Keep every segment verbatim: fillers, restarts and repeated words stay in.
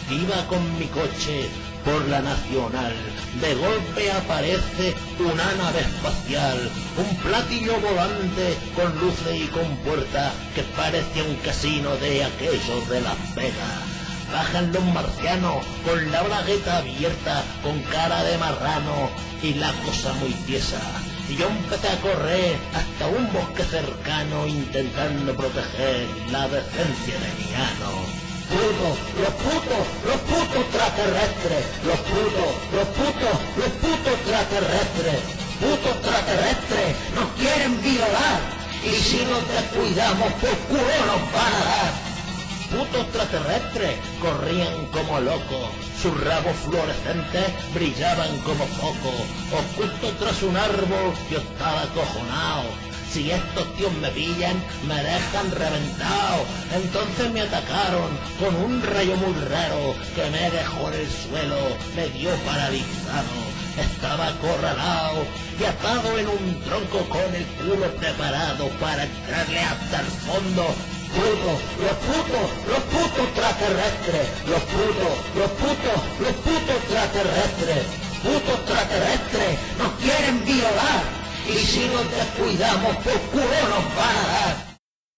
Iba con mi coche por la nacional, de golpe aparece una nave espacial, un platillo volante con luces y con puertas que parece un casino de aquellos de Las Vegas. Bajan los marcianos con la bragueta abierta, con cara de marrano y la cosa muy tiesa. Y yo empecé a correr hasta un bosque cercano intentando proteger la decencia de mi ano. Putos, los putos, los putos extraterrestres, los putos, los putos, los putos extraterrestres, putos extraterrestres, nos quieren violar y si nos descuidamos por culo nos van a dar. Putos extraterrestres corrían como locos, sus rabos fluorescentes brillaban como focos, oculto tras un árbol yo estaba acojonado. Si estos tíos me pillan, me dejan reventado. Entonces me atacaron con un rayo muy raro que me dejó en el suelo, me dio paralizado. Estaba acorralado y atado en un tronco con el culo preparado para entrarle hasta el fondo. Putos, los putos, los putos extraterrestres, los putos, los putos, los putos extraterrestres, putos extraterrestres, nos quieren violar. Y si nos descuidamos, por culo nos van a dar.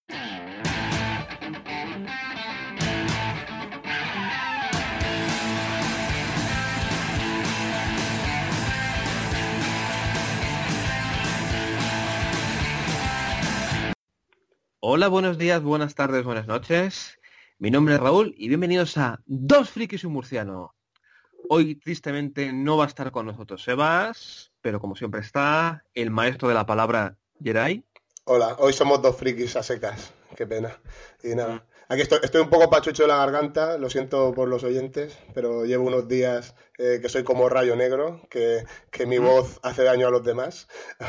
Hola, buenos días, buenas tardes, buenas noches. Mi nombre es Raúl y bienvenidos a Dos Frikis y un Murciano. Hoy tristemente no va a estar con nosotros Sebas, pero como siempre está el maestro de la palabra, Geray. Hola, hoy somos dos frikis a secas, qué pena. Y nada, aquí estoy, estoy un poco pachucho de la garganta, lo siento por los oyentes, pero llevo unos días eh, que soy como rayo negro, que, que mi voz hace daño a los demás,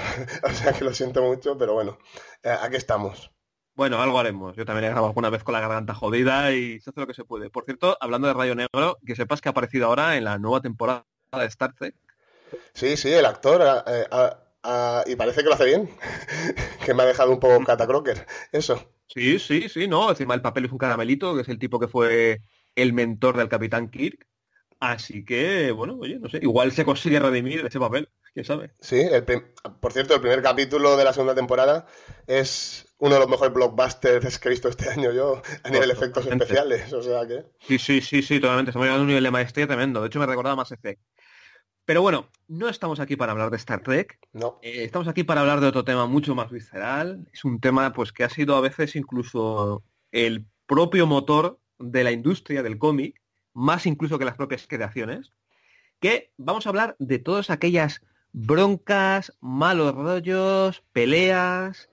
o sea que lo siento mucho, pero bueno, eh, aquí estamos. Bueno, algo haremos. Yo también he grabado alguna vez con la garganta jodida y se hace lo que se puede. Por cierto, hablando de Rayo Negro, que sepas que ha aparecido ahora en la nueva temporada de Star Trek. Sí, sí, el actor, eh, eh, eh, y parece que lo hace bien, que me ha dejado un poco catacroker, eso. Sí, sí, sí, no, encima el papel es un caramelito, que es el tipo que fue el mentor del Capitán Kirk. Así que, bueno, oye, no sé, igual se consigue redimir de ese papel, quién sabe. Sí, el prim- por cierto, el primer capítulo de la segunda temporada es uno de los mejores blockbusters que he visto este año yo, a nivel de efectos Totalmente. especiales, o sea que... Sí, sí, sí, sí, totalmente. Estamos llegando a un nivel de maestría tremendo. De hecho, me recordaba Mass Effect. Pero bueno, no estamos aquí para hablar de Star Trek. No, Eh, estamos aquí para hablar de otro tema mucho más visceral. Es un tema pues que ha sido a veces incluso el propio motor de la industria del cómic, más incluso que las propias creaciones, que vamos a hablar de todas aquellas broncas, malos rollos, peleas,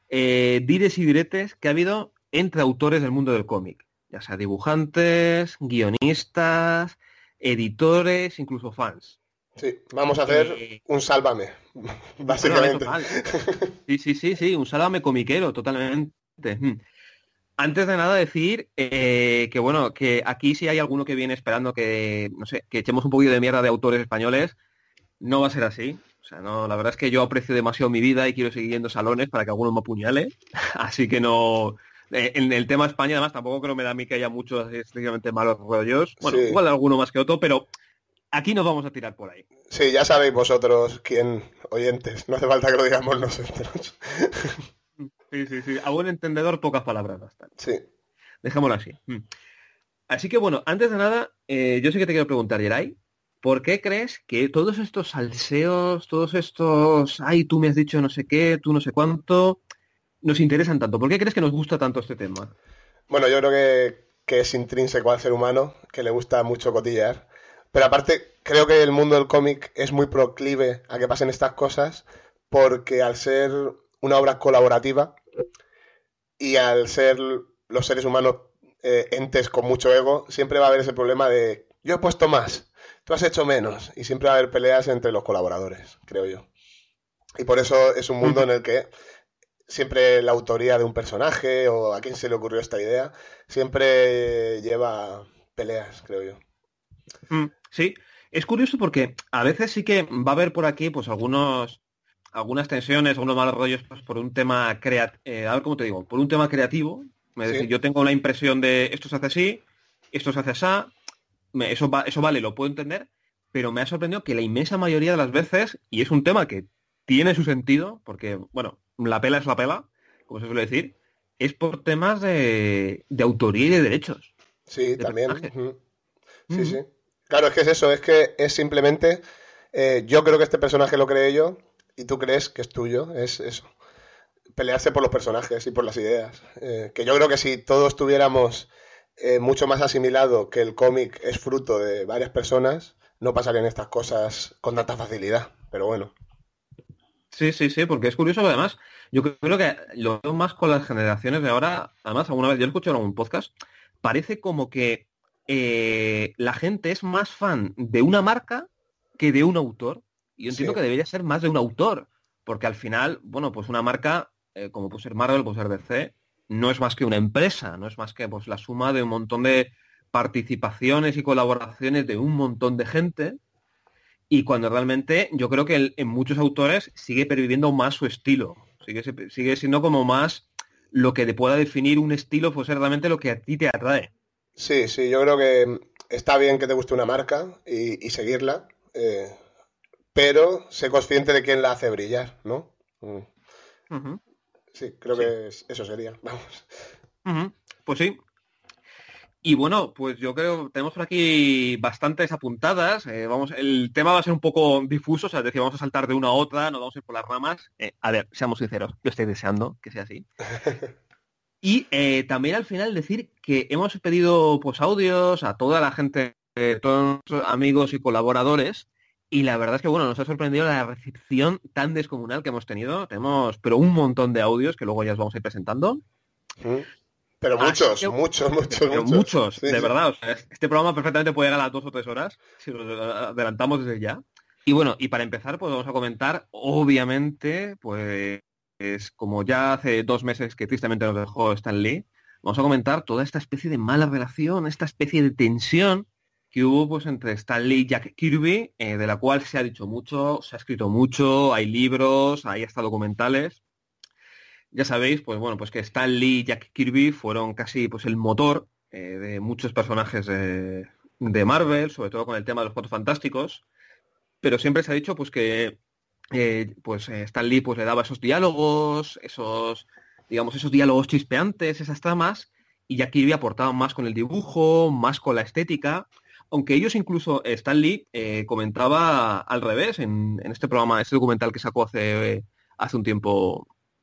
eh, dires y diretes que ha habido entre autores del mundo del cómic, ya sea dibujantes, guionistas, editores, incluso fans. sí, vamos a hacer Eh, un sálvame, Sálvame básicamente. total. Sí, sí, sí, sí, un sálvame comiquero, totalmente. Mm. Antes de nada decir eh, que bueno, que aquí si hay alguno que viene esperando que, no sé, que echemos un poquito de mierda de autores españoles, no va a ser así. O sea, no, la verdad es que yo aprecio demasiado mi vida y quiero seguir yendo a salones para que alguno me apuñale. Así que no. eh, En el tema España, además, tampoco creo me da a mí que haya muchos excesivamente malos rollos. Bueno, Sí, igual alguno más que otro, pero aquí nos vamos a tirar por ahí. sí, ya sabéis vosotros quién, oyentes, no hace falta que lo digamos nosotros. Sí, sí, sí. A buen entendedor, pocas palabras bastan. Sí, Dejémoslo así. Mm. Así que bueno, antes de nada, eh, yo sí que te quiero preguntar, Geray, ¿por qué crees que todos estos salseos, todos estos, ay, tú me has dicho no sé qué, tú no sé cuánto, nos interesan tanto? ¿Por qué crees que nos gusta tanto este tema? bueno, yo creo que, que es intrínseco al ser humano, que le gusta mucho cotillear, pero aparte creo que el mundo del cómic es muy proclive a que pasen estas cosas, porque al ser una obra colaborativa, y al ser los seres humanos eh, entes con mucho ego, siempre va a haber ese problema de yo he puesto más, tú has hecho menos, y siempre va a haber peleas entre los colaboradores, creo yo. Y por eso es un mundo en el que siempre la autoría de un personaje o a quién se le ocurrió esta idea, siempre lleva peleas, creo yo. Mm, sí, es curioso porque a veces sí que va a haber por aquí pues algunos algunas tensiones, algunos malos rollos pues, por un tema creativo, eh, a ver cómo te digo, por un tema creativo. Es decir, Sí, yo tengo la impresión de esto se hace así, esto se hace así, me, eso, va, eso vale, lo puedo entender, pero me ha sorprendido que la inmensa mayoría de las veces, y es un tema que tiene su sentido, porque, bueno, la pela es la pela, como se suele decir, es por temas de, de autoría y de derechos. Sí, De también. personajes. Ujú. Sí, Mm. sí. Claro, es que es eso, es que es simplemente, eh, yo creo que este personaje lo creé yo y tú crees que es tuyo, es eso. Pelearse por los personajes y por las ideas. Eh, que yo creo que si todos tuviéramos eh, mucho más asimilado que el cómic es fruto de varias personas, no pasarían estas cosas con tanta facilidad. Pero bueno. Sí, sí, sí, porque es curioso, además, yo creo que lo veo más con las generaciones de ahora, además, alguna vez yo escuché en algún podcast, parece como que eh, la gente es más fan de una marca que de un autor. Y yo entiendo Sí, que debería ser más de un autor, porque al final, bueno, pues una marca, eh, como puede ser Marvel, puede ser D C, no es más que una empresa, no es más que pues la suma de un montón de participaciones y colaboraciones de un montón de gente y cuando realmente yo creo que el- en muchos autores sigue perviviendo más su estilo. Sigue, se- sigue siendo como más lo que te pueda definir un estilo, pues es realmente lo que a ti te atrae. sí, sí, yo creo que está bien que te guste una marca y, y seguirla, eh, pero sé consciente de quién la hace brillar, ¿no? Mm. Ujú, Sí, creo sí. que es- eso sería. Vamos. Ujú, pues sí. Y bueno, pues yo creo que tenemos por aquí bastantes apuntadas. Eh, vamos, el tema va a ser un poco difuso, o sea, es decir, vamos a saltar de una a otra, no vamos a ir por las ramas. Eh, a ver, seamos sinceros, yo estoy deseando que sea así. Y eh, también al final decir que hemos pedido pues audios a toda la gente, eh, todos nuestros amigos y colaboradores, y la verdad es que bueno, nos ha sorprendido la recepción tan descomunal que hemos tenido. Tenemos, pero un montón de audios que luego ya os vamos a ir presentando. Mm. Pero Así muchos, que, muchos, muchos, pero muchos. muchos, Sí, de sí. verdad, o sea, este programa perfectamente puede llegar a las dos o tres horas, si lo adelantamos desde ya. Y bueno, y para empezar, pues vamos a comentar, obviamente, pues es como ya hace dos meses que tristemente nos dejó Stan Lee, vamos a comentar toda esta especie de mala relación, esta especie de tensión que hubo pues entre Stan Lee y Jack Kirby, eh, de la cual se ha dicho mucho, se ha escrito mucho, hay libros, hay hasta documentales. Ya sabéis, pues bueno, pues que Stan Lee y Jack Kirby fueron casi pues el motor eh, de muchos personajes de, de Marvel, sobre todo con el tema de los Cuatro Fantásticos, pero siempre se ha dicho pues que eh, pues eh, Stan Lee pues le daba esos diálogos, esos digamos esos diálogos chispeantes, esas tramas, y Jack Kirby aportaba más con el dibujo, más con la estética, aunque ellos incluso eh, Stan Lee eh, comentaba al revés en, en este programa, este documental que sacó hace hace un tiempo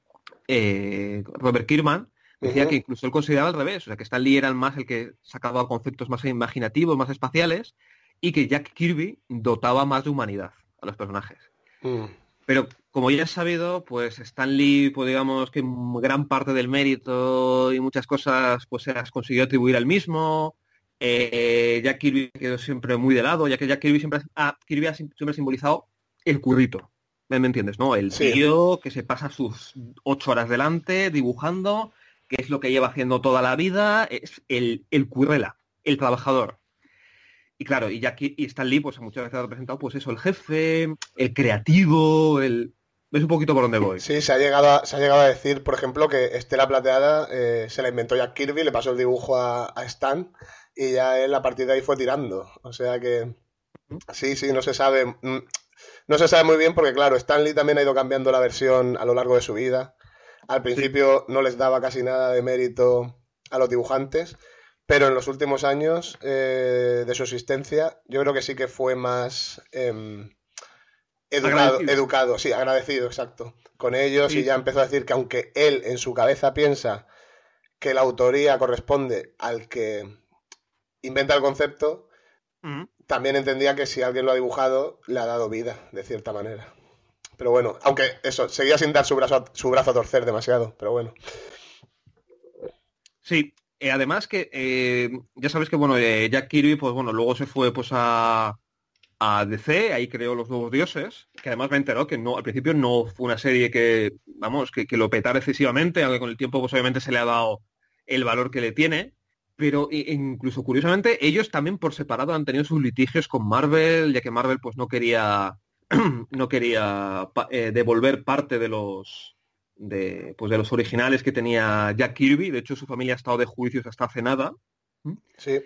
eh, Robert Kirkman. Decía que Ujú. incluso él consideraba al revés, o sea que Stan Lee era el más el que sacaba conceptos más imaginativos, más espaciales, y que Jack Kirby dotaba más de humanidad a los personajes. Mm. Pero como ya es sabido, pues Stan Lee, pues digamos que gran parte del mérito y muchas cosas pues se las consiguió atribuir al mismo. Eh, Jack Kirby quedó siempre muy de lado, ya que Jack Kirby siempre ha, Kirby ha siempre simbolizado el currito. ¿Me me entiendes, no? El Sí. tío que se pasa sus ocho horas delante dibujando, que es lo que lleva haciendo toda la vida, es el, el currela, el trabajador. Y claro, y Jack y Stan Lee, pues muchas veces ha representado, pues eso, el jefe, el creativo, el... ¿Ves un poquito por dónde voy? Sí, se ha llegado a, se ha llegado a decir, por ejemplo, que Estela Plateada eh, se la inventó Jack Kirby, le pasó el dibujo a, a Stan y ya él a partir de ahí fue tirando. O sea que sí, sí, no se sabe. mm, No se sabe muy bien porque, claro, Stan Lee también ha ido cambiando la versión a lo largo de su vida. Al Sí. principio no les daba casi nada de mérito a los dibujantes, pero en los últimos años eh, de su existencia, yo creo que sí que fue más em, educado, Agradecido. educado, sí, agradecido, exacto, con ellos y Sí, ya sí. empezó a decir que aunque él en su cabeza piensa que la autoría corresponde al que inventa el concepto, Ujú. también entendía que si alguien lo ha dibujado, le ha dado vida, de cierta manera. Pero bueno, aunque eso, seguía sin dar su brazo a, su brazo a torcer demasiado, pero bueno. Sí. Eh, además que eh, ya sabes que bueno, eh, Jack Kirby, pues bueno, luego se fue pues a, a D C, ahí creó Los Nuevos Dioses, que además me enteró que no, al principio no fue una serie que, vamos, que, que lo petara excesivamente, aunque con el tiempo pues obviamente se le ha dado el valor que le tiene, pero i- incluso curiosamente ellos también por separado han tenido sus litigios con Marvel, ya que Marvel pues no quería no quería pa- eh, devolver parte de los de, pues, de los originales que tenía Jack Kirby, de hecho su familia ha estado de juicios hasta hace nada. ¿Mm? Sí.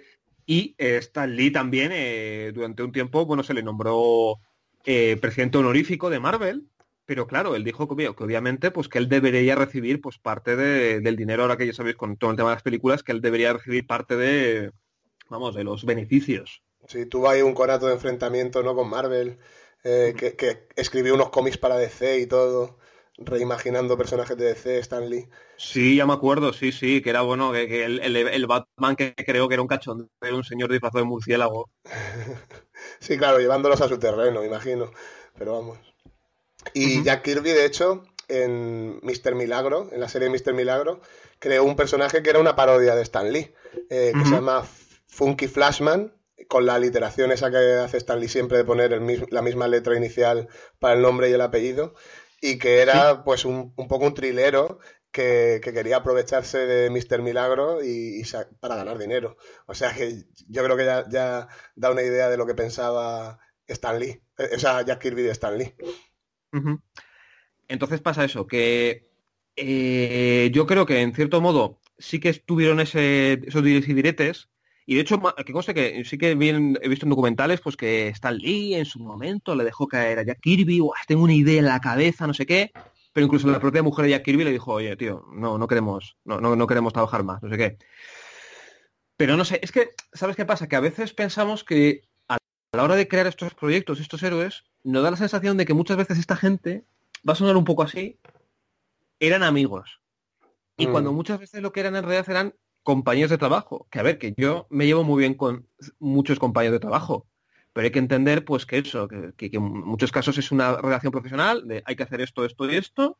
Y eh, Stan Lee también, eh, durante un tiempo, bueno, se le nombró eh, presidente honorífico de Marvel, pero claro, él dijo que, que obviamente pues que él debería recibir pues parte de, del dinero, ahora que ya sabéis con todo el tema de las películas, que él debería recibir parte de, vamos, de los beneficios. Sí, tuvo ahí un conato de enfrentamiento, ¿no? Con Marvel, eh, que, que escribió unos cómics para D C y todo, reimaginando personajes de D C, Stan Lee. Sí, ya me acuerdo, sí, sí, que era bueno, que, que el, el, el Batman que creo que era un cachondeo, era un señor disfrazado de murciélago. Sí, claro, llevándolos a su terreno, imagino, pero vamos. Y Uh-huh. Jack Kirby, de hecho, en míster Milagro, en la serie míster Milagro, creó un personaje que era una parodia de Stan Lee, eh, que Uh-huh. se llama Funky Flashman, con la literación esa que hace Stan Lee siempre de poner el mis- la misma letra inicial para el nombre y el apellido, y que Sí. era pues un, un poco un trilero que, que quería aprovecharse de míster Milagro y, y sa- para ganar dinero. O sea que yo creo que ya, ya da una idea de lo que pensaba Stan Lee, eh, o sea, Jack Kirby de Stan Lee. Uh-huh. Entonces pasa eso, que eh, yo creo que en cierto modo sí que tuvieron ese, esos dires y diretes, y de hecho, ma- que conste que sí que bien, he visto en documentales pues que Stan Lee en su momento le dejó caer a Jack Kirby, "Buah, tengo una idea en la cabeza, no sé qué", pero incluso la propia mujer de Jack Kirby le dijo, oye, tío, no, no queremos, no, no, no queremos trabajar más, no sé qué. Pero no sé, es que, ¿sabes qué pasa? Que a veces pensamos que a la hora de crear estos proyectos, estos héroes, nos da la sensación de que muchas veces esta gente, va a sonar un poco así, eran amigos. Y cuando Mm. muchas veces lo que eran en realidad eran compañeros de trabajo. Que a ver, que yo me llevo muy bien con muchos compañeros de trabajo. Pero hay que entender pues que eso, que, que- que en muchos casos es una relación profesional, de hay que hacer esto, esto y esto.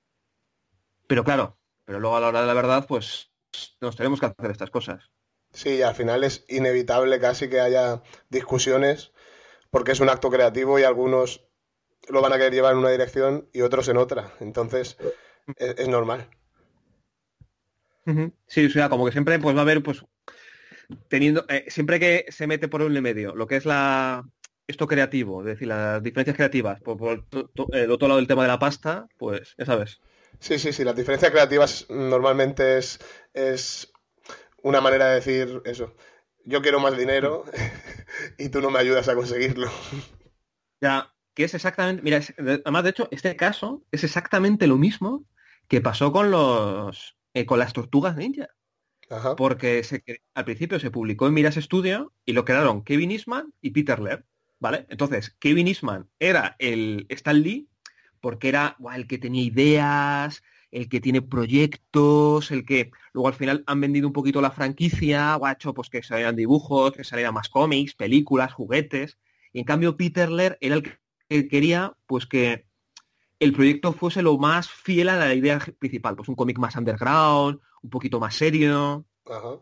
Pero claro, pero luego a la hora de la verdad, pues nos tenemos que hacer estas cosas. Sí, al final es inevitable casi que haya discusiones porque es un acto creativo y algunos lo van a querer llevar en una dirección y otros en otra. Entonces, es, es normal. Ujú. Sí, o sea, como que siempre pues va a haber pues teniendo, eh, siempre que se mete por un medio lo que es la esto creativo, es decir, las diferencias creativas, por, por to- to- el otro lado del tema de la pasta, pues ya sabes. Sí, sí, sí, las diferencias creativas normalmente es, es una manera de decir eso. Yo quiero más Mm. dinero y tú no me ayudas a conseguirlo. Ya, que es exactamente, mira, es- de- además de hecho, este caso es exactamente lo mismo que pasó con los eh, con las tortugas ninja, Ajá. porque se, cre- al principio se publicó en Miras Studio y lo crearon Kevin Eastman y Peter Laird, ¿vale? Entonces, Kevin Eastman era el Stan Lee porque era buah, el que tenía ideas, el que tiene proyectos, el que luego al final han vendido un poquito la franquicia, o ha hecho pues que salieran dibujos, que salieran más cómics, películas, juguetes. Y en cambio Peter Laird era el que quería pues que el proyecto fuese lo más fiel a la idea principal, pues un cómic más underground, un poquito más serio. Ajá.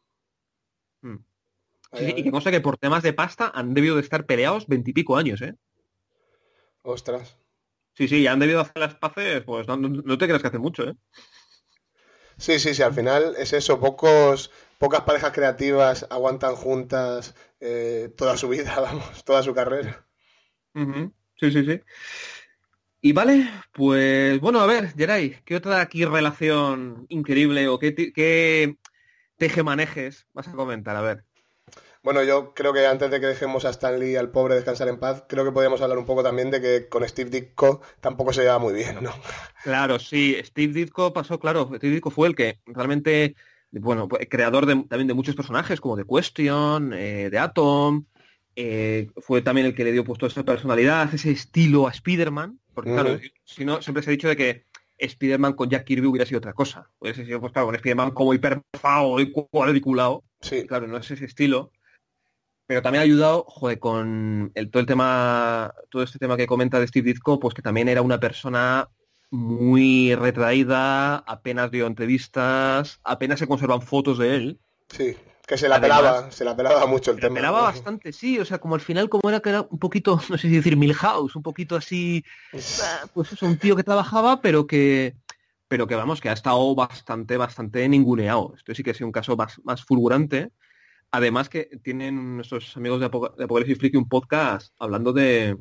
Mm. Sí, sí, Vaya, y que vaya. consta que por temas de pasta han debido de estar peleados veintipico años, ¿eh? Ostras. Sí, sí, ya han debido hacer las paces, pues no, no- no te creas que hace mucho, ¿eh? Sí, sí, sí, al final es eso. Pocos, pocas parejas creativas aguantan juntas eh, toda su vida, vamos, toda su carrera. Ujú. Sí, sí, sí. Y vale, pues bueno, a ver, Geray, ¿qué otra aquí relación increíble o qué, ti- qué tejemanejes vas a comentar? A ver. Bueno, yo creo que antes de que dejemos a Stan Lee al pobre descansar en paz, creo que podríamos hablar un poco también de que con Steve Ditko tampoco se lleva muy bien, ¿no? Claro, sí, Steve Ditko pasó, claro, Steve Ditko fue el que realmente, bueno, fue creador de- también de muchos personajes, como de Question, eh, de Atom, eh, fue también el que le dio pues toda esa personalidad, ese estilo a Spider-Man, porque claro, Ujú. si no, siempre se ha dicho de que Spider-Man con Jack Kirby hubiera sido otra cosa. Hubiese sido, pues claro, un Spider-Man como hiperfao y cuadriculado, y Sí, claro, no es ese estilo, pero también ha ayudado, joder, con el, todo el tema, todo este tema que comenta de Steve Ditko, pues que también era una persona muy retraída, apenas dio entrevistas, apenas se conservan fotos de él. sí, que se la Además, pelaba, se la pelaba mucho el se la tema. pelaba bastante, sí, o sea, como al final, como era que era un poquito, no sé si decir Milhouse, un poquito así, ah, pues eso, un tío que trabajaba, pero que, pero que vamos, que ha estado bastante, bastante ninguneado. Esto sí que ha sido un caso más, más fulgurante. Además que tienen nuestros amigos de, Apo- de Apocalipsis Freaky un podcast hablando de,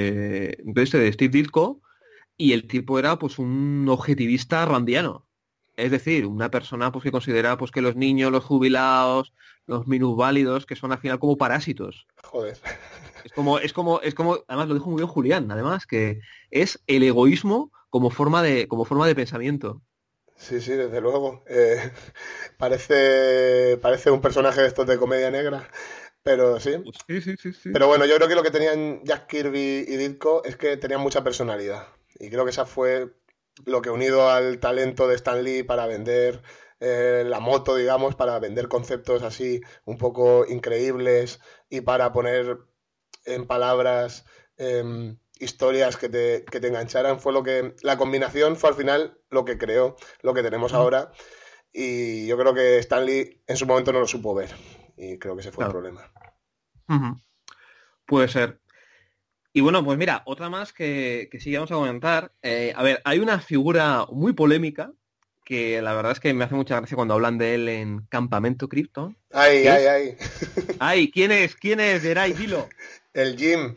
de, de, este, de Steve Ditko y el tipo era pues un objetivista randiano. Es decir, una persona pues que considera pues que los niños, los jubilados, los minusválidos, que son al final como parásitos. Joder. Es como, es como, es como, además lo dijo muy bien Julián, además, que es el egoísmo como forma de, como forma de pensamiento. Sí, sí, desde luego. Eh, parece, parece un personaje de estos de comedia negra, pero sí. Pues sí, sí, sí, sí. Pero bueno, yo creo que lo que tenían Jack Kirby y Ditko es que tenían mucha personalidad. Y creo que esa fue lo que unido al talento de Stan Lee para vender eh, la moto, digamos, para vender conceptos así un poco increíbles y para poner en palabras eh, historias que te, que te engancharan, fue lo que... La combinación fue al final lo que creó lo que tenemos ahora y yo creo que Stan Lee en su momento no lo supo ver y creo que ese fue Claro. el problema. Ujú. Puede ser. Y bueno, pues mira, otra más que, que sí vamos a comentar. Eh, a ver, hay una figura muy polémica que la verdad es que me hace mucha gracia cuando hablan de él en Campamento Krypton. Ay, Que ay, es... ay. Ay, ¿quién es? ¿Quién es? Geray, dilo. El Jim.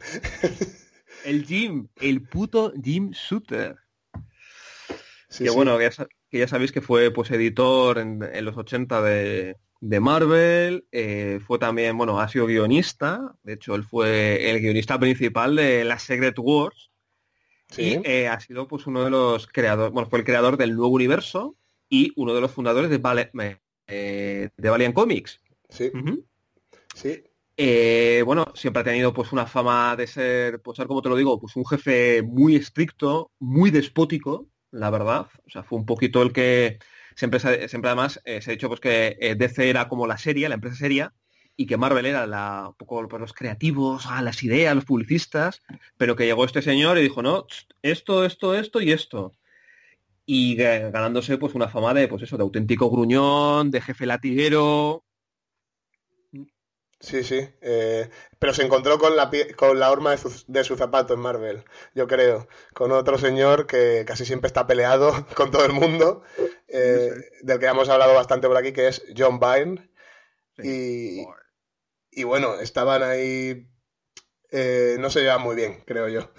El Jim, el puto Jim Shooter. Sí, Que sí. bueno, que ya, sa- que ya sabéis que fue pues editor en, en los ochenta de, de Marvel, eh, fue también, bueno, ha sido guionista, de hecho él fue el guionista principal de la Secret Wars y Sí, eh, ha sido pues uno de los creadores, bueno, fue el creador del nuevo universo y uno de los fundadores de, Vale- eh, de Valiant Comics. sí, Ujú. sí. Eh, bueno, siempre ha tenido pues una fama de ser, pues ser como te lo digo, pues un jefe muy estricto, muy despótico, la verdad. O sea, fue un poquito el que siempre, se- siempre además eh, se ha dicho pues que eh, D C era como la serie, la empresa seria, y que Marvel era la, un poco pues, los creativos, ah, las ideas, los publicistas, pero que llegó este señor y dijo, no, tst, esto, esto, esto y esto. Y eh, ganándose pues una fama de, pues eso, de auténtico gruñón, de jefe latiguero. Sí, sí, eh, pero se encontró con la, pie- con la horma de su, de su zapato en Marvel, yo creo, con otro señor que casi siempre está peleado con todo el mundo, Sí, eh, sí, del que hemos hablado bastante por aquí, que es John Byrne, sí. y, y bueno, estaban ahí, eh, no se llevaban muy bien, creo yo.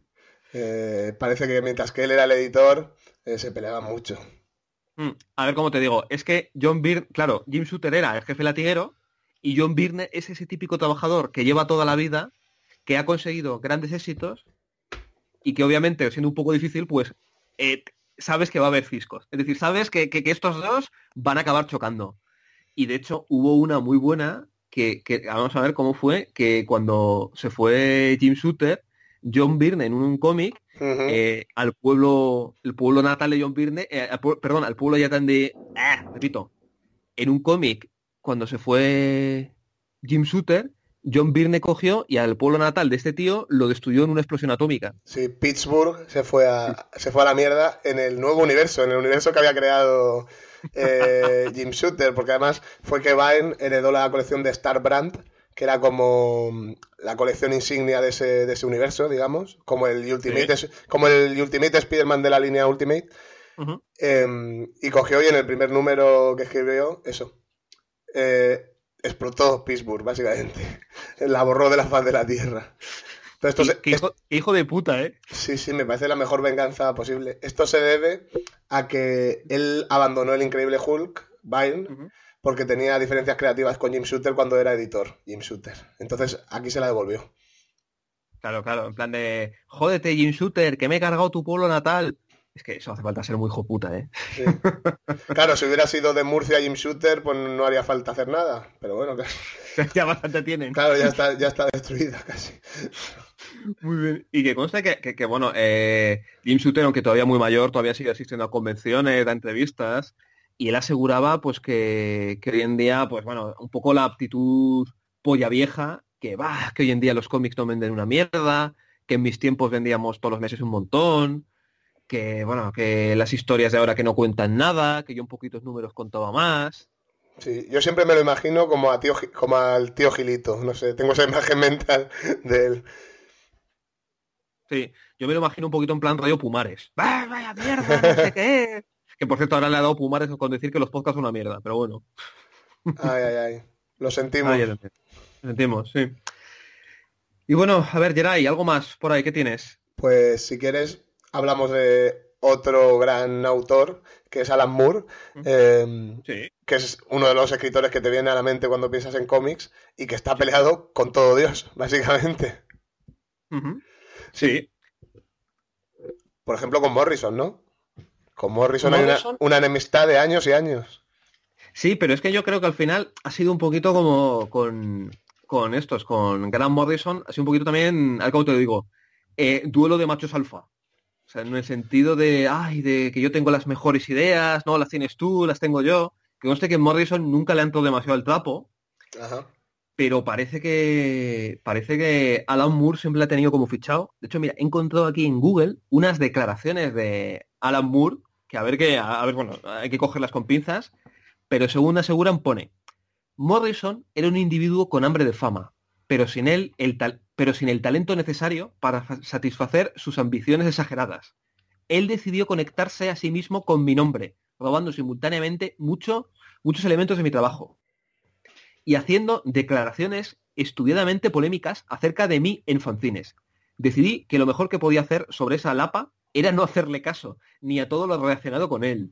Eh, parece que mientras que él era el editor, eh, se peleaban mucho. Mm, A ver cómo te digo, es que John Byrne, claro, Jim Shooter era el jefe latiguero y John Byrne es ese típico trabajador que lleva toda la vida, que ha conseguido grandes éxitos y que obviamente, siendo un poco difícil, pues eh, sabes que va a haber fiscos. Es decir, sabes que, que- que estos dos van a acabar chocando. Y de hecho hubo una muy buena que, que vamos a ver cómo fue, que cuando se fue Jim Shooter, John Byrne en un cómic, Ujú. eh, al pueblo, el pueblo natal de John Byrne, eh, al pue- perdón, al pueblo ya tan de, ah, repito, en un cómic, cuando se fue Jim Shooter, John Byrne cogió y al pueblo natal de este tío lo destruyó en una explosión atómica. Sí, Pittsburgh se fue Sí, a, se fue a la mierda en el nuevo universo, en el universo que había creado eh, Jim Shooter, porque además fue que Byrne heredó la colección de Star Brand, que era como mm, la colección insignia de ese, de ese universo, digamos, como el sí. Ultimate, es- como el Ultimate Spider-Man de la línea Ultimate, Ujú. eh, y cogió y en el primer número que escribió, eso, eh, explotó Pittsburgh, básicamente. La borró de la faz de la Tierra. Pero esto Qué, se- qué es- hijo, qué hijo de puta, ¿eh? Sí, sí, me parece la mejor venganza posible. Esto se debe a que él abandonó el Increíble Hulk, Byrne, Ujú. porque tenía diferencias creativas con Jim Shooter cuando era editor, Jim Shooter. Entonces aquí se la devolvió. Claro, claro, en plan de, jódete, Jim Shooter, que me he cargado tu pueblo natal. Es que eso hace falta ser muy hijo puta, ¿eh? Sí. Claro, si hubiera sido de Murcia Jim Shooter, pues no haría falta hacer nada. Pero bueno, claro, Ya bastante tienen. claro, ya está, ya está destruida casi. Muy bien. Y que consta que, que, que, bueno, eh, Jim Shooter, aunque todavía muy mayor, todavía sigue asistiendo a convenciones, a entrevistas, y él aseguraba pues que, que hoy en día, pues bueno, un poco la aptitud polla vieja, que va, que hoy en día los cómics no venden una mierda, que en mis tiempos vendíamos todos los meses un montón, que bueno, que las historias de ahora que no cuentan nada, que yo en poquitos números contaba más. Sí, yo siempre me lo imagino como a tío, Gi- como al tío Gilito. No sé, tengo esa imagen mental de él. Sí, yo me lo imagino un poquito en plan rollo Pumares. ¡Bah, vaya mierda, no sé qué! Que por cierto ahora le ha dado Pumares con decir que los podcasts son una mierda, pero bueno. Ay, ay, ay. Lo Ah, ya sentimos. lo entiendo. Lo sentimos, sí. Y bueno, a ver, Geray, algo más por ahí, ¿qué tienes? Pues si quieres, hablamos de otro gran autor, que es Alan Moore, eh, sí. que es uno de los escritores que te viene a la mente cuando piensas en cómics y que está peleado con todo Dios, básicamente. Uh-huh. Sí. Por ejemplo, con Morrison, ¿no? Con Morrison, Morrison hay una, una enemistad de años y años. Sí, pero es que yo creo que al final ha sido un poquito como con, con estos, con Grant Morrison, ha sido un poquito también, algo te digo, eh, duelo de machos alfa. O sea, en el sentido de, ay, de que yo tengo las mejores ideas, no, las tienes tú, las tengo yo. Que conste que Morrison nunca le ha entrado demasiado al trapo, Ajá. pero parece que parece que Alan Moore siempre la ha tenido como fichado. De hecho, mira, he encontrado aquí en Google unas declaraciones de Alan Moore, que a ver que, a ver, bueno, hay que cogerlas con pinzas, pero según aseguran pone, Morrison era un individuo con hambre de fama, pero sin él el tal, pero sin el talento necesario para satisfacer sus ambiciones exageradas. Él decidió conectarse a sí mismo con mi nombre, robando simultáneamente mucho, muchos elementos de mi trabajo y haciendo declaraciones estudiadamente polémicas acerca de mí en fanzines. Decidí que lo mejor que podía hacer sobre esa lapa era no hacerle caso, ni a todo lo relacionado con él.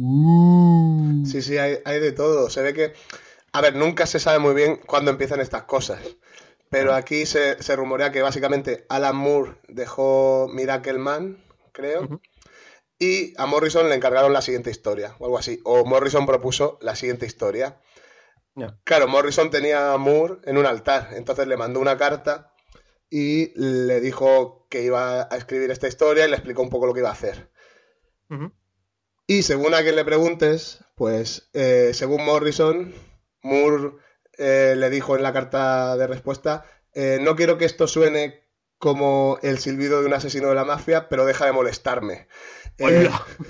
Uh. Sí, sí, hay, hay de todo. Se ve que... A ver, nunca se sabe muy bien cuándo empiezan estas cosas. Pero aquí se, se rumorea que básicamente Alan Moore dejó Miracle Man, creo, uh-huh. y a Morrison le encargaron la siguiente historia, o algo así. O Morrison propuso la siguiente historia. Yeah. Claro, Morrison tenía a Moore en un altar, entonces le mandó una carta y le dijo que iba a escribir esta historia y le explicó un poco lo que iba a hacer. Uh-huh. Y según a quien le preguntes, pues eh, según Morrison, Moore eh, le dijo en la carta de respuesta, eh, no quiero que esto suene como el silbido de un asesino de la mafia, pero deja de molestarme. Eh,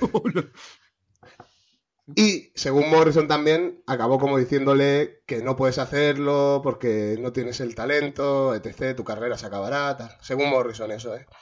y según Morrison también, acabó como diciéndole que no puedes hacerlo porque no tienes el talento, etcétera, tu carrera se acabará, tal. Según Morrison eso, ¿eh?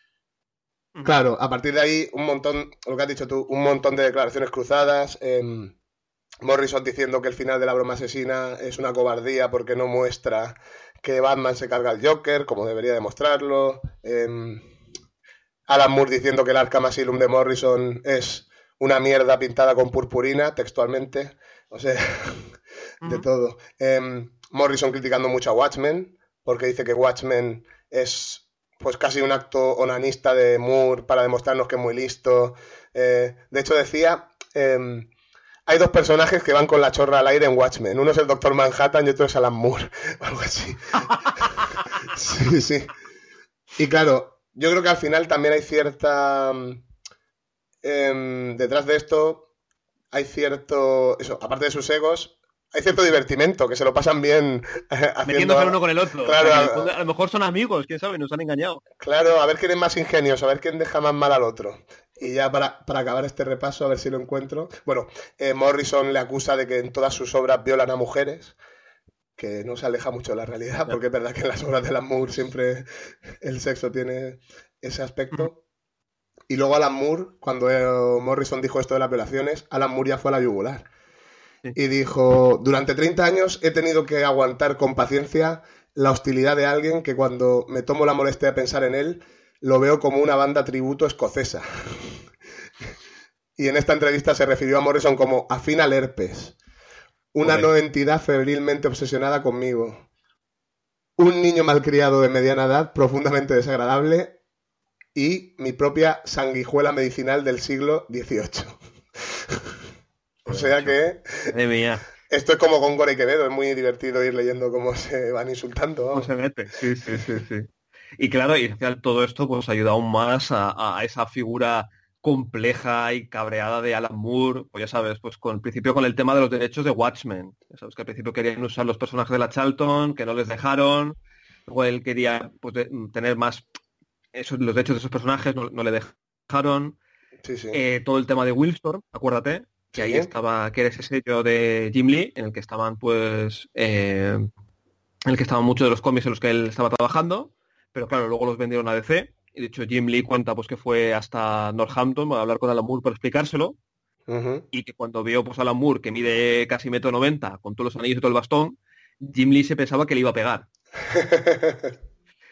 Claro, a partir de ahí, un montón, lo que has dicho tú, un montón de declaraciones cruzadas. Eh, Morrison diciendo que el final de La broma asesina es una cobardía porque no muestra que Batman se carga al Joker, como debería demostrarlo. Eh, Alan Moore diciendo que el Arkham Asylum de Morrison es una mierda pintada con purpurina, textualmente. O sea, de uh-huh. todo. Eh, Morrison criticando mucho a Watchmen, porque dice que Watchmen es... pues casi un acto onanista de Moore para demostrarnos que es muy listo. Eh, de hecho decía, eh, hay dos personajes que van con la chorra al aire en Watchmen. Uno es el Doctor Manhattan y otro es Alan Moore. Algo así. Sí, sí. Y claro, yo creo que al final también hay cierta... Eh, detrás de esto hay cierto... Eso, aparte de sus egos... Hay cierto divertimento, que se lo pasan bien haciendo... Metiéndose el uno con el otro. Claro, o sea, a, a lo mejor son amigos, quién sabe, nos han engañado. Claro, a ver quién es más ingenioso, a ver quién deja más mal al otro. Y ya para, para acabar este repaso, a ver si lo encuentro... Bueno, eh, Morrison le acusa de que en todas sus obras violan a mujeres, que no se aleja mucho de la realidad, no. Porque es verdad que en las obras de Alan Moore siempre el sexo tiene ese aspecto. Mm. Y luego Alan Moore, cuando eh, Morrison dijo esto de las violaciones, Alan Moore ya fue a la yugular. Y dijo, durante treinta años he tenido que aguantar con paciencia la hostilidad de alguien que cuando me tomo la molestia de pensar en él, lo veo como una banda tributo escocesa. Y en esta entrevista se refirió a Morrison como afín al herpes, una okay. no entidad febrilmente obsesionada conmigo, un niño malcriado de mediana edad, profundamente desagradable, y mi propia sanguijuela medicinal del siglo dieciocho. O sea que esto es como con Gómez y Quevedo, es muy divertido ir leyendo cómo se van insultando. ¿Cómo se mete? Sí, sí, sí, sí. Y claro, y todo esto pues ayuda aún más a, a esa figura compleja y cabreada de Alan Moore, pues ya sabes, pues con el principio con el tema de los derechos de Watchmen. Ya sabes que al principio querían usar los personajes de la Charlton, que no les dejaron. Luego él quería pues de, tener más esos, los derechos de esos personajes, no, no le dejaron. Sí, sí. Eh, todo el tema de Wildstorm, acuérdate. Que ahí estaba, que era ese sello de Jim Lee, en el que estaban, pues, eh, en el que estaban muchos de los cómics en los que él estaba trabajando, pero claro, luego los vendieron a D C, y de hecho Jim Lee cuenta, pues, que fue hasta Northampton a hablar con Alan Moore para explicárselo, uh-huh. y que cuando vio, pues, a Alan Moore, que mide casi metro noventa, con todos los anillos y todo el bastón, Jim Lee se pensaba que le iba a pegar.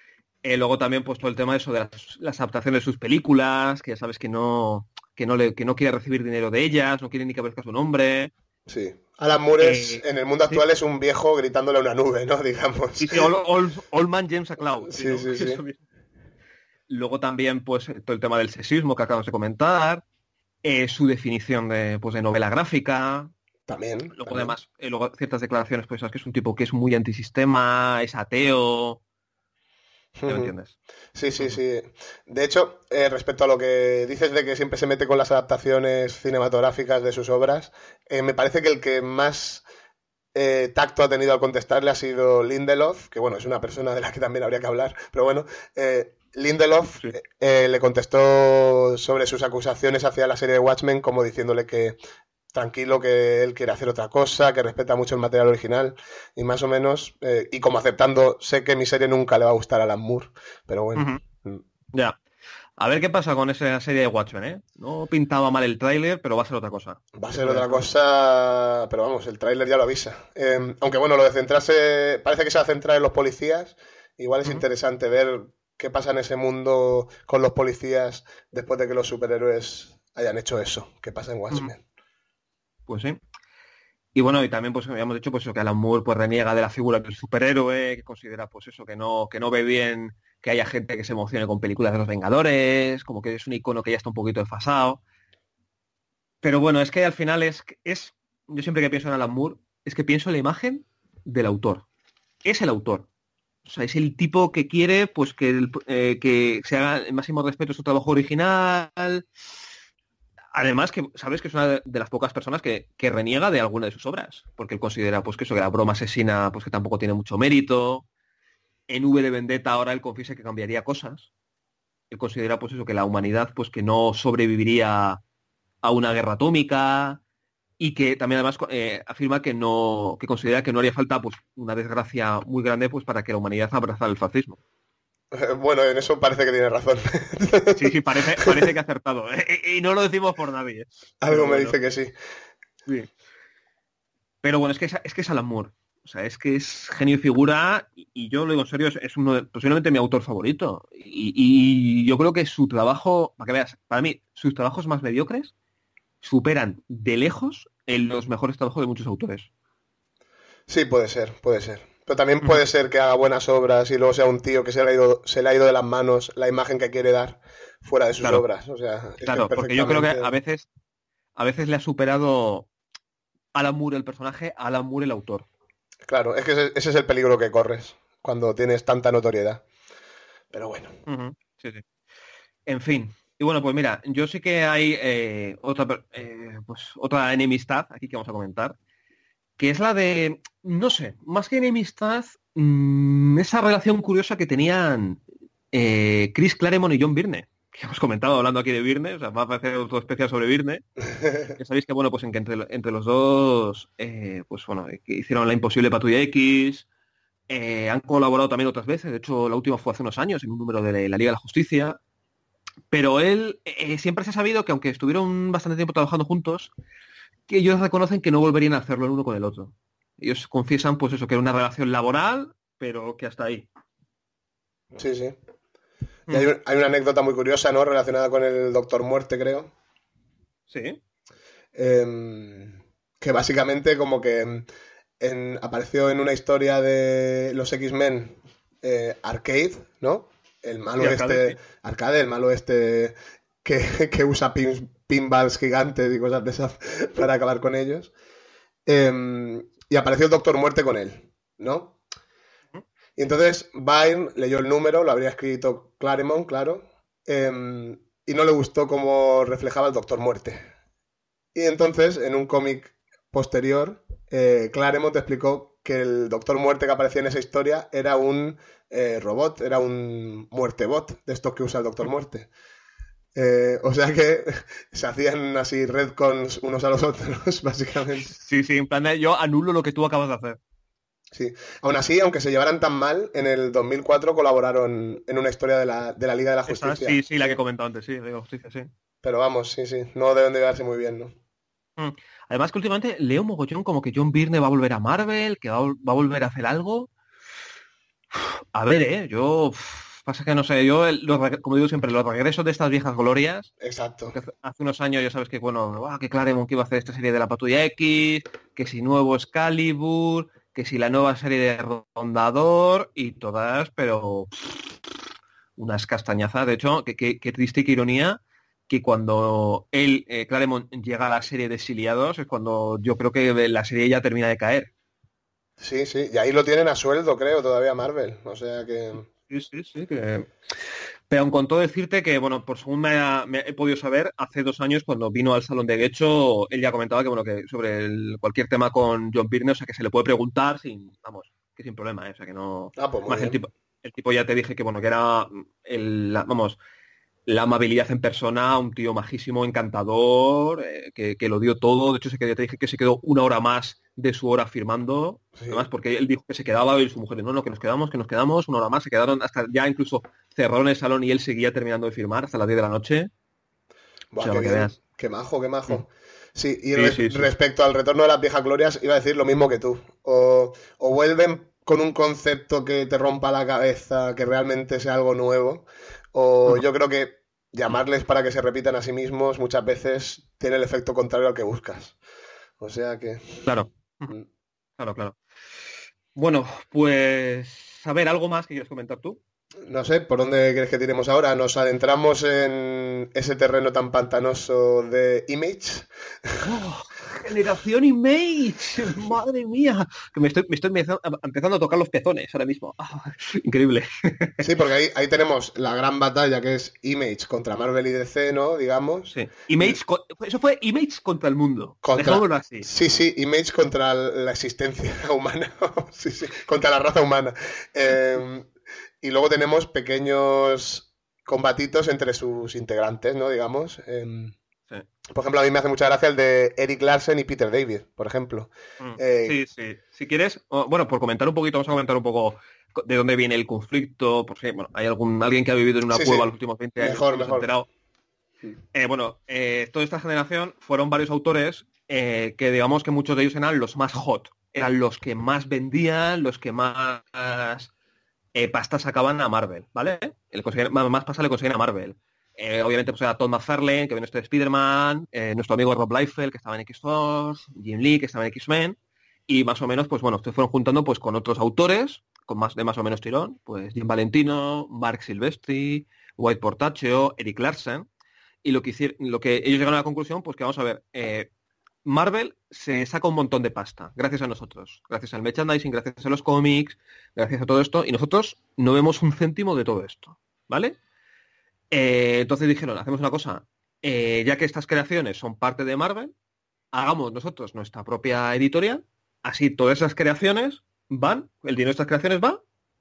Eh, luego también pues todo el tema de eso de las, las adaptaciones de sus películas, que ya sabes que no, que no le, que no quiere recibir dinero de ellas, no quiere ni que aparezca su nombre. Sí. Alan Moore es, Eh, en el mundo actual sí, es un viejo gritándole a una nube, ¿no? Digamos. sí, sí, Old, Old- Old Man James a Cloud. Sí, Sí, ¿no? sí, sí. Eso mismo. Luego también pues todo el tema del sexismo que acabamos de comentar, eh, su definición de, pues, de novela gráfica. También, Luego también. además, eh, luego ciertas declaraciones, pues sabes que es un tipo que es muy antisistema, es ateo. ¿Ya me Ujú. entiendes? Sí, sí, Ujú. sí. De hecho, eh, respecto a lo que dices de que siempre se mete con las adaptaciones cinematográficas de sus obras, eh, me parece que el que más eh, tacto ha tenido al contestarle ha sido Lindelof, que bueno, es una persona de la que también habría que hablar, pero bueno, eh, Lindelof Sí. eh, eh, le contestó sobre sus acusaciones hacia la serie de Watchmen como diciéndole que tranquilo, que él quiere hacer otra cosa, que respeta mucho el material original y más o menos, eh, y como aceptando, sé que mi serie nunca le va a gustar a Alan Moore, pero bueno. Ujú. Mm. Ya. A ver qué pasa con esa serie de Watchmen, ¿eh? No pintaba mal el tráiler, pero va a ser otra cosa. Va a ser Eso ya otra te lo digo. cosa, pero vamos, el tráiler ya lo avisa. Eh, aunque bueno, lo de centrarse, parece que se va a centrar en los policías. Igual es Ujú. interesante ver qué pasa en ese mundo con los policías después de que los superhéroes hayan hecho eso. ¿Qué pasa en Ujú. Watchmen? Pues sí. Y bueno, y también pues habíamos dicho pues eso, que Alan Moore pues reniega de la figura del superhéroe, que considera pues eso, que no, que no ve bien que haya gente que se emocione con películas de los Vengadores, como que es un icono que ya está un poquito desfasado. Pero bueno, es que al final es, es, yo siempre que pienso en Alan Moore, es que pienso en la imagen del autor. Es el autor. O sea, es el tipo que quiere pues que, el- eh, que se haga el máximo respeto a su trabajo original. Además, que sabes que es una de de las pocas personas que, que reniega de alguna de sus obras, porque él considera pues que eso, que la broma asesina, pues que tampoco tiene mucho mérito. En V de Vendetta ahora él confiesa que cambiaría cosas. Él considera pues eso, que la humanidad pues que no sobreviviría a una guerra atómica y que también además eh, afirma que no, que considera que no haría falta pues una desgracia muy grande pues para que la humanidad abrazara el fascismo. Bueno, en eso parece que tiene razón. Sí, sí, parece, parece que ha acertado. Y, y no lo decimos por nadie. Algo Pero me bueno, dice que sí. sí. Pero bueno, es que es, es que es Alan Moore. O sea, es que es genio y figura, y, y yo lo digo en serio, es, es uno de, posiblemente mi autor favorito. Y, y yo creo que su trabajo, para que veas, para mí, sus trabajos más mediocres superan de lejos en los mejores trabajos de muchos autores. Sí, puede ser, puede ser. Pero también Ujú. puede ser que haga buenas obras y luego sea un tío que se le ha ido, se le ha ido de las manos la imagen que quiere dar fuera de sus Claro, obras. O sea, es que es claro, porque yo creo que a perfectamente. veces, a veces le ha superado Alan Moore el personaje, a Alan Moore el autor. Claro, es que ese, ese es el peligro que corres cuando tienes tanta notoriedad. Pero bueno. Ujú. Sí, sí. En fin. Y bueno, pues mira, yo sí que hay eh, otra, per- eh, pues, otra enemistad aquí que vamos a comentar, que es la de, no sé, más que enemistad, mm, esa relación curiosa que tenían eh, Chris Claremont y John Byrne, que hemos comentado hablando aquí de Byrne, o sea, va a aparecer otro especial sobre Byrne. Ya sabéis que, bueno, pues en que entre, entre los dos, eh, pues bueno, que hicieron La Imposible Patrulla X, eh, han colaborado también otras veces, de hecho la última fue hace unos años en un número de la Liga de la Justicia, pero él eh, siempre se ha sabido que aunque estuvieron bastante tiempo trabajando juntos, que ellos reconocen que no volverían a hacerlo el uno con el otro. Ellos confiesan, pues eso, que era una relación laboral, pero que hasta ahí. Sí, sí. Y hay, Mm. un- hay una anécdota muy curiosa, ¿no? Relacionada con el Doctor Muerte, creo. Sí. Em, que básicamente como que en- apareció en una historia de los X-Men eh, Arcade, ¿no? El Sí, malo Arcade, este, sí. Arcade, el malo este que, que usa pin- pinballs gigantes y cosas de esas para acabar con ellos. Em, y apareció el Doctor Muerte con él, ¿no? Ujú. Y entonces Byrne leyó el número, lo habría escrito Claremont, claro, em, y no le gustó cómo reflejaba el Doctor Muerte. Y entonces, en un cómic posterior, eh, Claremont explicó que el Doctor Muerte que aparecía en esa historia era un eh, robot, era un muertebot de estos que usa el Doctor Muerte. Eh, o sea que se hacían así retcons unos a los otros, básicamente. Sí, sí, en plan de, yo anulo lo que tú acabas de hacer. Sí. Aún así, aunque se llevaran tan mal, en el dos mil cuatro colaboraron en una historia de la, de la Liga de la Esa, Justicia. sí, sí, la Sí. que he comentado antes, sí, de la justicia, sí. Pero vamos, sí, sí. No deben de llevarse muy bien, ¿no? Mm. Además que últimamente leo mogollón como que John Byrne va a volver a Marvel, que va a, vol- va a volver a hacer algo. A ver, eh, yo... pasa que no sé, yo, el- los reg- como digo siempre, los regresos de estas viejas glorias, Exacto. que hace hace unos años ya sabes que, bueno, ah, que Claremont que iba a hacer esta serie de la Patrulla X, que si nuevo Excalibur, que si la nueva serie de Rondador y todas, pero unas castañazas. De hecho, que, que- qué triste y qué ironía que cuando él, eh, Claremont, llega a la serie de Exiliados, es cuando yo creo que la serie ya termina de caer. Sí, sí. Y ahí lo tienen a sueldo, creo, todavía Marvel. O sea que... Sí, sí, sí, que... Pero aun con todo decirte que, bueno, por según me, ha- me he podido saber, hace dos años cuando vino al Salón de Guecho, él ya comentaba que, bueno, que sobre el- cualquier tema con John Byrne, o sea, que se le puede preguntar sin, vamos, que sin problema, ¿eh? O sea, que no... Ah, pues muy Más el bien. tipo, el tipo ya te dije que, bueno, que era el, la- vamos, la amabilidad en persona, un tío majísimo, encantador, eh, que, que lo dio todo. De hecho, se quedó, te dije que se quedó una hora más de su hora firmando. Además, Sí. porque él dijo que se quedaba y su mujer, no, no, que nos quedamos, que nos quedamos, una hora más. Se quedaron hasta ya incluso cerraron el salón y él seguía terminando de firmar hasta las diez de la noche. O Buah, sea, qué para que bien. veas. Qué majo, qué Mm. majo. Sí, y Sí, res- sí, sí. respecto al retorno de las viejas glorias, iba a decir lo mismo que tú. O, o vuelven con un concepto que te rompa la cabeza, que realmente sea algo nuevo, o yo creo que llamarles para que se repitan a sí mismos muchas veces tiene el efecto contrario al que buscas. O sea que... Claro, mm, claro, claro. Bueno, pues a ver, ¿algo más que quieres comentar tú? no sé, ¿por dónde crees que tiremos ahora? ¿Nos adentramos en ese terreno tan pantanoso de Image? ¡Oh! Generación Image, madre mía, que me estoy, me estoy empezando empezando a tocar los pezones ahora mismo. Ah, increíble. Sí, porque ahí, ahí tenemos la gran batalla que es Image contra Marvel y D C, ¿no? Digamos. Sí. Image, co- eso fue Image contra el mundo. Contra... Dejámoslo así. Sí, sí, Image contra la existencia humana. Sí, sí, contra la raza humana. Eh, y luego tenemos pequeños combatitos entre sus integrantes, ¿no? Digamos. Eh, Sí. por ejemplo, a mí me hace mucha gracia el de Eric Larsen y Peter David, por ejemplo. Mm. Eh, Sí, sí. Si quieres, o- bueno, por comentar un poquito, vamos a comentar un poco co- de dónde viene el conflicto, por si, bueno, hay algún alguien que ha vivido en una sí, cueva sí, los últimos veinte años mejor, y no se ha mejor. enterado. Eh, bueno, eh, toda esta generación fueron varios autores eh, que digamos que muchos de ellos eran los más hot, eran los que más vendían, los que más eh, pasta sacaban a Marvel, ¿vale? El conseguir- más, más pasta le conseguían a Marvel. Eh, obviamente pues era Todd McFarlane, que viene este de Spider-Man, eh, nuestro amigo Rob Liefeld, que estaba en X-Force, Jim Lee, que estaba en X-Men, y más o menos, pues bueno, se fueron juntando pues con otros autores, con más de más o menos tirón, pues Jim Valentino, Mark Silvestri, White Portacio, Eric Larsen, y lo que hicieron, lo que ellos llegaron a la conclusión, pues que vamos a ver, eh, Marvel se saca un montón de pasta, gracias a nosotros, gracias al merchandising, gracias a los cómics, gracias a todo esto, y nosotros no vemos un céntimo de todo esto, ¿vale? Eh, entonces dijeron, hacemos una cosa, eh, ya que estas creaciones son parte de Marvel, hagamos nosotros nuestra propia editorial, así todas esas creaciones van, el dinero de estas creaciones va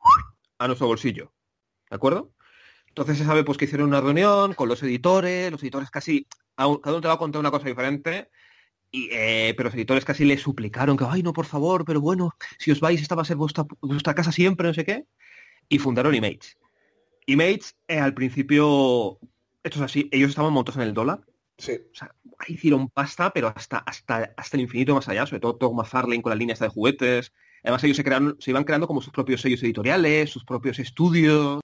a nuestro bolsillo, ¿de acuerdo? Entonces se sabe pues que hicieron una reunión con los editores, los editores casi, cada uno te va a contar una cosa diferente, y, eh, pero los editores casi le suplicaron que, ay no, por favor, pero bueno, si os vais esta va a ser vuestra, vuestra casa siempre, no sé qué, y fundaron Image. Image, eh, al principio, esto es así, ellos estaban montados en el dólar. Sí. O sea, hicieron pasta, pero hasta, hasta, hasta el infinito más allá, sobre todo Tom McFarlane con la línea esta de juguetes. Además, ellos se, crearon, se iban creando como sus propios sellos editoriales, sus propios estudios.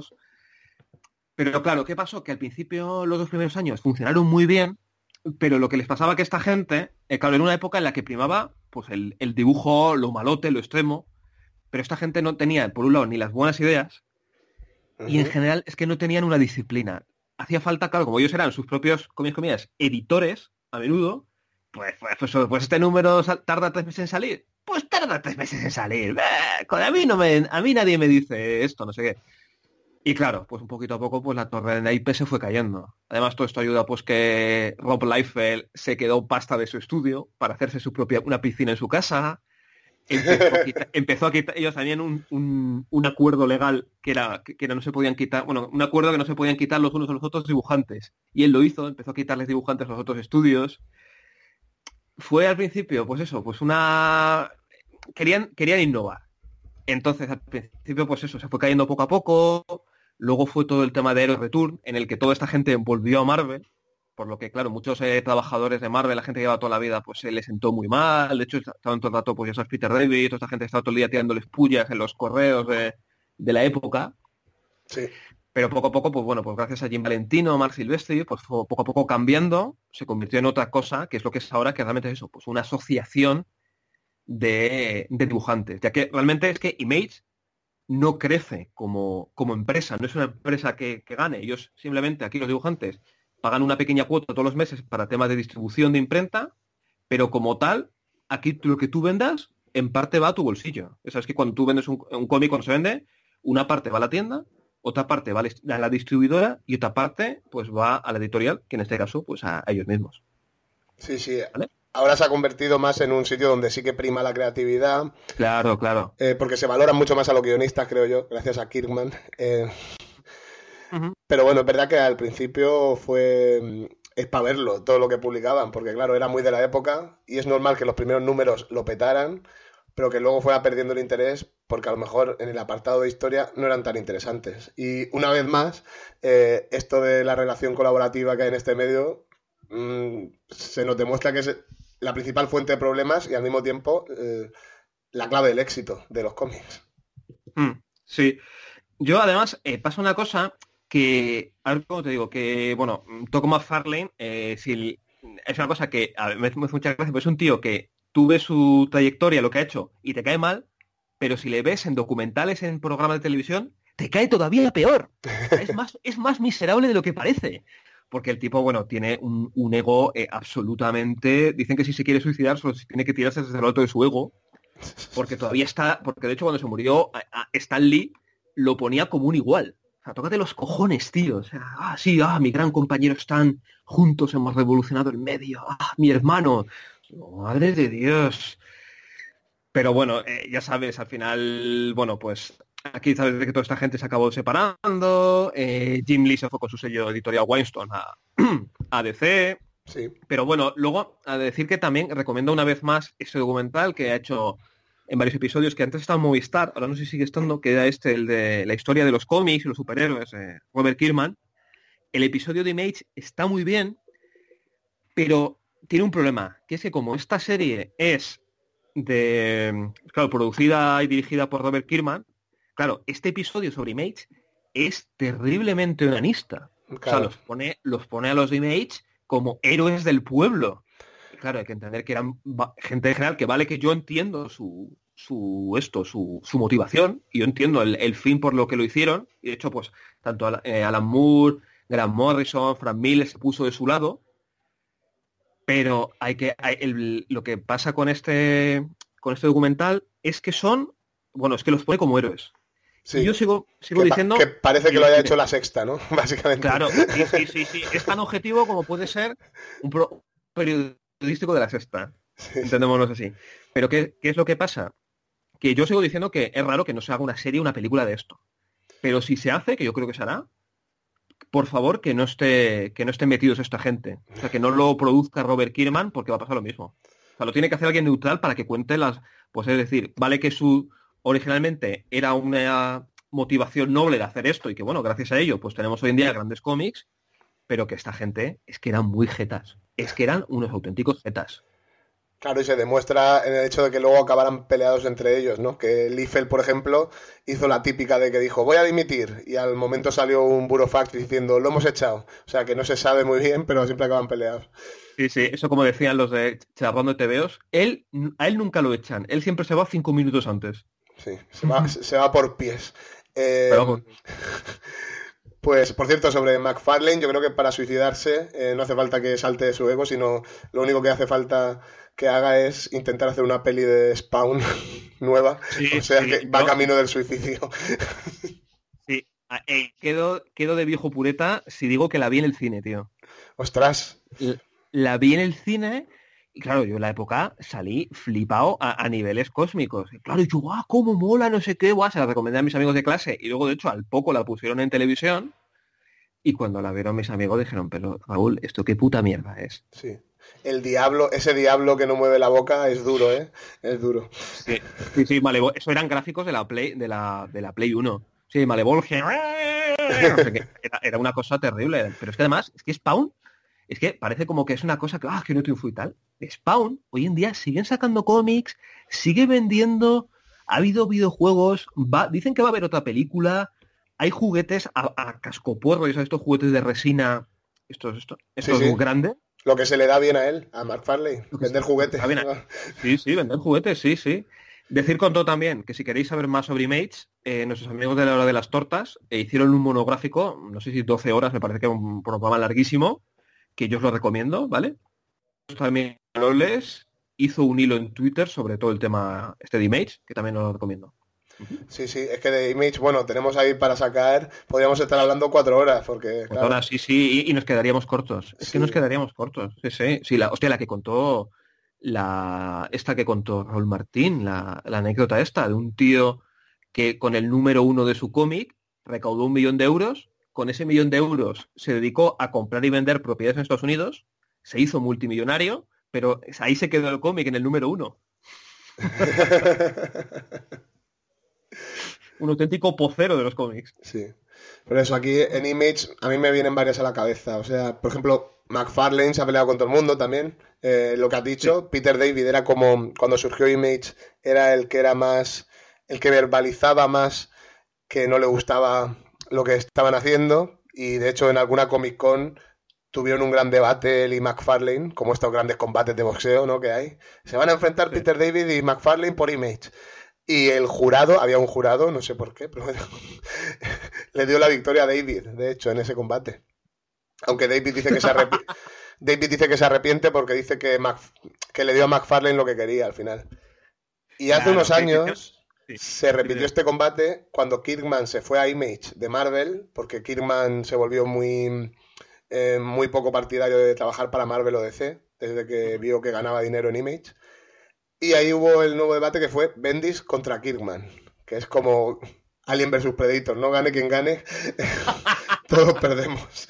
Pero claro, ¿qué pasó? Que al principio, los dos primeros años, funcionaron muy bien, pero lo que les pasaba que esta gente, eh, claro, en una época en la que primaba pues el, el dibujo, lo malote, lo extremo, pero esta gente no tenía, por un lado, ni las buenas ideas, y en Ujú. general es que no tenían una disciplina. Hacía falta, claro, como ellos eran sus propios, comillas, comillas, editores, a menudo, pues, pues, pues, pues este número sal- tarda tres meses en salir. Pues tarda tres meses en salir. Eh, con- a mí no me, a mí nadie me dice esto, no sé qué. Y claro, pues un poquito a poco, pues la torre de naipes se fue cayendo. Además, todo esto ayuda, pues que Rob Liefeld se quedó pasta de su estudio para hacerse su propia, una piscina en su casa. Empezó a quitar, empezó a quitar ellos tenían un, un, un acuerdo legal que era que, que no se podían quitar, bueno, un acuerdo que no se podían quitar los unos a los otros dibujantes. Y él lo hizo, empezó a quitarles dibujantes a los otros estudios. Fue al principio, pues eso, pues una... Querían, querían innovar. Entonces, al principio, pues eso, se fue cayendo poco a poco. Luego fue todo el tema de Hero Return, en el que toda esta gente volvió a Marvel. Por lo que, claro, muchos eh, trabajadores de Marvel, la gente que lleva toda la vida, pues se les sentó muy mal. De hecho, estaban todo el rato, pues ya sabes, Peter David, toda esta gente estaba todo el día tirándoles pullas en los correos de, de la época. Sí. Pero poco a poco, pues bueno, pues gracias a Jim Valentino, Marc Silvestri, pues fue poco a poco cambiando, se convirtió en otra cosa, que es lo que es ahora, que realmente es eso, pues una asociación de, de dibujantes. Ya que realmente es que Image no crece como, como empresa, no es una empresa que, que gane. Ellos simplemente, aquí los dibujantes, pagan una pequeña cuota todos los meses para temas de distribución de imprenta, pero como tal, aquí lo que tú vendas, en parte va a tu bolsillo. O sea, es que cuando tú vendes un, un cómic, cuando se vende, una parte va a la tienda, otra parte va a la distribuidora y otra parte pues va a la editorial, que en este caso pues a ellos mismos. Sí, sí. ¿Vale? Ahora se ha convertido más en un sitio donde sí que prima la creatividad. Claro, claro. Eh, porque se valoran mucho más a los guionistas, creo yo, gracias a Kirkman. Eh, uh-huh. Pero bueno, es verdad que al principio fue... es para verlo, todo lo que publicaban, porque claro, era muy de la época y es normal que los primeros números lo petaran, pero que luego fuera perdiendo el interés porque a lo mejor en el apartado de historia no eran tan interesantes. Y una vez más, eh, esto de la relación colaborativa que hay en este medio mmm, se nos demuestra que es la principal fuente de problemas y al mismo tiempo eh, la clave del éxito de los cómics. Mm, sí. Yo además eh, pasa una cosa que, ahora como te digo, que bueno, Todd McFarlane eh, si, es una cosa que a ver, me hace mucha gracia, pero es un tío que tú ves su trayectoria, lo que ha hecho, y te cae mal, pero si le ves en documentales, en programas de televisión, te cae todavía peor. Es más, es más miserable de lo que parece. Porque el tipo, bueno, tiene un, un ego eh, absolutamente... Dicen que si se quiere suicidar, solo tiene que tirarse desde el alto de su ego. Porque todavía está... Porque de hecho cuando se murió, a, a Stan Lee lo ponía como un igual. O sea, tócate los cojones, tío. O sea, ah, sí, ah, mi gran compañero Stan. Juntos hemos revolucionado el medio. Ah, mi hermano. Madre de Dios. Pero bueno, eh, ya sabes, al final, bueno, pues... Aquí sabes que toda esta gente se acabó separando, eh, Jim Lee se fue con su sello editorial Wildstorm a, a D C, sí. Pero bueno, luego a decir que también recomiendo una vez más ese documental que ha hecho en varios episodios, que antes estaba en Movistar, ahora no sé si sigue estando, que era este, el de la historia de los cómics y los superhéroes, eh, Robert Kirkman. El episodio de Image está muy bien, pero tiene un problema, que es que como esta serie es de, claro, producida y dirigida por Robert Kirkman, claro, este episodio sobre Image es terriblemente onanista. Claro. O sea, los pone, los pone a los de Image como héroes del pueblo. Y claro, hay que entender que eran gente en general, que vale que yo entiendo su, su esto, su, su motivación, y yo entiendo el, el fin por lo que lo hicieron. Y de hecho, pues, tanto eh, Alan Moore, Grant Morrison, Frank Miller se puso de su lado. Pero hay que hay, el, lo que pasa con este, con este documental es que son, bueno, es que los pone como héroes. Sí. Y yo sigo, sigo que diciendo... Pa, que parece que lo haya hecho La Sexta, ¿no? Básicamente. Claro, sí, sí, sí, sí. Es tan objetivo como puede ser un pro periodístico de La Sexta. Sí. Entendémonos así. Pero ¿qué, ¿qué es lo que pasa? Que yo sigo diciendo que es raro que no se haga una serie, una película de esto. Pero si se hace, que yo creo que se hará, por favor, que no esté, que no estén metidos esta gente. O sea, que no lo produzca Robert Kirkman, porque va a pasar lo mismo. O sea, lo tiene que hacer alguien neutral para que cuente las... Pues es decir, vale que su... originalmente era una motivación noble de hacer esto y que, bueno, gracias a ello, pues tenemos hoy en día grandes cómics, pero que esta gente es que eran muy jetas. Es que eran unos auténticos jetas. Claro, y se demuestra en el hecho de que luego acabaran peleados entre ellos, ¿no? Que Liefeld, por ejemplo, hizo la típica de que dijo, voy a dimitir, y al momento salió un burofax diciendo, lo hemos echado. O sea, que no se sabe muy bien, pero siempre acaban peleados. Sí, sí, eso como decían los de Charlando de T V Os, él, a él nunca lo echan, él siempre se va cinco minutos antes. Sí, se va, se va por pies. Eh, Pero... Pues, por cierto, sobre McFarlane, yo creo que para suicidarse eh, no hace falta que salte de su ego, sino lo único que hace falta que haga es intentar hacer una peli de Spawn nueva. Sí, o sea, sí, que va yo... camino del suicidio. Sí, eh, quedo, quedo de viejo pureta si digo que la vi en el cine, tío. ¡Ostras! La, la vi en el cine... Y claro, yo en la época salí flipado a, a niveles cósmicos. Y claro, yo, guau, cómo mola, no sé qué, guau, se la recomendé a mis amigos de clase. Y luego, de hecho, al poco la pusieron en televisión. Y cuando la vieron mis amigos dijeron, pero Raúl, ¿esto qué puta mierda es? Sí. El diablo, ese diablo que no mueve la boca es duro, ¿eh? Es duro. Sí, sí, sí, Malevol... Eso eran gráficos de la Play, de la, de la Play uno. Sí, Malevolge. No sé qué. Era, era una cosa terrible. Pero es que además, es que Spawn... Es que parece como que es una cosa que, ah, que no triunfó y tal. Spawn, hoy en día siguen sacando cómics, sigue vendiendo, ha habido videojuegos, va, dicen que va a haber otra película, hay juguetes a, a cascoporro, ¿sabes? Estos juguetes de resina, estos, estos, estos Sí, sí. muy grandes. Lo que se le da bien a él, a McFarlane, vender juguetes. A- Sí, sí, vender juguetes, sí, sí. Decir con todo también que si queréis saber más sobre Image, eh, nuestros amigos de la hora de las tortas eh, hicieron un monográfico, no sé si doce horas, me parece que es un programa larguísimo, que yo os lo recomiendo, ¿vale? También Loles hizo un hilo en Twitter sobre todo el tema este de Image, que también os lo recomiendo. Sí, sí, es que de Image, bueno, tenemos ahí para sacar, podríamos estar hablando cuatro horas, porque, Pues claro, ahora sí, sí, y, y nos quedaríamos cortos. Es sí, que nos quedaríamos cortos. Sí, sí. Sí, la, hostia, la que contó, la, esta que contó Raúl Martín, la, la anécdota esta de un tío que con el número uno de su cómic recaudó un millón de euros, con ese millón de euros se dedicó a comprar y vender propiedades en Estados Unidos, se hizo multimillonario, pero ahí se quedó el cómic en el número uno. Un auténtico pocero de los cómics. sí. Por eso aquí en Image a mí me vienen varias a la cabeza. O sea, por ejemplo, McFarlane se ha peleado con todo el mundo también. Eh, lo que has dicho, Sí. Peter David era como, cuando surgió Image, era el que era más, el que verbalizaba más que no le gustaba lo que estaban haciendo. Y de hecho en alguna Comic Con tuvieron un gran debate él y McFarlane, como estos grandes combates de boxeo, ¿no? Que hay. Se van a enfrentar Sí. Peter David y McFarlane por Image. Y el jurado, había un jurado, no sé por qué, pero le dio la victoria a David, de hecho, en ese combate. Aunque David dice que se, arrepi- David dice que se arrepiente porque dice que, Mc- que le dio a McFarlane lo que quería al final. Y hace Claro, unos que- que- años sí. se repitió Dime. este combate cuando Kirkman se fue a Image de Marvel, porque Kirkman se volvió muy, eh, muy poco partidario de trabajar para Marvel o D C, desde que vio que ganaba dinero en Image. Y ahí hubo el nuevo debate que fue Bendis contra Kirkman, que es como Alien versus Predator, no gane quien gane, todos perdemos.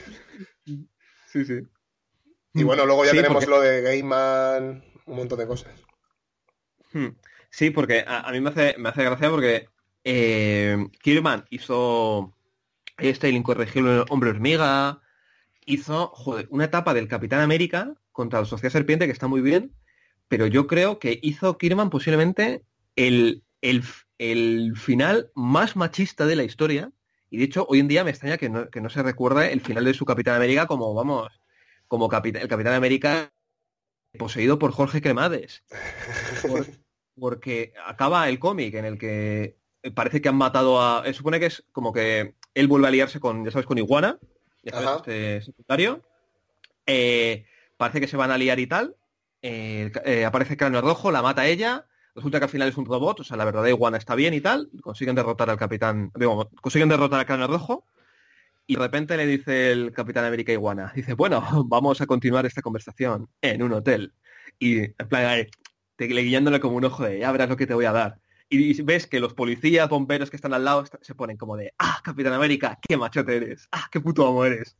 Sí, sí. Y bueno, luego ya Sí, tenemos porque- lo de Gaiman, un montón de cosas. Hmm. Sí, porque a, a mí me hace, me hace gracia porque eh, Kirkman hizo este El Incorregible Hombre Hormiga, hizo, joder, una etapa del Capitán América contra la Sociedad Serpiente que está muy bien, pero yo creo que hizo Kirkman posiblemente el, el, el final más machista de la historia, y de hecho hoy en día me extraña que no, que no se recuerde el final de su Capitán América como, vamos, como capita- el Capitán América poseído por Jorge Cremades. Por- porque acaba el cómic en el que parece que han matado a... eh, supone que es como que él vuelve a liarse con, ya sabes, con Iguana, ya sabes, Ajá. este secundario. Eh, parece que se van a liar y tal. Eh, eh, aparece Cráneo Rojo, la mata a ella. Resulta que al final es un robot, o sea, la verdadera Iguana está bien y tal. Consiguen derrotar al capitán... Digo, consiguen derrotar al Cráneo Rojo. Y de repente le dice el Capitán América Iguana, dice, bueno, vamos a continuar esta conversación en un hotel. Y en plan, ahí, te, le guiándole como un ojo de, ya verás lo que te voy a dar. Y, y ves que los policías, bomberos que están al lado est- se ponen como de, ah, Capitán América, qué machote eres, ah, qué puto amo eres.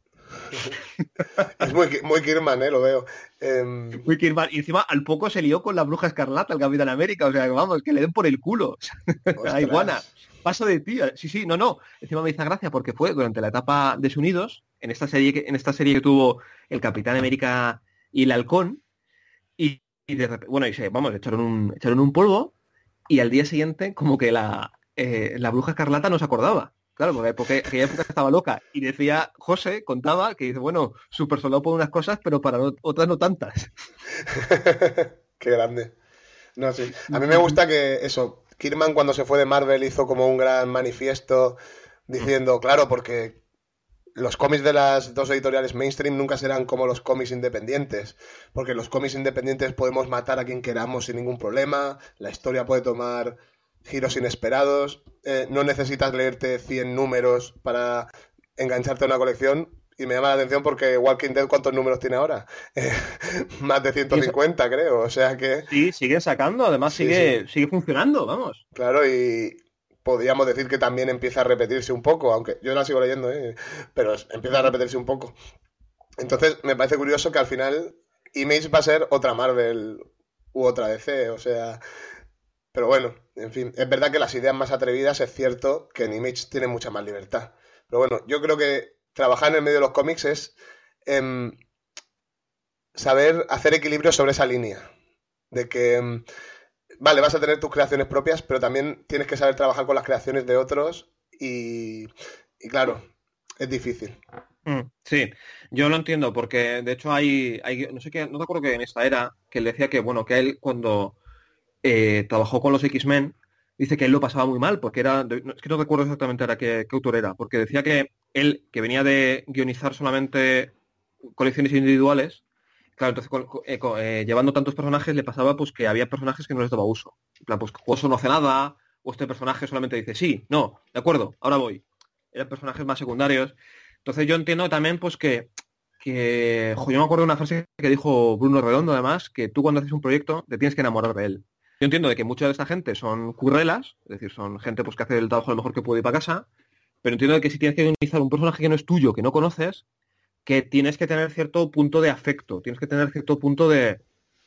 Es muy, muy Kirkman, ¿eh? Lo veo. Em, Uy, qué mal. Y encima al poco se lió con la bruja escarlata, el Capitán América, o sea, vamos, que le den por el culo. A ostras. Iguana, paso de ti. Sí, sí, no, no. Encima me hizo gracia porque fue durante la etapa Desunidos, en esta serie que, en esta serie que tuvo el Capitán América y el Halcón, y, y de repente, bueno, y se, vamos, echaron un, echaron un polvo, y al día siguiente, como que la, eh, la bruja escarlata no se acordaba. Claro, porque, porque aquella época estaba loca. Y decía, José, contaba, que dice, bueno, super soldado por unas cosas, pero para no- otras no tantas. Qué grande. No, sí. A mí me gusta que eso, Kirkman cuando se fue de Marvel hizo como un gran manifiesto diciendo, claro, porque los cómics de las dos editoriales mainstream nunca serán como los cómics independientes, porque los cómics independientes podemos matar a quien queramos sin ningún problema, la historia puede tomar giros inesperados, eh, no necesitas leerte cien números para engancharte a una colección. Y me llama la atención porque Walking Dead, ¿cuántos números tiene ahora? Eh, más de ciento cincuenta, creo. O sea que, Sí, sigue sacando, además Sí, sigue, sigue funcionando, vamos. claro, y podríamos decir que también empieza a repetirse un poco, aunque yo la sigo leyendo, ¿eh? Pero es- empieza a repetirse un poco. Entonces, me parece curioso que al final Image va a ser otra Marvel u otra D C, o sea... Pero bueno, en fin, es verdad que las ideas más atrevidas es cierto que en Image tiene mucha más libertad. Pero bueno, yo creo que trabajar en el medio de los cómics es em, saber hacer equilibrio sobre esa línea. De que, em, vale, vas a tener tus creaciones propias, pero también tienes que saber trabajar con las creaciones de otros y, y claro, es difícil. Mm, sí, yo lo entiendo porque de hecho hay, hay no sé qué, no te acuerdo que en esta era que él decía que bueno, que él cuando eh, trabajó con los X-Men, dice que él lo pasaba muy mal porque era, no, es que no recuerdo exactamente ahora qué, qué autor era, porque decía que él, que venía de guionizar solamente colecciones individuales, claro, entonces con- con- eh, con- eh, llevando tantos personajes le pasaba pues que había personajes que no les daba uso. En plan, pues Oso no hace nada, o este personaje solamente dice sí, no, de acuerdo, ahora voy. Eran personajes más secundarios. Entonces yo entiendo también pues que, que jo, yo me acuerdo de una frase que dijo Bruno Redondo además, que tú cuando haces un proyecto te tienes que enamorar de él. Yo entiendo de que mucha de esta gente son currelas, es decir, son gente pues que hace el trabajo lo mejor que puede ir para casa, pero entiendo de que si tienes que utilizar un personaje que no es tuyo, que no conoces, que tienes que tener cierto punto de afecto, tienes que tener cierto punto de,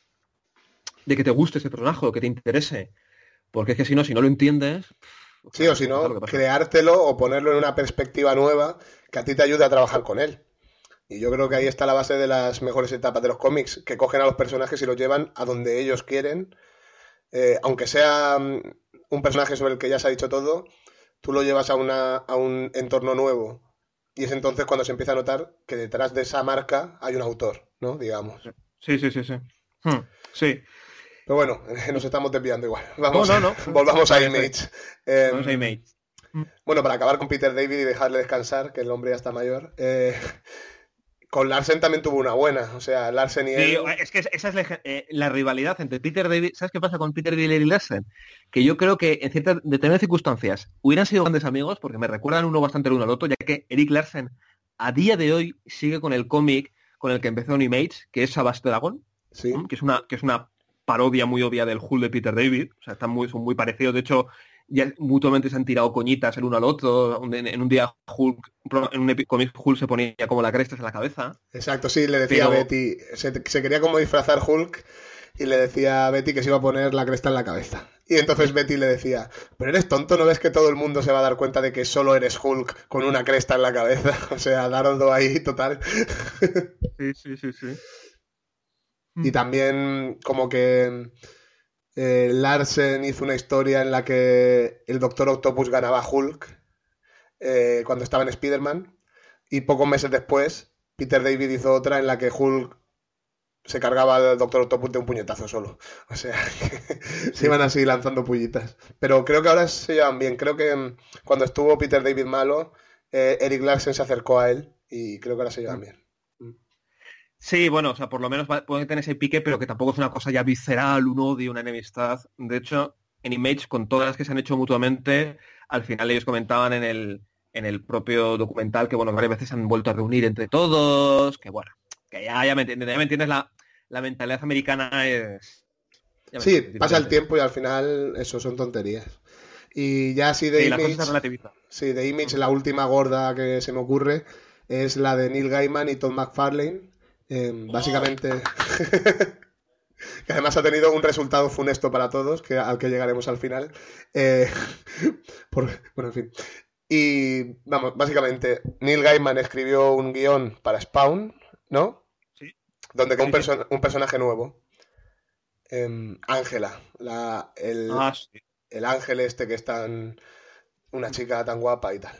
de que te guste ese personaje o que te interese. Porque es que si no, si no lo entiendes, o Sí, sea, o si pasa lo que no, pasa. creártelo o ponerlo en una perspectiva nueva que a ti te ayude a trabajar con él. Y yo creo que ahí está la base de las mejores etapas de los cómics, que cogen a los personajes y los llevan a donde ellos quieren. Eh, aunque sea mm, un personaje sobre el que ya se ha dicho todo, tú lo llevas a, una, a un entorno nuevo. Y es entonces cuando se empieza a notar que detrás de esa marca hay un autor, ¿no? Digamos. Sí, sí, sí, sí. Hmm, sí. Pero bueno, nos estamos desviando igual. No, Vamos, no, no. volvamos Está a bien, está bien. Image. Eh, Vamos a Image. Hmm. bueno, para acabar con Peter David y dejarle descansar, que el hombre ya está mayor. Eh, con Larsen también tuvo una buena. O sea, Larsen y Sí, él. es que esa es la, eh, la rivalidad entre Peter David. ¿Sabes qué pasa con Peter David y Larsen? Que yo creo que en ciertas determinadas circunstancias hubieran sido grandes amigos porque me recuerdan uno bastante el uno al otro, ya que Eric Larsen a día de hoy sigue con el cómic con el que empezó en Image, que es Savage Dragon, Sí. ¿m? que es una que es una parodia muy obvia del Hulk de Peter David. O sea, están muy, son muy parecidos. De hecho, ya mutuamente se han tirado coñitas el uno al otro. En, en un día Hulk, en un cómic Hulk se ponía como la cresta en la cabeza. Exacto, sí, le decía Pero a Betty. Se, se quería como disfrazar Hulk y le decía a Betty que se iba a poner la cresta en la cabeza. Y entonces Betty le decía, pero eres tonto, ¿no ves que todo el mundo se va a dar cuenta de que solo eres Hulk con una cresta en la cabeza? O sea, dardo ahí total. sí, sí, sí, sí. Y también como que eh, Larsen hizo una historia en la que el Doctor Octopus ganaba a Hulk eh, cuando estaba en Spider-Man. Y pocos meses después, Peter David hizo otra en la que Hulk se cargaba al Doctor Octopus de un puñetazo solo. O sea, que se iban así lanzando pullitas. Pero creo que ahora se llevan bien. Creo que mm, cuando estuvo Peter David malo, eh, Eric Larsen se acercó a él y creo que ahora se llevan bien. Sí, bueno, o sea, por lo menos va- puede tener ese pique, pero que tampoco es una cosa ya visceral, un odio, una enemistad. De hecho, en Image, con todas las que se han hecho mutuamente, al final ellos comentaban en el, en el propio documental que, bueno, varias veces se han vuelto a reunir entre todos, que bueno, que ya, ya me entiendes, ya me entiendes, la, la mentalidad americana es... ya me Sí, entiendes, pasa el diferente. tiempo y al final eso son tonterías. Y ya así de Sí, las cosas se Image, relativizan. sí, de Image, la última gorda que se me ocurre es la de Neil Gaiman y Todd McFarlane. Eh, básicamente, que además ha tenido un resultado funesto para todos, que, al que llegaremos al final. Eh, por, bueno, en fin. Y vamos, básicamente, Neil Gaiman escribió un guión para Spawn, ¿no? Sí, Donde con un, sí, sí. perso- un personaje nuevo, em, Ángela, la, el, Ah, sí. el ángel este que es tan, una chica tan guapa y tal.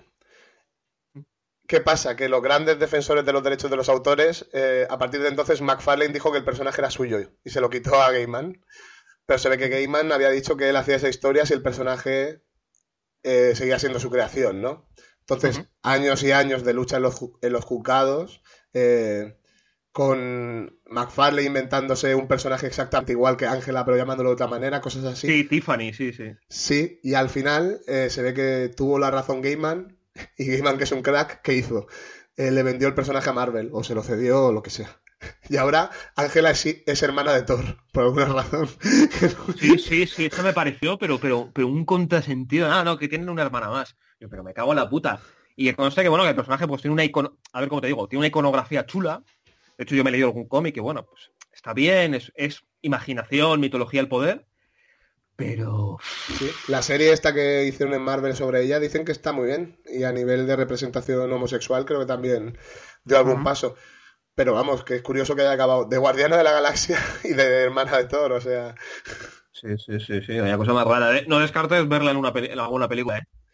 ¿Qué pasa? Que los grandes defensores de los derechos de los autores, eh, a partir de entonces McFarlane dijo que el personaje era suyo y se lo quitó a Gaiman. Pero se ve que Gaiman había dicho que él hacía esa historia si el personaje eh, seguía siendo su creación, ¿no? Entonces, Ujú. años y años de lucha en los, ju- en los juzgados, eh, con McFarlane inventándose un personaje exactamente igual que Ángela, pero llamándolo de otra manera, cosas así. Sí, Tiffany, sí, sí. Sí, y al final eh, se ve que tuvo la razón Gaiman, y Gaiman, que es un crack, ¿qué hizo? Eh, le vendió el personaje a Marvel, o se lo cedió, o lo que sea. Y ahora Ángela es, es hermana de Thor, por alguna razón. Sí, sí, sí, eso me pareció, pero, pero, pero un contrasentido. Ah, no, que tienen una hermana más. Yo, pero me cago en la puta. Y que conste que, bueno, que el personaje pues tiene una icono... A ver cómo te digo, tiene una iconografía chula. De hecho, yo me he leído algún cómic que, bueno, pues está bien, es, es imaginación, mitología, el poder. Pero... Sí, la serie esta que hicieron en Marvel sobre ella dicen que está muy bien. Y a nivel de representación homosexual creo que también dio algún Uh-huh. paso. Pero vamos, que es curioso que haya acabado de Guardiana de la Galaxia y de hermana de Thor, o sea... Sí, sí, sí, sí, una cosa más rara. ¿Eh? No descartes verla en, una peli- en alguna película, ¿eh?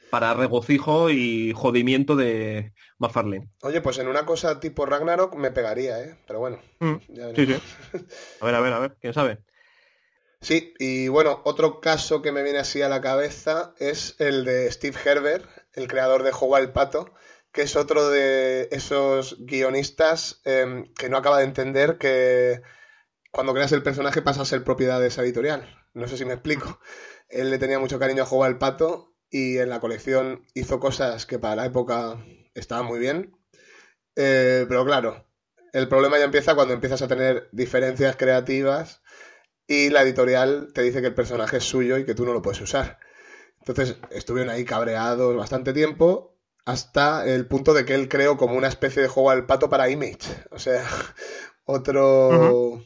para regocijo y jodimiento de McFarlane. Oye, pues en una cosa tipo Ragnarok me pegaría, ¿eh? Pero bueno, Mm, ya sí, veremos. sí. A ver, a ver, a ver, quién sabe. Sí, y bueno, otro caso que me viene así a la cabeza es el de Steve Herbert, el creador de Juego al Pato, que es otro de esos guionistas eh, que no acaba de entender que cuando creas el personaje pasa a ser propiedad de esa editorial. No sé si me explico. Él le tenía mucho cariño a Juego al Pato y en la colección hizo cosas que para la época estaban muy bien. Eh, pero claro, el problema ya empieza cuando empiezas a tener diferencias creativas y la editorial te dice que el personaje es suyo y que tú no lo puedes usar. Entonces estuvieron ahí cabreados bastante tiempo hasta el punto de que él creó como una especie de Juego al Pato para Image. O sea, Ujú. otro,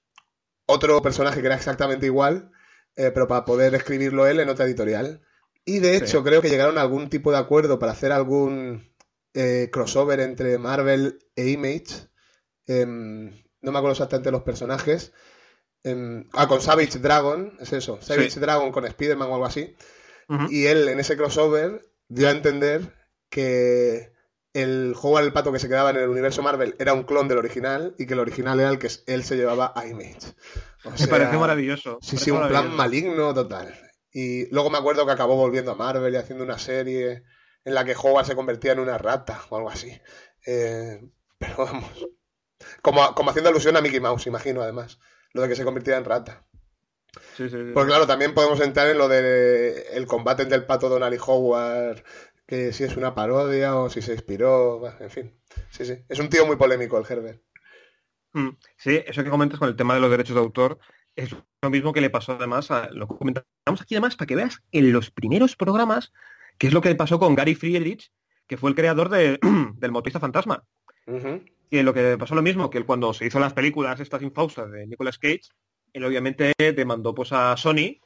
otro personaje que era exactamente igual, eh, pero para poder escribirlo él en otra editorial. Y de Sí. hecho creo que llegaron a algún tipo de acuerdo para hacer algún eh, crossover entre Marvel e Image. Em, no me acuerdo exactamente los personajes. Em, ah, con Savage Dragon, es eso. Sí. Savage Dragon con Spider-Man o algo así. Ujú. Y él en ese crossover dio a entender que el juego al pato que se quedaba en el universo Marvel era un clon del original y que el original era el que él se llevaba a Image. O Me pareció sea, maravilloso. sí, Me sí, pareció un plan maravilloso. maligno total. Y luego me acuerdo que acabó volviendo a Marvel y haciendo una serie en la que Howard se convertía en una rata o algo así. Eh, pero vamos, como, como haciendo alusión a Mickey Mouse, imagino, además, lo de que se convirtiera en rata. Sí, sí, sí, Pues sí. claro, también podemos entrar en lo de el combate entre el pato Donald y Howard, que si es una parodia o si se inspiró, bah, en fin. Sí, sí. Es un tío muy polémico el Herbert. Mm, sí, eso que comentas con el tema de los derechos de autor es lo mismo que le pasó además a lo que comentamos aquí además para que veas en los primeros programas qué es lo que pasó con Gary Friedrich, que fue el creador de- del Motorista Fantasma. Ujú. Y lo que pasó lo mismo, que él cuando se hizo las películas estas infaustas de Nicolas Cage, él obviamente demandó pues a Sony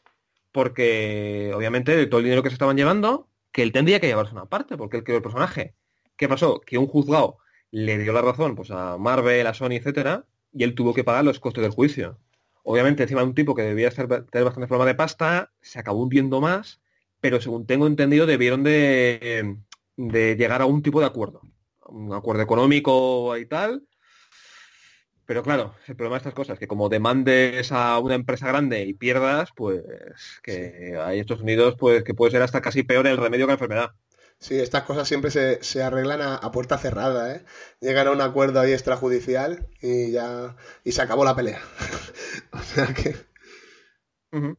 porque obviamente de todo el dinero que se estaban llevando, que él tendría que llevarse una parte, porque él creó el personaje. ¿Qué pasó? Que un juzgado le dio la razón pues a Marvel, a Sony, etcétera, y él tuvo que pagar los costes del juicio. Obviamente, encima de un tipo que debía ser- tener bastante problema de pasta, se acabó hundiendo más, pero según tengo entendido, debieron de, de llegar a un tipo de acuerdo. Un acuerdo económico y tal. Pero claro, el problema de estas cosas, que como demandes a una empresa grande y pierdas, pues Sí. que hay Estados Unidos, pues que puede ser hasta casi peor el remedio que la enfermedad. Sí, estas cosas siempre se, se arreglan a, a puerta cerrada, ¿eh? Llegan a un acuerdo ahí extrajudicial y ya. Y se acabó la pelea. O sea que. Ujú.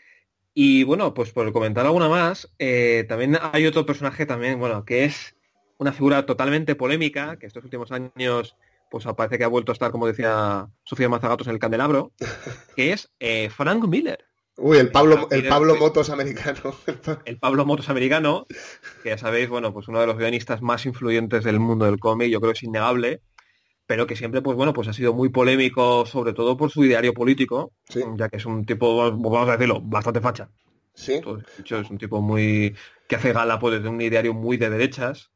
Y bueno, pues por comentar alguna más, eh, también hay otro personaje también, bueno, que es una figura totalmente polémica, que estos últimos años, pues parece que ha vuelto a estar, como decía Sofía Mazagatos, en el candelabro, que es eh, Frank Miller. Uy, el Eh, Pablo, Frank el Miller Pablo fue Motos americano. el Pablo Motos americano, que ya sabéis, bueno, pues uno de los guionistas más influyentes del mundo del cómic, yo creo que es innegable, pero que siempre, pues bueno, pues ha sido muy polémico, sobre todo por su ideario político, Sí, ya que es un tipo, vamos a decirlo, bastante facha. sí, Todo dicho, es un tipo muy que hace gala pues, de un ideario muy de derechas.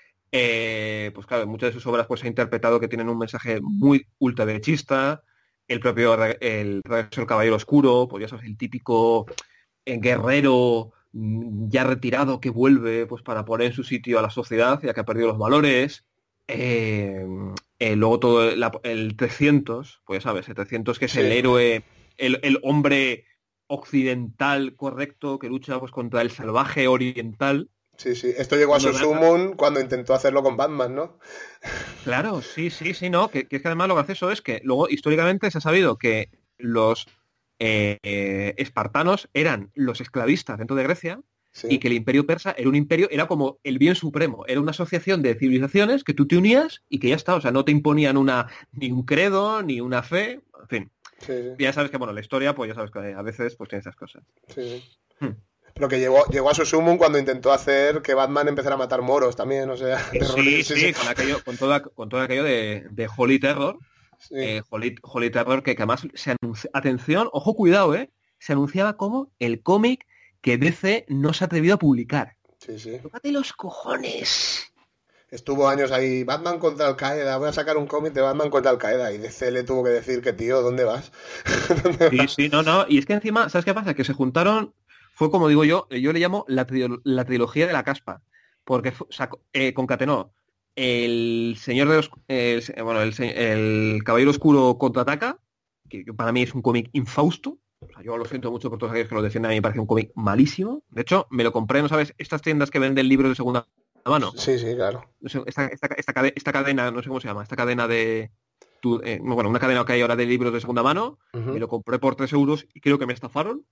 Eh, pues claro, en muchas de sus obras pues se ha interpretado que tienen un mensaje muy ultraderechista. El propio Re- el Regreso del Caballero Oscuro, pues ya sabes, el típico eh, guerrero mm, ya retirado que vuelve pues para poner en su sitio a la sociedad ya que ha perdido los valores. Eh, eh, luego todo la- el trescientos, pues ya sabes, el trescientos que es el sí. héroe, el, el hombre occidental correcto que lucha pues contra el salvaje oriental. Sí, sí. Esto llegó a Cuando su realmente- sumum cuando intentó hacerlo con Batman, ¿no? Claro, sí, sí, sí, no, que, que es que además lo gracioso es que luego históricamente se ha sabido que los eh, eh, espartanos eran los esclavistas dentro de Grecia y Sí, que el imperio persa era un imperio, era como el bien supremo, era una asociación de civilizaciones que tú te unías y que ya está, o sea, no te imponían una ni un credo, ni una fe, en fin. sí, Ya sabes que, bueno, la historia, pues ya sabes que a veces pues tiene esas cosas. sí, sí. Hmm. Pero que llegó, llegó a su sumum cuando intentó hacer que Batman empezara a matar moros también, o sea, Eh, Sí, terroristas. Sí, sí, sí. con aquello, con toda, con todo aquello de, de Holy Terror, Sí, eh, Holy, Holy Terror, que, que además se anuncia, atención, ojo, cuidado, eh, se anunciaba como el cómic que D C no se ha atrevido a publicar. sí, sí. Tócate los cojones. Estuvo años ahí, Batman contra Al Qaeda, voy a sacar un cómic de Batman contra Al Qaeda. Y D C le tuvo que decir que, tío, ¿dónde vas? ¿Dónde Sí, vas? sí, no, no. Y es que encima, ¿sabes qué pasa? Que se juntaron, fue como digo yo, yo le llamo la, tri- la trilogía de la caspa, porque fu- sacó- eh, concatenó el Señor de los... el se- bueno, el, se- el Caballero Oscuro contraataca, que, que para mí es un cómic infausto. O sea, yo lo siento mucho por todos aquellos que lo defienden, a mí me parece un cómic malísimo. De hecho, me lo compré, ¿no sabes? Estas tiendas que venden libros de segunda mano. Sí, sí, claro. No sé, esta, esta, esta, cade- esta cadena, no sé cómo se llama, esta cadena de... tu- eh, bueno, una cadena que hay ahora de libros de segunda mano. Ujú. Me lo compré por tres euros y creo que me estafaron.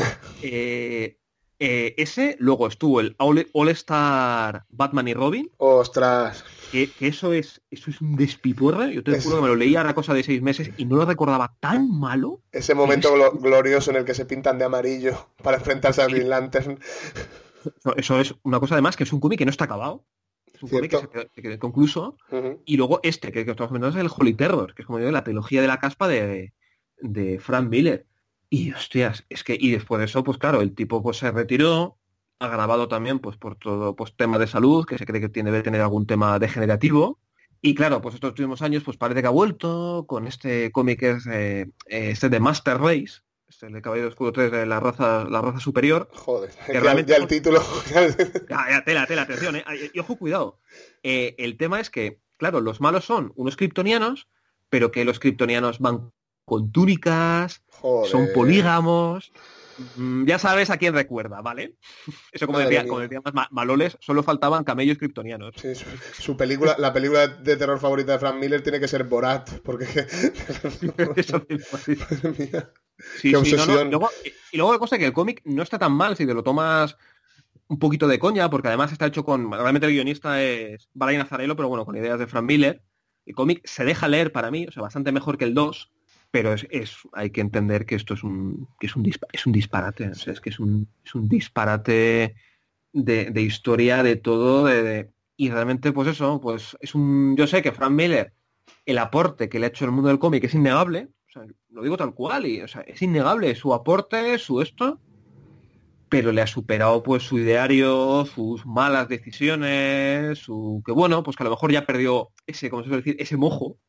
Eh, eh, ese, luego estuvo el All, All Star Batman y Robin, Ostras. que, que eso es eso es un despiporre. Yo te Es- juro que me lo leía a la cosa de seis meses y no lo recordaba tan malo. Ese momento glo- glorioso en el que se pintan de amarillo para enfrentarse a Green Lantern. Eso, eso es una cosa además que es un cómic que no está acabado. Es un cómic que se Cierto. quedó, se quedó inconcluso. Ujú. Y luego este, que, que estamos comentando, es el Holy Terror, que es como digo, la trilogía de la caspa de, de Frank Miller. Y hostias, es que, y después de eso, pues claro, el tipo pues se retiró, ha grabado también pues por todo pues tema de salud, que se cree que tiene, debe tener algún tema degenerativo. Y claro, pues estos últimos años pues parece que ha vuelto con este cómic que es eh, eh, este de Master Race, este el de Caballero Oscuro tres de la raza, la raza superior. Joder, Que ya, realmente- ya el título. Ya, ya, tela, tela, atención, eh. Ay, Y ojo, cuidado. Eh, el tema es que, claro, los malos son unos kryptonianos, pero que los kryptonianos van con túnicas, Joder. son polígamos. Mm, ya sabes a quién recuerda, ¿vale? Eso como Madre decía, mía. como decían más ma- maloles, solo faltaban camellos kryptonianos. Sí, su, su película, la película de terror favorita de Frank Miller tiene que ser Borat, porque es que- Eso mismo, sí. Madre mía. Sí, Qué sí, no, no. obsesión. Y luego, y luego la cosa es que el cómic no está tan mal si te lo tomas un poquito de coña, porque además está hecho con... Realmente el guionista es Brian Azzarello, pero bueno, con ideas de Frank Miller. El cómic se deja leer para mí, o sea, bastante mejor que el dos, pero es, es hay que entender que esto es un que es un, dispa- es un disparate. O sea, es que es un, es un disparate de, de historia, de todo, de, de- y realmente, pues eso, pues es un... Yo sé que Frank Miller, el aporte que le ha hecho el mundo del cómic es innegable, o sea, lo digo tal cual, y, o sea, es innegable su aporte, su esto, pero le ha superado pues su ideario, sus malas decisiones, su que bueno, pues que a lo mejor ya perdió ese, como se suele decir, ese mojo.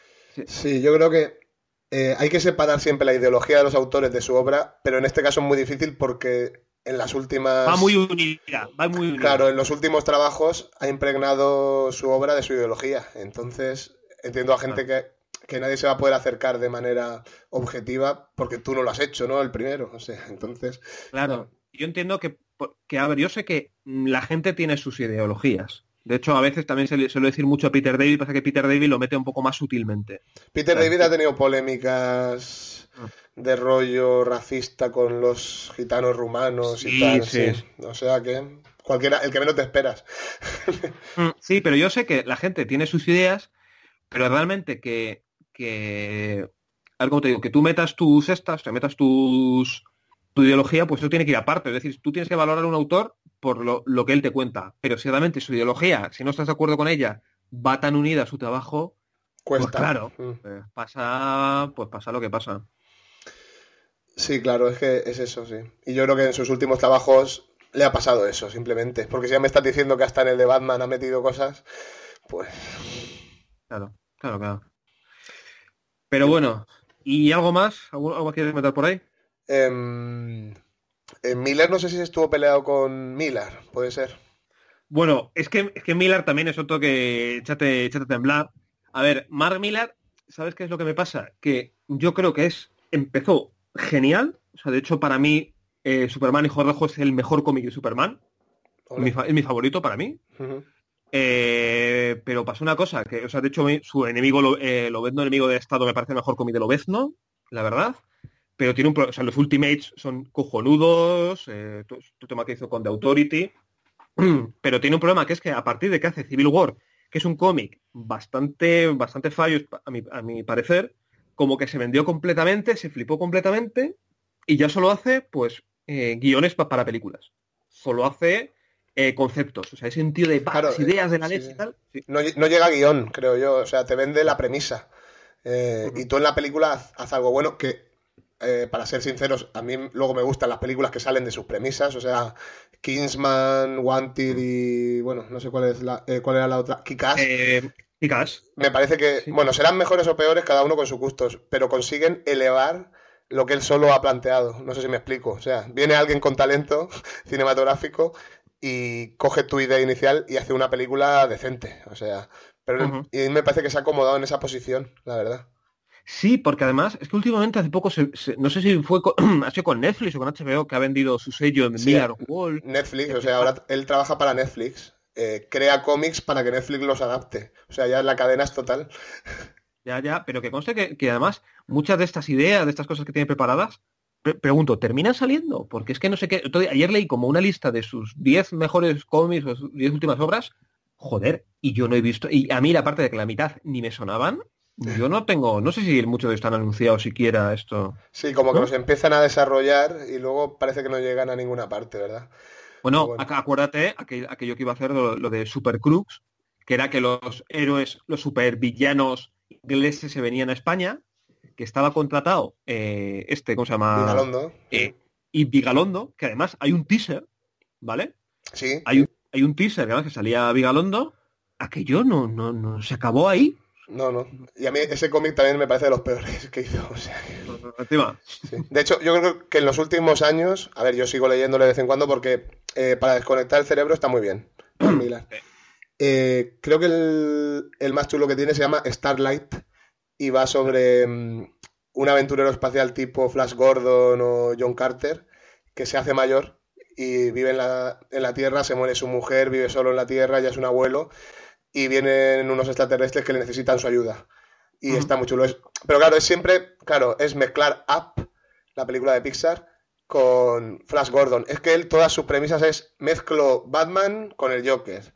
Sí, yo creo que eh, hay que separar siempre la ideología de los autores de su obra, pero en este caso es muy difícil porque en las últimas... Va muy unida, va muy unida. Claro, en los últimos trabajos ha impregnado su obra de su ideología. Entonces, entiendo a gente que, que nadie se va a poder acercar de manera objetiva porque tú no lo has hecho, ¿no? El primero. O sea, entonces... Claro, yo entiendo que, que, a ver, yo sé que la gente tiene sus ideologías. De hecho, a veces también se le suele decir mucho a Peter David, pasa que Peter David lo mete un poco más sutilmente. Peter Claro. David ha tenido polémicas Ah. de rollo racista con los gitanos rumanos y Sí, tal. sí. Sí. O sea que cualquiera, el que menos te esperas. Mm, Sí, pero yo sé que la gente tiene sus ideas, pero realmente que, que algo te digo, que tú metas tus estas, que metas tus tu ideología, pues eso tiene que ir aparte. Es decir, tú tienes que valorar a un autor por lo, lo que él te cuenta. Pero si realmente su ideología, si no estás de acuerdo con ella, va tan unida a su trabajo, Cuesta. pues claro, Mm. pues pasa, pues pasa lo que pasa. Sí, claro, es que es eso, sí. Y yo creo que en sus últimos trabajos le ha pasado eso, simplemente. Porque si ya me estás diciendo que hasta en el de Batman ha metido cosas, pues... Claro, claro, claro. Pero bueno, ¿y algo más? ¿Algo, algo quieres meter por ahí? em, eh, Miller no sé si estuvo peleado con Miller, puede ser. Bueno, es que, es que Miller también es otro que échate, échate a temblar. A ver, Mark Millar, ¿sabes qué es lo que me pasa? Que yo creo que es empezó genial. O sea, de hecho, para mí, eh, Superman Hijo Rojo es el mejor cómic de Superman. Ole. Mi fa- es mi favorito para mí. Ujú. Eh, pero pasó una cosa, que, o sea, de hecho, mi- su enemigo, lo, eh, Lobezno, enemigo del Estado, me parece el mejor cómic de Lobezno, la verdad. Pero tiene un pro- o sea, los Ultimates son cojonudos, eh, todo todo tema que hizo con The Authority. Pero tiene un problema, que es que a partir de que hace Civil War, que es un cómic bastante, bastante fallo, a mi, a mi parecer, como que se vendió completamente, se flipó completamente, y ya solo hace, pues, eh, guiones pa- para películas. Solo hace eh, conceptos, o sea, ese sentido de Claro, "Bah, ideas de la sí. leche y tal". Sí. No, lle- no llega a guión, creo yo. O sea, te vende la premisa. Eh, Ujú. y tú en la película haz, haz algo bueno que, eh, para ser sinceros, a mí luego me gustan las películas que salen de sus premisas. O sea, Kingsman, Wanted y... Bueno, no sé cuál es la, eh, cuál era la otra. Kick-Ass. Eh, Kick-Ass. Me parece que, Sí. bueno, serán mejores o peores cada uno con sus gustos, pero consiguen elevar lo que él solo ha planteado. No sé si me explico. O sea, viene alguien con talento cinematográfico y coge tu idea inicial y hace una película decente. O sea, pero Ujú. y me parece que se ha acomodado en esa posición, la verdad. Sí, porque además es que últimamente hace poco, se, se- no sé si fue con, ha sido con Netflix o con H B O que ha vendido su sello en Sí, Miller Wall. Netflix, o sea, ahora él trabaja para Netflix. Eh, crea cómics para que Netflix los adapte. O sea, ya la cadena es total. Ya, ya, pero que conste que, que además muchas de estas ideas, de estas cosas que tiene preparadas, pre- pregunto, ¿terminan saliendo? Porque es que no sé qué. otro día- Ayer leí como una lista de sus diez mejores cómics o sus diez últimas obras. Joder, y yo no he visto. Y a mí, la parte de que la mitad ni me sonaban, yo no tengo. No sé si muchos de están anunciados siquiera esto. Sí, como que los ¿No? empiezan a desarrollar y luego parece que no llegan a ninguna parte, ¿verdad? Pero Bueno, bueno. ac- acuérdate aquel- aquello que iba a hacer lo, lo de Super Crux, que era que los héroes, los supervillanos ingleses se venían a España, que estaba contratado eh, este, ¿cómo se llama? Vigalondo, sí. Eh, y Vigalondo, que además hay un teaser, ¿vale? Sí, Hay un, hay un teaser que además que salía Vigalondo, aquello no, no, no se acabó ahí. no, no. Y a mí ese cómic también me parece de los peores que hizo. O sea, Encima. sí. De hecho, yo creo que en los últimos años, a ver, yo sigo leyéndole de vez en cuando porque eh, para desconectar el cerebro está muy bien. Mark Millar. Eh, creo que el, el más chulo que tiene se llama Starlight y va sobre mm, un aventurero espacial tipo Flash Gordon o John Carter que se hace mayor y vive en la, en la Tierra, se muere su mujer, vive solo en la Tierra, ya es un abuelo y vienen unos extraterrestres que le necesitan su ayuda. Y Ujú. está muy chulo. Es, pero claro, es siempre, claro, es mezclar Up, la película de Pixar, con Flash Gordon. Es que él, todas sus premisas es mezclo Batman con el Joker.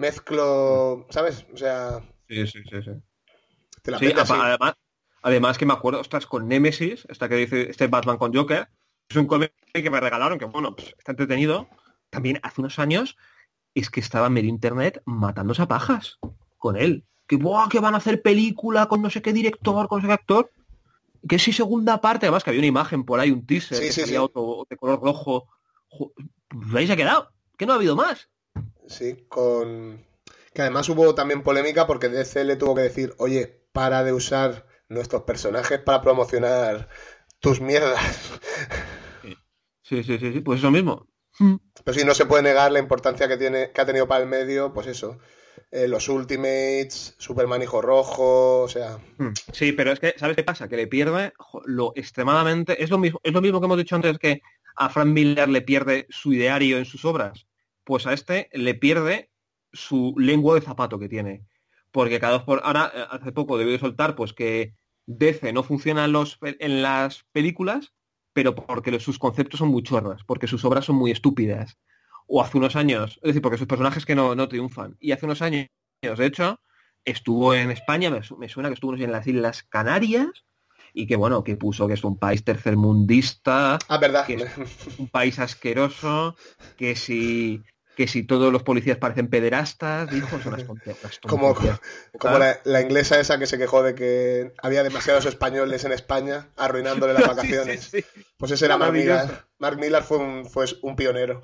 Mezclo, ¿sabes? O sea, Sí, sí, sí, sí. te la Sí, mete apa- así. además, además que me acuerdo, ostras, con Nemesis, esta que dice este Batman con Joker, es un cómic que me regalaron, que bueno, pues, está entretenido. También hace unos años es que estaba en medio internet matándose a pajas con él. Que, ¡buah! Que van a hacer película con no sé qué director, con no sé qué actor. Que si segunda parte, además que había una imagen por ahí, un teaser, Sí, que sí, salía sí. otro de color rojo. Jo- Pues ahí se ha quedado. Que no ha habido más. Sí, con... Que además hubo también polémica porque D C le tuvo que decir, oye, para de usar nuestros personajes para promocionar tus mierdas. Sí, sí, sí, sí, sí, pues eso mismo. Mm. Pero sí, no se puede negar la importancia que tiene, que ha tenido para el medio, pues eso. Eh, los Ultimates, Superman Hijo Rojo, o sea... Mm. Sí, pero es que, ¿sabes qué pasa? Que le pierde jo, lo extremadamente. Es lo mismo, es lo mismo que hemos dicho antes que a Frank Miller le pierde su ideario en sus obras. Pues a este le pierde su lengua de zapato que tiene. Porque cada dos por. Ahora, eh, hace poco debió de soltar, pues que D C no funciona en los en las películas, pero porque los- sus conceptos son muy chorras, porque sus obras son muy estúpidas. O hace unos años, es decir, porque sus personajes que no, no triunfan. Y hace unos años, de hecho, estuvo en España, me, su- me suena que estuvo en las Islas Canarias, y que bueno, que puso que es un país tercermundista, Ah, verdad. que es un país asqueroso, que si, que si todos los policías parecen pederastas, dijo, son unas tonterías, unas Como, tonterías. como la, la inglesa esa que se quejó de que había demasiados españoles en España arruinándole las Sí, sí, vacaciones. sí. Pues ese era Mark Maravilloso. Millar. Mark Millar fue un, fue un pionero.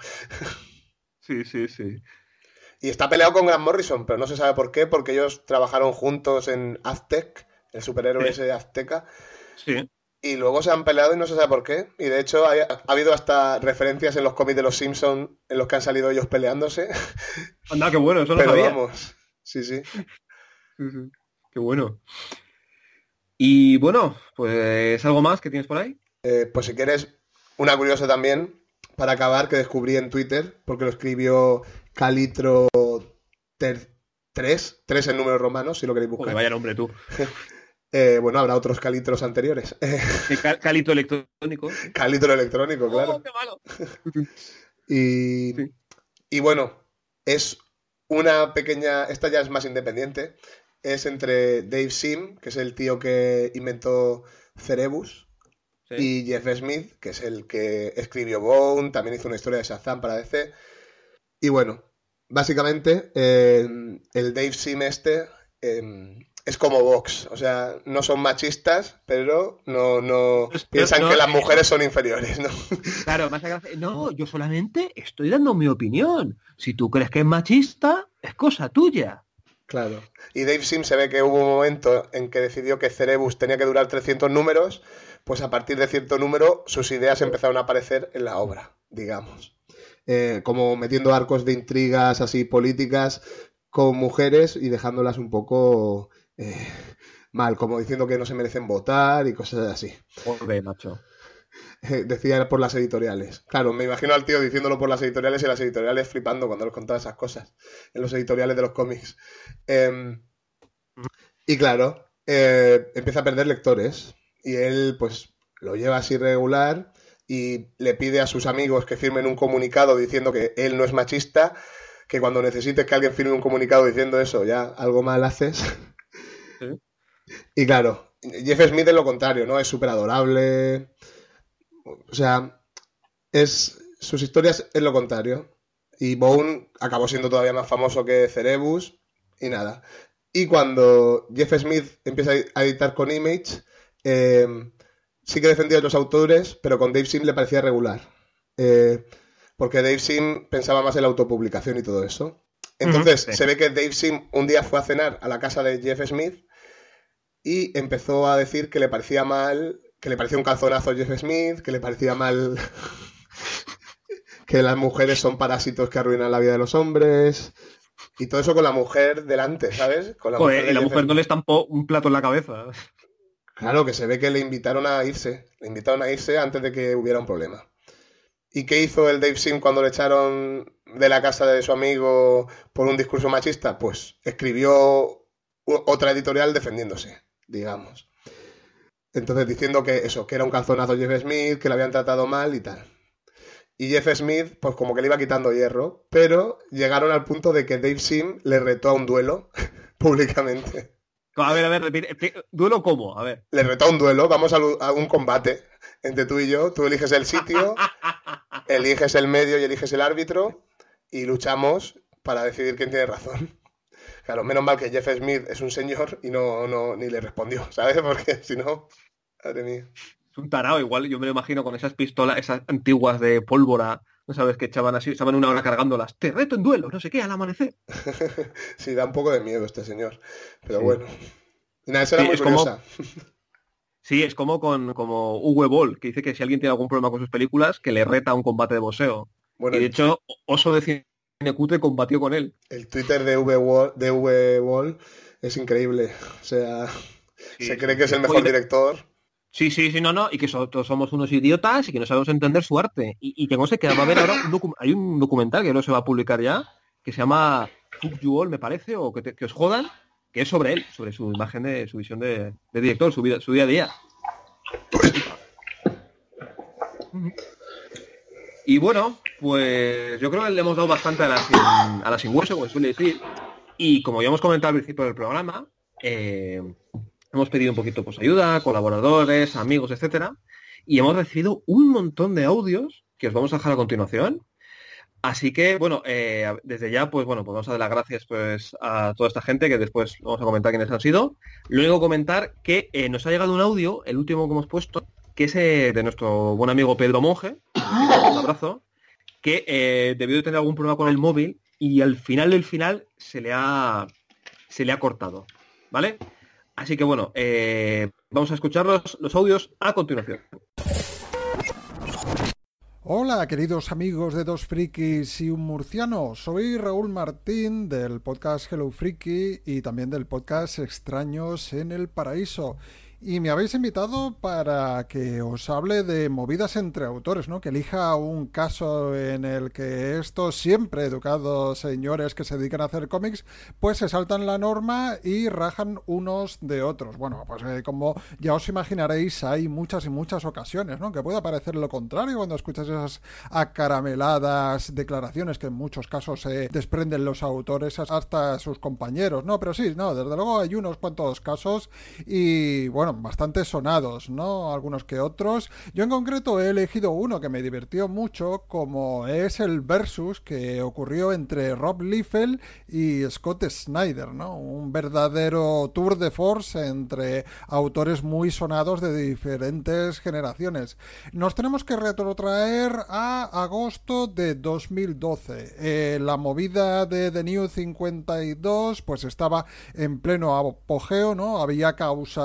Sí, sí, sí. Y está peleado con Grant Morrison, pero no se sabe por qué, porque ellos trabajaron juntos en Aztec, el superhéroe Sí, ese azteca, sí. y luego se han peleado y no se sabe por qué. Y de hecho hay- ha habido hasta referencias en los cómics de los Simpsons en los que han salido ellos peleándose. Anda, qué bueno, eso no Pero sabía. vamos, sí, sí. Sí, sí. Qué bueno. Y bueno, pues algo más que tienes por ahí. Eh, pues si quieres, una curiosa también, para acabar, que descubrí en Twitter, porque lo escribió Calitro tres, tres en números romanos, si lo queréis Joder, buscar. vaya nombre tú. Eh, bueno, habrá otros Calitros anteriores. El ca- Calito electrónico. ¿Sí? Calitro electrónico, ¡Oh, claro. qué malo! Y, Sí. y bueno, es una pequeña, esta ya es más independiente, es entre Dave Sim, que es el tío que inventó Cerebus, Sí. y Jeff Smith, que es el que escribió Bone, también hizo una historia de Shazam para D C. Y bueno, básicamente eh, el Dave Sim este eh, es como Vox, o sea, no son machistas, pero no, no Pero, piensan no, que las eh, mujeres son inferiores, ¿no? Claro, más gracia. No, yo solamente estoy dando mi opinión. Si tú crees que es machista, es cosa tuya. Claro. Y Dave Sim se ve que hubo un momento en que decidió que Cerebus tenía que durar trescientos números, pues a partir de cierto número sus ideas empezaron a aparecer en la obra, digamos. Eh, como metiendo arcos de intrigas así políticas con mujeres y dejándolas un poco eh, mal, como diciendo que no se merecen votar y cosas así. Joder, macho. Decía por las editoriales. Claro, me imagino al tío diciéndolo por las editoriales y las editoriales flipando cuando les contaba esas cosas en los editoriales de los cómics. Eh, y claro, eh, empieza a perder lectores y él pues lo lleva así regular y le pide a sus amigos que firmen un comunicado diciendo que él no es machista, que cuando necesites que alguien firme un comunicado diciendo eso, ya algo mal haces. ¿Sí? Y claro, Jeff Smith es lo contrario, ¿no? Es súper adorable. O sea, es sus historias es lo contrario. Y Bone acabó siendo todavía más famoso que Cerebus y nada. Y cuando Jeff Smith empieza a editar con Image, eh, sí que defendía a los autores, pero con Dave Sim le parecía regular. Eh, porque Dave Sim pensaba más en la autopublicación y todo eso. Entonces, uh-huh, sí. Se ve que Dave Sim un día fue a cenar a la casa de Jeff Smith y empezó a decir que le parecía mal... que le parecía un calzonazo a Jeff Smith, que le parecía mal que las mujeres son parásitos que arruinan la vida de los hombres, y todo eso con la mujer delante, ¿sabes? Con la Joder, mujer y la mujer Smith. No le estampó un plato en la cabeza. Claro, que se ve que le invitaron a irse, le invitaron a irse antes de que hubiera un problema. ¿Y qué hizo el Dave Sim cuando le echaron de la casa de su amigo por un discurso machista? Pues escribió otra editorial defendiéndose, digamos. Entonces diciendo que eso, que era un calzonazo Jeff Smith, que le habían tratado mal y tal. Y Jeff Smith, pues como que le iba quitando hierro, pero llegaron al punto de que Dave Sim le retó a un duelo públicamente. A ver, a ver, repite, ¿duelo cómo? A ver. Le retó a un duelo, vamos a, a un combate entre tú y yo. Tú eliges el sitio, eliges el medio y eliges el árbitro y luchamos para decidir quién tiene razón. Claro, menos mal que Jeff Smith es un señor y no, no ni le respondió, ¿sabes? Porque si no, madre mía. Es un tarao, igual yo me lo imagino con esas pistolas, esas antiguas de pólvora, ¿no sabes? Que echaban así, estaban una hora cargándolas. Te reto en duelo, no sé qué, al amanecer. Sí, da un poco de miedo este señor, pero sí. Bueno. Y nada, eso era sí, muy curiosa. Como... Sí, es como con como Uwe Boll, que dice que si alguien tiene algún problema con sus películas, que le reta a un combate de boxeo. Bueno, y de hecho, Oso de Cinecute combatió con él. El Twitter de Uwe Boll, de Uwe Boll es increíble. O sea, sí, se cree sí, que es el mejor director. Sí, sí, sí, no, no, y que nosotros somos unos idiotas y que no sabemos entender su arte. Y, y que no sé, que va a haber ahora un docu- hay un documental que no se va a publicar ya, que se llama Fuck You All, me parece, o que, te, que os jodan, que es sobre él, sobre su imagen, de su visión de, de director, su, vida, su día a día. Y bueno, pues yo creo que le hemos dado bastante a la sin, a la sin hueso, como suele decir. Y como ya hemos comentado al principio del programa, eh, hemos pedido un poquito pues ayuda, colaboradores, amigos, etcétera. Y hemos recibido un montón de audios que os vamos a dejar a continuación. Así que, bueno, eh, desde ya, pues bueno, pues vamos a dar las gracias pues a toda esta gente, que después vamos a comentar quiénes han sido. Lo único comentar que eh, nos ha llegado un audio, el último que hemos puesto, que es eh, de nuestro buen amigo Pedro Monge, un abrazo, que eh, debió de tener algún problema con el móvil y al final del final se le ha se le ha cortado, ¿vale? Así que bueno, eh, vamos a escuchar los, los audios a continuación. Hola, queridos amigos de Dos Frikis y un Murciano. Soy Raúl Martín del podcast Hello Friki y también del podcast Extraños en el Paraíso. Y me habéis invitado para que os hable de movidas entre autores, ¿no? Que elija un caso en el que estos siempre educados señores que se dedican a hacer cómics, pues se saltan la norma y rajan unos de otros. Bueno, pues eh, como ya os imaginaréis, hay muchas y muchas ocasiones, ¿no? Que puede parecer lo contrario cuando escuchas esas acarameladas declaraciones que en muchos casos se eh, desprenden los autores hasta sus compañeros, ¿no? Pero sí, no, desde luego hay unos cuantos casos y, bueno, bastante sonados, ¿no? Algunos que otros. Yo en concreto he elegido uno que me divirtió mucho, como es el versus que ocurrió entre Rob Liefeld y Scott Snyder, ¿no? Un verdadero tour de force entre autores muy sonados de diferentes generaciones. Nos tenemos que retrotraer a agosto de dos mil doce. Eh, la movida de The New cincuenta y dos pues estaba en pleno apogeo, ¿no? Había causado dentro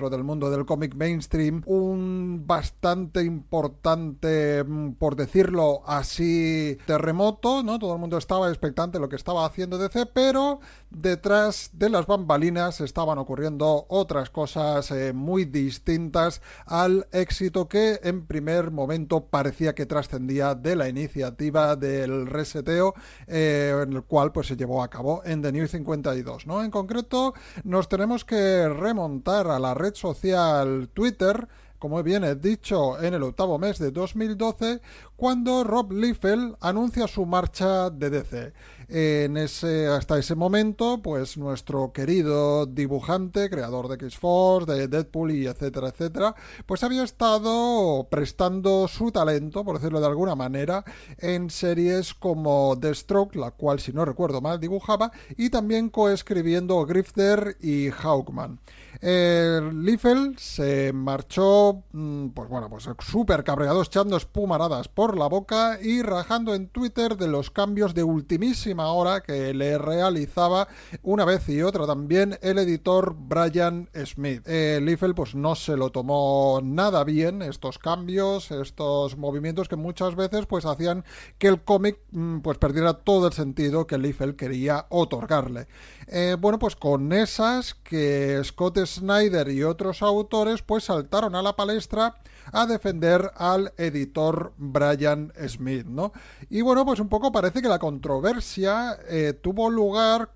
dentro del mundo del cómic mainstream, un bastante importante, por decirlo así, terremoto, ¿no? Todo el mundo estaba expectante de lo que estaba haciendo D C, pero detrás de las bambalinas estaban ocurriendo otras cosas eh, muy distintas al éxito que en primer momento parecía que trascendía de la iniciativa del reseteo, eh, en el cual pues se llevó a cabo en The New cincuenta y dos, ¿no? En concreto, nos tenemos que remontar a la red social Twitter, como bien he dicho, en el octavo mes de dos mil doce, cuando Rob Liefeld anuncia su marcha de D C. En ese, hasta ese momento, pues nuestro querido dibujante, creador de X-Force, de Deadpool y etcétera, etcétera, pues había estado prestando su talento, por decirlo de alguna manera, en series como Deathstroke, la cual, si no recuerdo mal, dibujaba, y también coescribiendo Grifter y Hawkman. Eh, Liefeld se marchó, pues bueno, pues súper cabreado, echando espumaradas por la boca y rajando en Twitter de los cambios de ultimísima hora que le realizaba una vez y otra también el editor Brian Smith. Eh, Liefeld pues no se lo tomó nada bien, estos cambios, estos movimientos que muchas veces pues hacían que el cómic pues perdiera todo el sentido que Liefeld quería otorgarle. Eh, bueno, pues con esas que Scott Snyder y otros autores pues saltaron a la palestra a defender al editor Brian Smith, ¿no? Y bueno, pues un poco parece que la controversia eh, tuvo lugar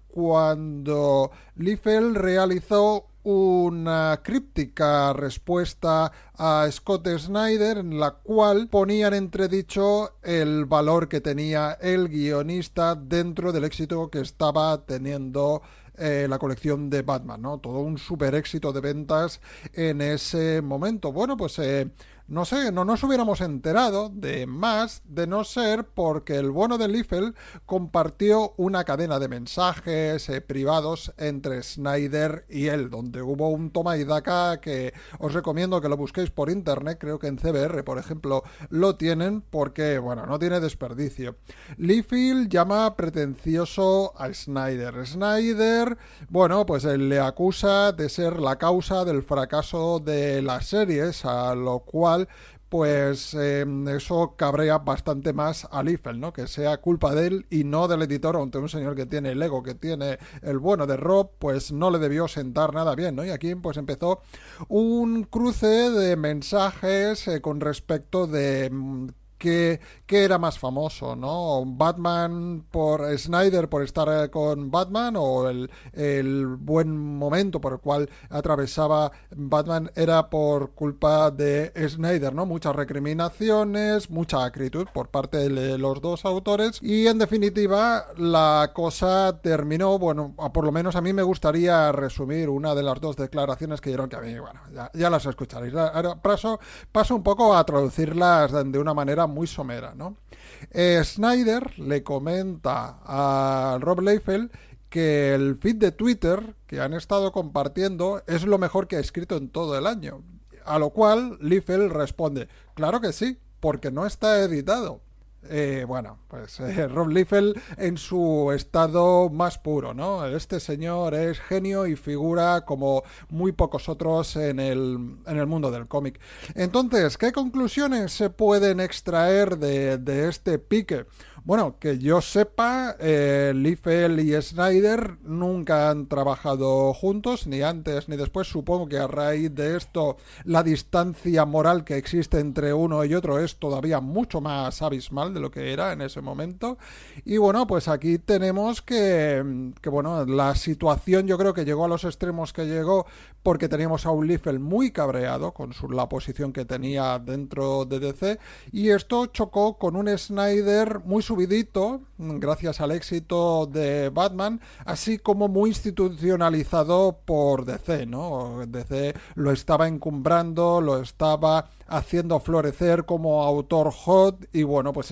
cuando Liefeld realizó una críptica respuesta a Scott Snyder en la cual ponía en entredicho el valor que tenía el guionista dentro del éxito que estaba teniendo Eh, la colección de Batman, ¿no? Todo un super éxito de ventas en ese momento. Bueno, pues eh, no sé, no nos hubiéramos enterado de más de no ser porque el bueno de Liefeld compartió una cadena de mensajes eh, privados entre Snyder y él, donde hubo un toma y daca que os recomiendo que lo busquéis por internet. Creo que en C B R, por ejemplo, lo tienen porque, bueno, no tiene desperdicio. Liefeld llama pretencioso a Snyder. Snyder, bueno, pues él le acusa de ser la causa del fracaso de las series, a lo cual pues eh, eso cabrea bastante más a Liefeld, ¿no? Que sea culpa de él y no del editor, ante un señor que tiene el ego que tiene el bueno de Rob, pues no le debió sentar nada bien, ¿no? Y aquí pues empezó un cruce de mensajes eh, con respecto de ¿Qué, qué era más famoso, ¿no? ¿Batman por Snyder por estar con Batman o el, el buen momento por el cual atravesaba Batman era por culpa de Snyder, ¿no? Muchas recriminaciones, mucha acritud por parte de los dos autores y en definitiva la cosa terminó, bueno, por lo menos a mí me gustaría resumir una de las dos declaraciones que dieron que a mí, bueno, ya, ya las escucharéis. Ahora paso, paso un poco a traducirlas de una manera muy somera, ¿no? Eh, Snyder le comenta a Rob Liefeld que el feed de Twitter que han estado compartiendo es lo mejor que ha escrito en todo el año, a lo cual Liefeld responde, claro que sí, porque no está editado. Eh, bueno, pues eh, Rob Liefeld en su estado más puro, ¿no? Este señor es genio y figura como muy pocos otros en el, en el mundo del cómic. Entonces, ¿qué conclusiones se pueden extraer de, de este pique? Bueno, que yo sepa, eh, Liefeld y Snyder nunca han trabajado juntos, ni antes ni después. Supongo que a raíz de esto la distancia moral que existe entre uno y otro es todavía mucho más abismal de lo que era en ese momento. Y bueno, pues aquí tenemos que, que bueno, la situación yo creo que llegó a los extremos que llegó porque teníamos a un Liefeld muy cabreado con su, la posición que tenía dentro de D C y esto chocó con un Snyder muy subidito gracias al éxito de Batman, así como muy institucionalizado por D C, ¿no? D C lo estaba encumbrando, lo estaba haciendo florecer como autor hot y bueno, pues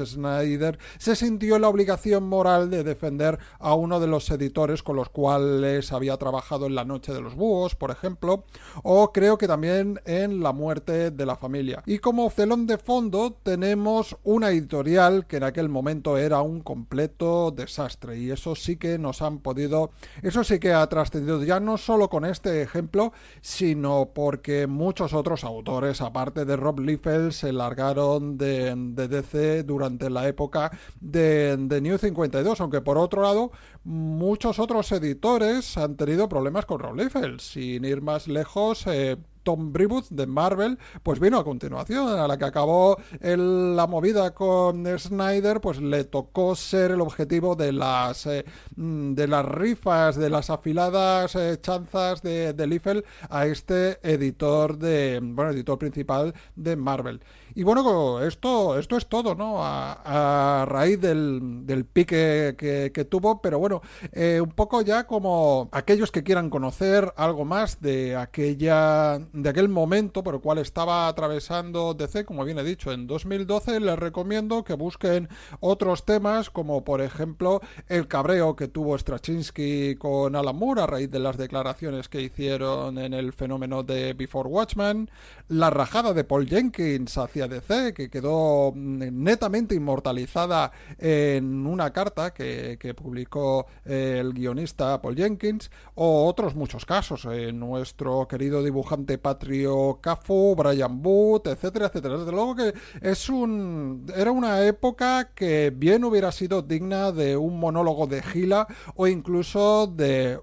Snyder se sintió en la obligación moral de defender a uno de los editores con los cuales había trabajado en La Noche de los Búhos, por ejemplo, o creo que también en La Muerte de la Familia. Y como telón de fondo tenemos una editorial que en aquel momento era un completo desastre, y eso sí que nos han podido, eso sí que ha trascendido ya no solo con este ejemplo, sino porque muchos otros autores, aparte de Rob Liefeld, se largaron de, de D C durante la época de, de New cincuenta y dos, aunque por otro lado muchos otros editores han tenido problemas con Rob Liefeld. Sin ir más lejos, eh, Tom Brevoort de Marvel pues vino a continuación, a la que acabó el, la movida con Snyder, pues le tocó ser el objetivo de las eh, de las rifas, de las afiladas eh, chanzas de, de Liefeld a este editor de bueno editor principal de Marvel. Y bueno, esto esto es todo, ¿no? A, a raíz del, del pique que, que tuvo, pero bueno, eh, un poco ya como aquellos que quieran conocer algo más de aquella de aquel momento por el cual estaba atravesando D C, como bien he dicho, en dos mil doce, les recomiendo que busquen otros temas, como por ejemplo el cabreo que tuvo Straczynski con Alan Moore a raíz de las declaraciones que hicieron en el fenómeno de Before Watchmen, la rajada de Paul Jenkins hacia D C, que quedó netamente inmortalizada en una carta que, que publicó el guionista Paul Jenkins, o otros muchos casos, eh, nuestro querido dibujante Patrio Cafu, Brian Booth, etcétera, etcétera. Desde luego que es un era una época que bien hubiera sido digna de un monólogo de Gila o incluso de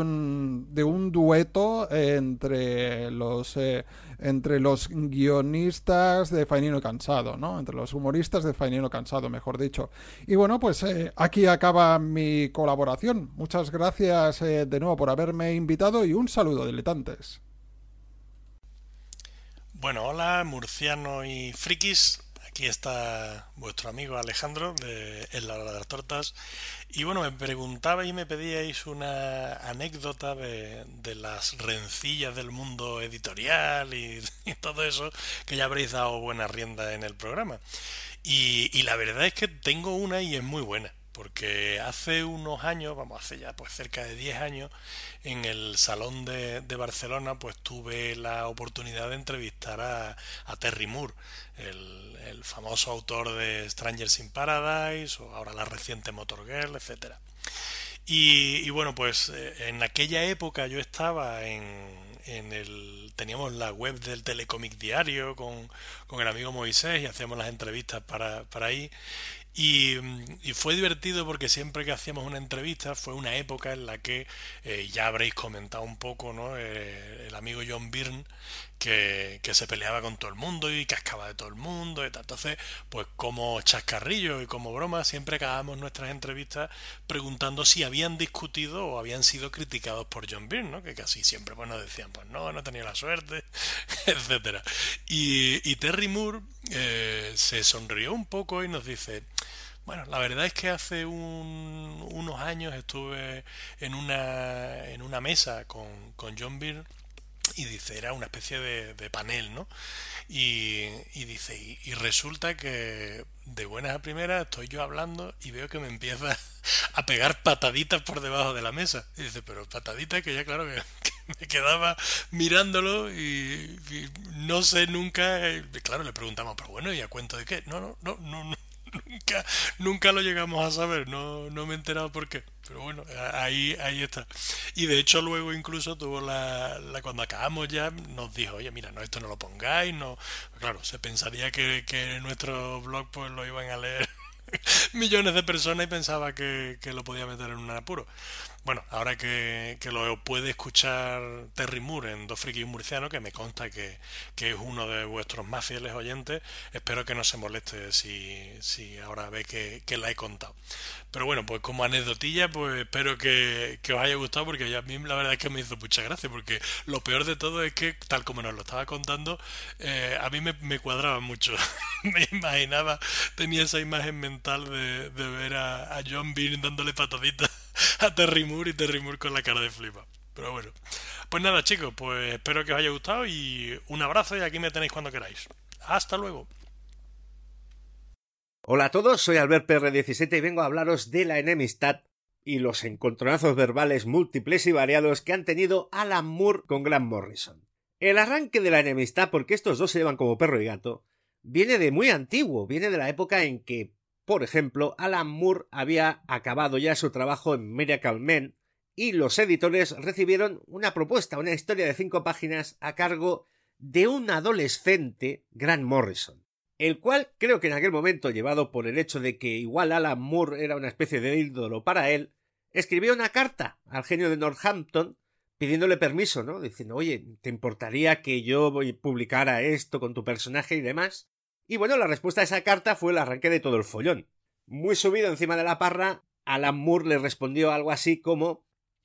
un de un dueto entre los eh, entre los guionistas de Fainino Cansado, ¿no? Entre los humoristas de Fainino Cansado, mejor dicho. Y bueno, pues eh, aquí acaba mi colaboración. Muchas gracias eh, de nuevo por haberme invitado y un saludo, diletantes. Bueno, hola murciano y frikis, aquí está vuestro amigo Alejandro de En la Hora de las Tortas. Y bueno, me preguntabais y me pedíais una anécdota de, de las rencillas del mundo editorial y, y todo eso, que ya habréis dado buena rienda en el programa. Y, y la verdad es que tengo una y es muy buena. Porque hace unos años, vamos, hace ya pues cerca de diez años, en el Salón de, de Barcelona, pues tuve la oportunidad de entrevistar a, a Terry Moore, el, el famoso autor de Strangers in Paradise, o ahora la reciente Motor Girl, etcétera. Y, y bueno, pues eh, en aquella época yo estaba en, en el... teníamos la web del Telecómic Diario con, con el amigo Moisés y hacíamos las entrevistas para, para ahí. Y, y fue divertido porque siempre que hacíamos una entrevista fue una época en la que eh, ya habréis comentado un poco, ¿no? Eh, el amigo John Byrne que, que se peleaba con todo el mundo y cascaba de todo el mundo y tal. Entonces, pues como chascarrillo y como broma siempre acabábamos nuestras entrevistas preguntando si habían discutido o habían sido criticados por John Byrne, ¿no? Que casi siempre pues nos decían, pues no, no tenía la suerte, etcétera. Y, y Terry Moore eh, se sonrió un poco y nos dice: bueno, la verdad es que hace un, unos años estuve en una, en una mesa con, con John Byrne y dice, era una especie de, de panel, ¿no? Y, y dice, y, y resulta que de buenas a primeras estoy yo hablando y veo que me empieza a pegar pataditas por debajo de la mesa. Y dice, pero pataditas que ya claro que, que me quedaba mirándolo y, y no sé nunca, y claro, le preguntamos, pero bueno, ¿y a cuento de qué? No, no, no, no, no. Nunca, nunca lo llegamos a saber, no, no me he enterado por qué, pero bueno, ahí, ahí está. Y de hecho luego incluso tuvo la, la cuando acabamos ya nos dijo, oye mira, no, esto no lo pongáis, no, claro, se pensaría que, que nuestro blog pues lo iban a leer millones de personas y pensaba que, que lo podía meter en un apuro. Bueno, ahora que, que lo puede escuchar Terry Moore en Dos Frikis y un Murciano, que me consta que, que es uno de vuestros más fieles oyentes, espero que no se moleste si, si ahora ve que, que la he contado. Pero bueno, pues como anécdotilla, pues espero que, que os haya gustado, porque a mí la verdad es que me hizo mucha gracia, porque lo peor de todo es que, tal como nos lo estaba contando, eh, a mí me, me cuadraba mucho. Me imaginaba, tenía esa imagen mental de, de ver a, a John Byrne dándole pataditas a Terry Moore y Terry Moore con la cara de flipa. Pero bueno, pues nada chicos, pues espero que os haya gustado y un abrazo y aquí me tenéis cuando queráis. Hasta luego. Hola a todos, soy Albert P R diecisiete y vengo a hablaros de la enemistad y los encontronazos verbales múltiples y variados que han tenido Alan Moore con Grant Morrison. El arranque de la enemistad, porque estos dos se llevan como perro y gato, viene de muy antiguo, viene de la época en que, por ejemplo, Alan Moore había acabado ya su trabajo en Miracle Man y los editores recibieron una propuesta, una historia de cinco páginas a cargo de un adolescente, Grant Morrison, el cual creo que en aquel momento, llevado por el hecho de que igual Alan Moore era una especie de ídolo para él, escribió una carta al genio de Northampton pidiéndole permiso, ¿no? Diciendo, oye, ¿te importaría que yo publicara esto con tu personaje y demás? Y bueno, la respuesta a esa carta fue el arranque de todo el follón. Muy subido encima de la parra, Alan Moore le respondió algo así como: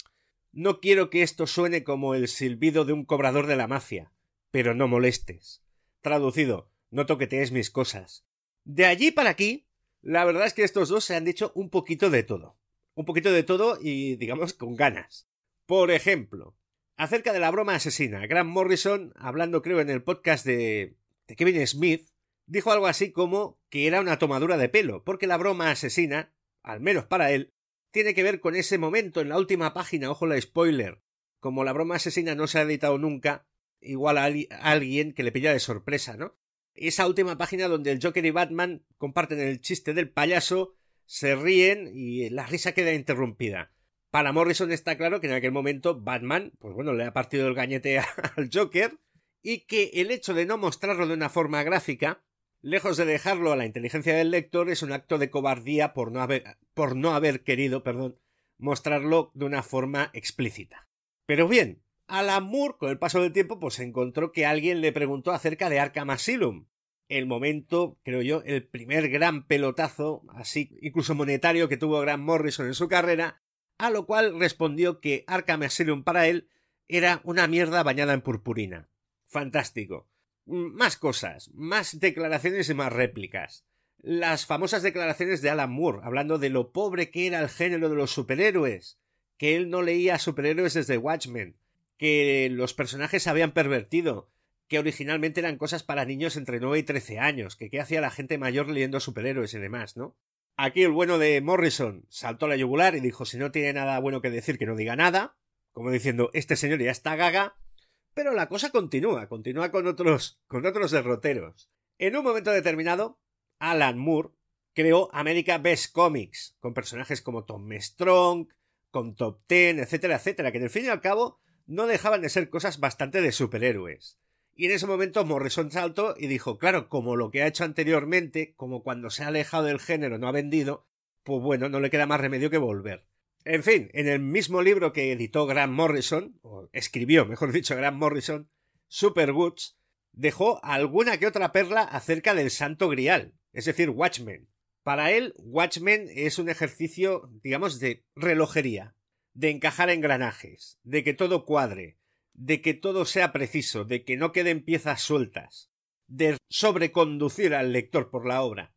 no quiero que esto suene como el silbido de un cobrador de la mafia, pero no molestes. Traducido, no toquetees mis cosas. De allí para aquí, la verdad es que estos dos se han dicho un poquito de todo. Un poquito de todo y, digamos, con ganas. Por ejemplo, acerca de la broma asesina, Grant Morrison, hablando creo en el podcast de, de Kevin Smith, dijo algo así como que era una tomadura de pelo, porque la broma asesina, al menos para él, tiene que ver con ese momento en la última página, ojo la spoiler. Como la broma asesina no se ha editado nunca, igual a, ali- a alguien que le pilla de sorpresa, ¿no? Esa última página donde el Joker y Batman comparten el chiste del payaso, se ríen y la risa queda interrumpida. Para Morrison está claro que en aquel momento Batman, pues bueno, le ha partido el gañete al Joker y que el hecho de no mostrarlo de una forma gráfica, lejos de dejarlo a la inteligencia del lector, es un acto de cobardía por no haber, por no haber querido, perdón, mostrarlo de una forma explícita. Pero bien, Alan Moore, con el paso del tiempo, pues encontró que alguien le preguntó acerca de Arkham Asylum. El momento, creo yo, el primer gran pelotazo, así incluso monetario, que tuvo Grant Morrison en su carrera, a lo cual respondió que Arkham Asylum para él era una mierda bañada en purpurina. Fantástico. Más cosas, más declaraciones y más réplicas. Las famosas declaraciones de Alan Moore, hablando de lo pobre que era el género de los superhéroes, que él no leía superhéroes desde Watchmen, que los personajes se habían pervertido, que originalmente eran cosas para niños entre nueve y trece años, que qué hacía la gente mayor leyendo superhéroes y demás, ¿no? Aquí el bueno de Morrison saltó a la yugular y dijo, si no tiene nada bueno que decir, que no diga nada, como diciendo, este señor ya está gaga, pero la cosa continúa, continúa con otros, con otros derroteros. En un momento determinado, Alan Moore creó America Best Comics, con personajes como Tom Strong, con Top Ten, etcétera, etcétera, que en el fin y al cabo no dejaban de ser cosas bastante de superhéroes. Y en ese momento Morrison saltó y dijo, claro, como lo que ha hecho anteriormente, como cuando se ha alejado del género no ha vendido, pues bueno, no le queda más remedio que volver. En fin, en el mismo libro que editó Grant Morrison, o escribió, mejor dicho, Grant Morrison, Supergoods, dejó alguna que otra perla acerca del Santo Grial, es decir, Watchmen. Para él, Watchmen es un ejercicio, digamos, de relojería, de encajar engranajes, de que todo cuadre, de que todo sea preciso, de que no queden piezas sueltas, de sobreconducir al lector por la obra.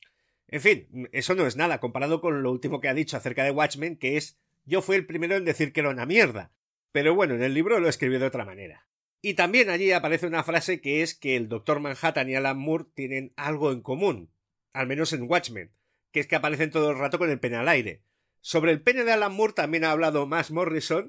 En fin, eso no es nada comparado con lo último que ha dicho acerca de Watchmen, que es, yo fui el primero en decir que era una mierda, pero bueno, en el libro lo escribió de otra manera. Y también allí aparece una frase que es que el Doctor Manhattan y Alan Moore tienen algo en común, al menos en Watchmen, que es que aparecen todo el rato con el pene al aire. Sobre el pene de Alan Moore también ha hablado más Morrison,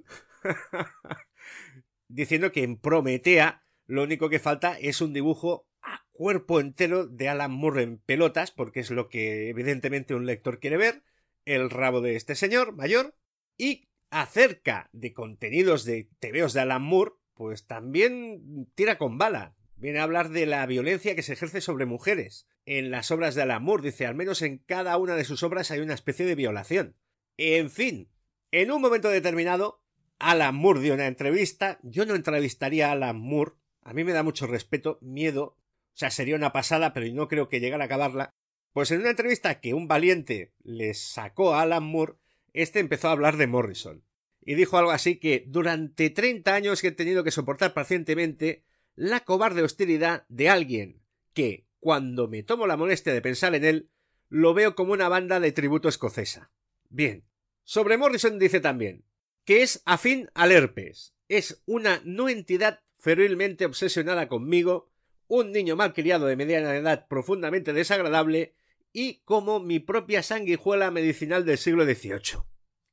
diciendo que en Prometea lo único que falta es un dibujo a cuerpo entero de Alan Moore en pelotas, porque es lo que evidentemente un lector quiere ver, el rabo de este señor mayor, y acerca de contenidos de tebeos de Alan Moore, pues también tira con bala. Viene a hablar de la violencia que se ejerce sobre mujeres. En las obras de Alan Moore, dice, al menos en cada una de sus obras hay una especie de violación. En fin, en un momento determinado, Alan Moore dio una entrevista. Yo no entrevistaría a Alan Moore. A mí me da mucho respeto, miedo. O sea, sería una pasada, pero no creo que llegara a acabarla. Pues en una entrevista que un valiente le sacó a Alan Moore, este empezó a hablar de Morrison. Y dijo algo así que durante treinta años he tenido que soportar pacientemente la cobarde hostilidad de alguien que, cuando me tomo la molestia de pensar en él, lo veo como una banda de tributo escocesa. Bien. Sobre Morrison dice también que es afín al herpes. Es una no entidad ferilmente obsesionada conmigo, un niño malcriado de mediana edad profundamente desagradable y como mi propia sanguijuela medicinal del siglo dieciocho.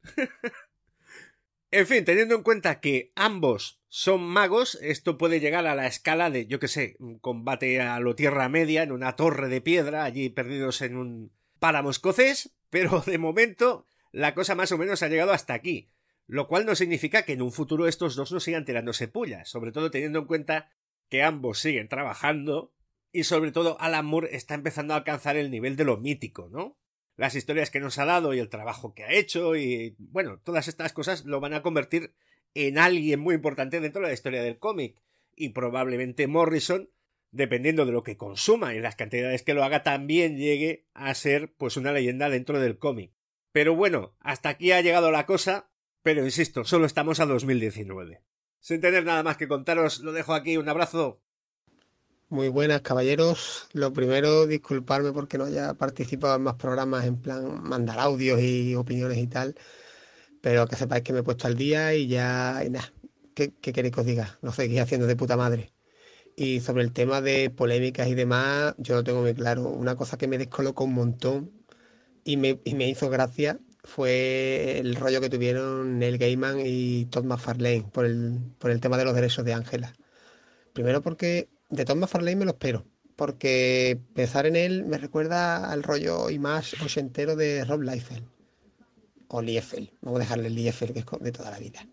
En fin, teniendo en cuenta que ambos son magos, esto puede llegar a la escala de, yo qué sé, un combate a lo Tierra Media en una torre de piedra, allí perdidos en un páramo escocés, pero de momento la cosa más o menos ha llegado hasta aquí, lo cual no significa que en un futuro estos dos no sigan tirándose pullas, sobre todo teniendo en cuenta que ambos siguen trabajando y sobre todo Alan Moore está empezando a alcanzar el nivel de lo mítico, ¿no? Las historias que nos ha dado y el trabajo que ha hecho y, bueno, todas estas cosas lo van a convertir en alguien muy importante dentro de la historia del cómic. Y probablemente Morrison, dependiendo de lo que consuma y las cantidades que lo haga, también llegue a ser pues una leyenda dentro del cómic. Pero bueno, hasta aquí ha llegado la cosa, pero insisto, solo estamos a dos mil diecinueve. Sin tener nada más que contaros, lo dejo aquí, un abrazo. Muy buenas, caballeros. Lo primero, disculparme porque no haya participado en más programas en plan mandar audios y opiniones y tal, pero que sepáis que me he puesto al día y ya, y nada, ¿qué, qué queréis que os diga? Lo seguís haciendo de puta madre. Y sobre el tema de polémicas y demás, yo lo tengo muy claro. Una cosa que me descolocó un montón y me, y me hizo gracia fue el rollo que tuvieron Neil Gaiman y Todd McFarlane por el, por el tema de los derechos de Ángela. Primero porque de Todd McFarlane me lo espero, porque pensar en él me recuerda al rollo Image ochentero de Rob Liefeld, o Liefeld, vamos a dejarle Liefeld, que es de toda la vida.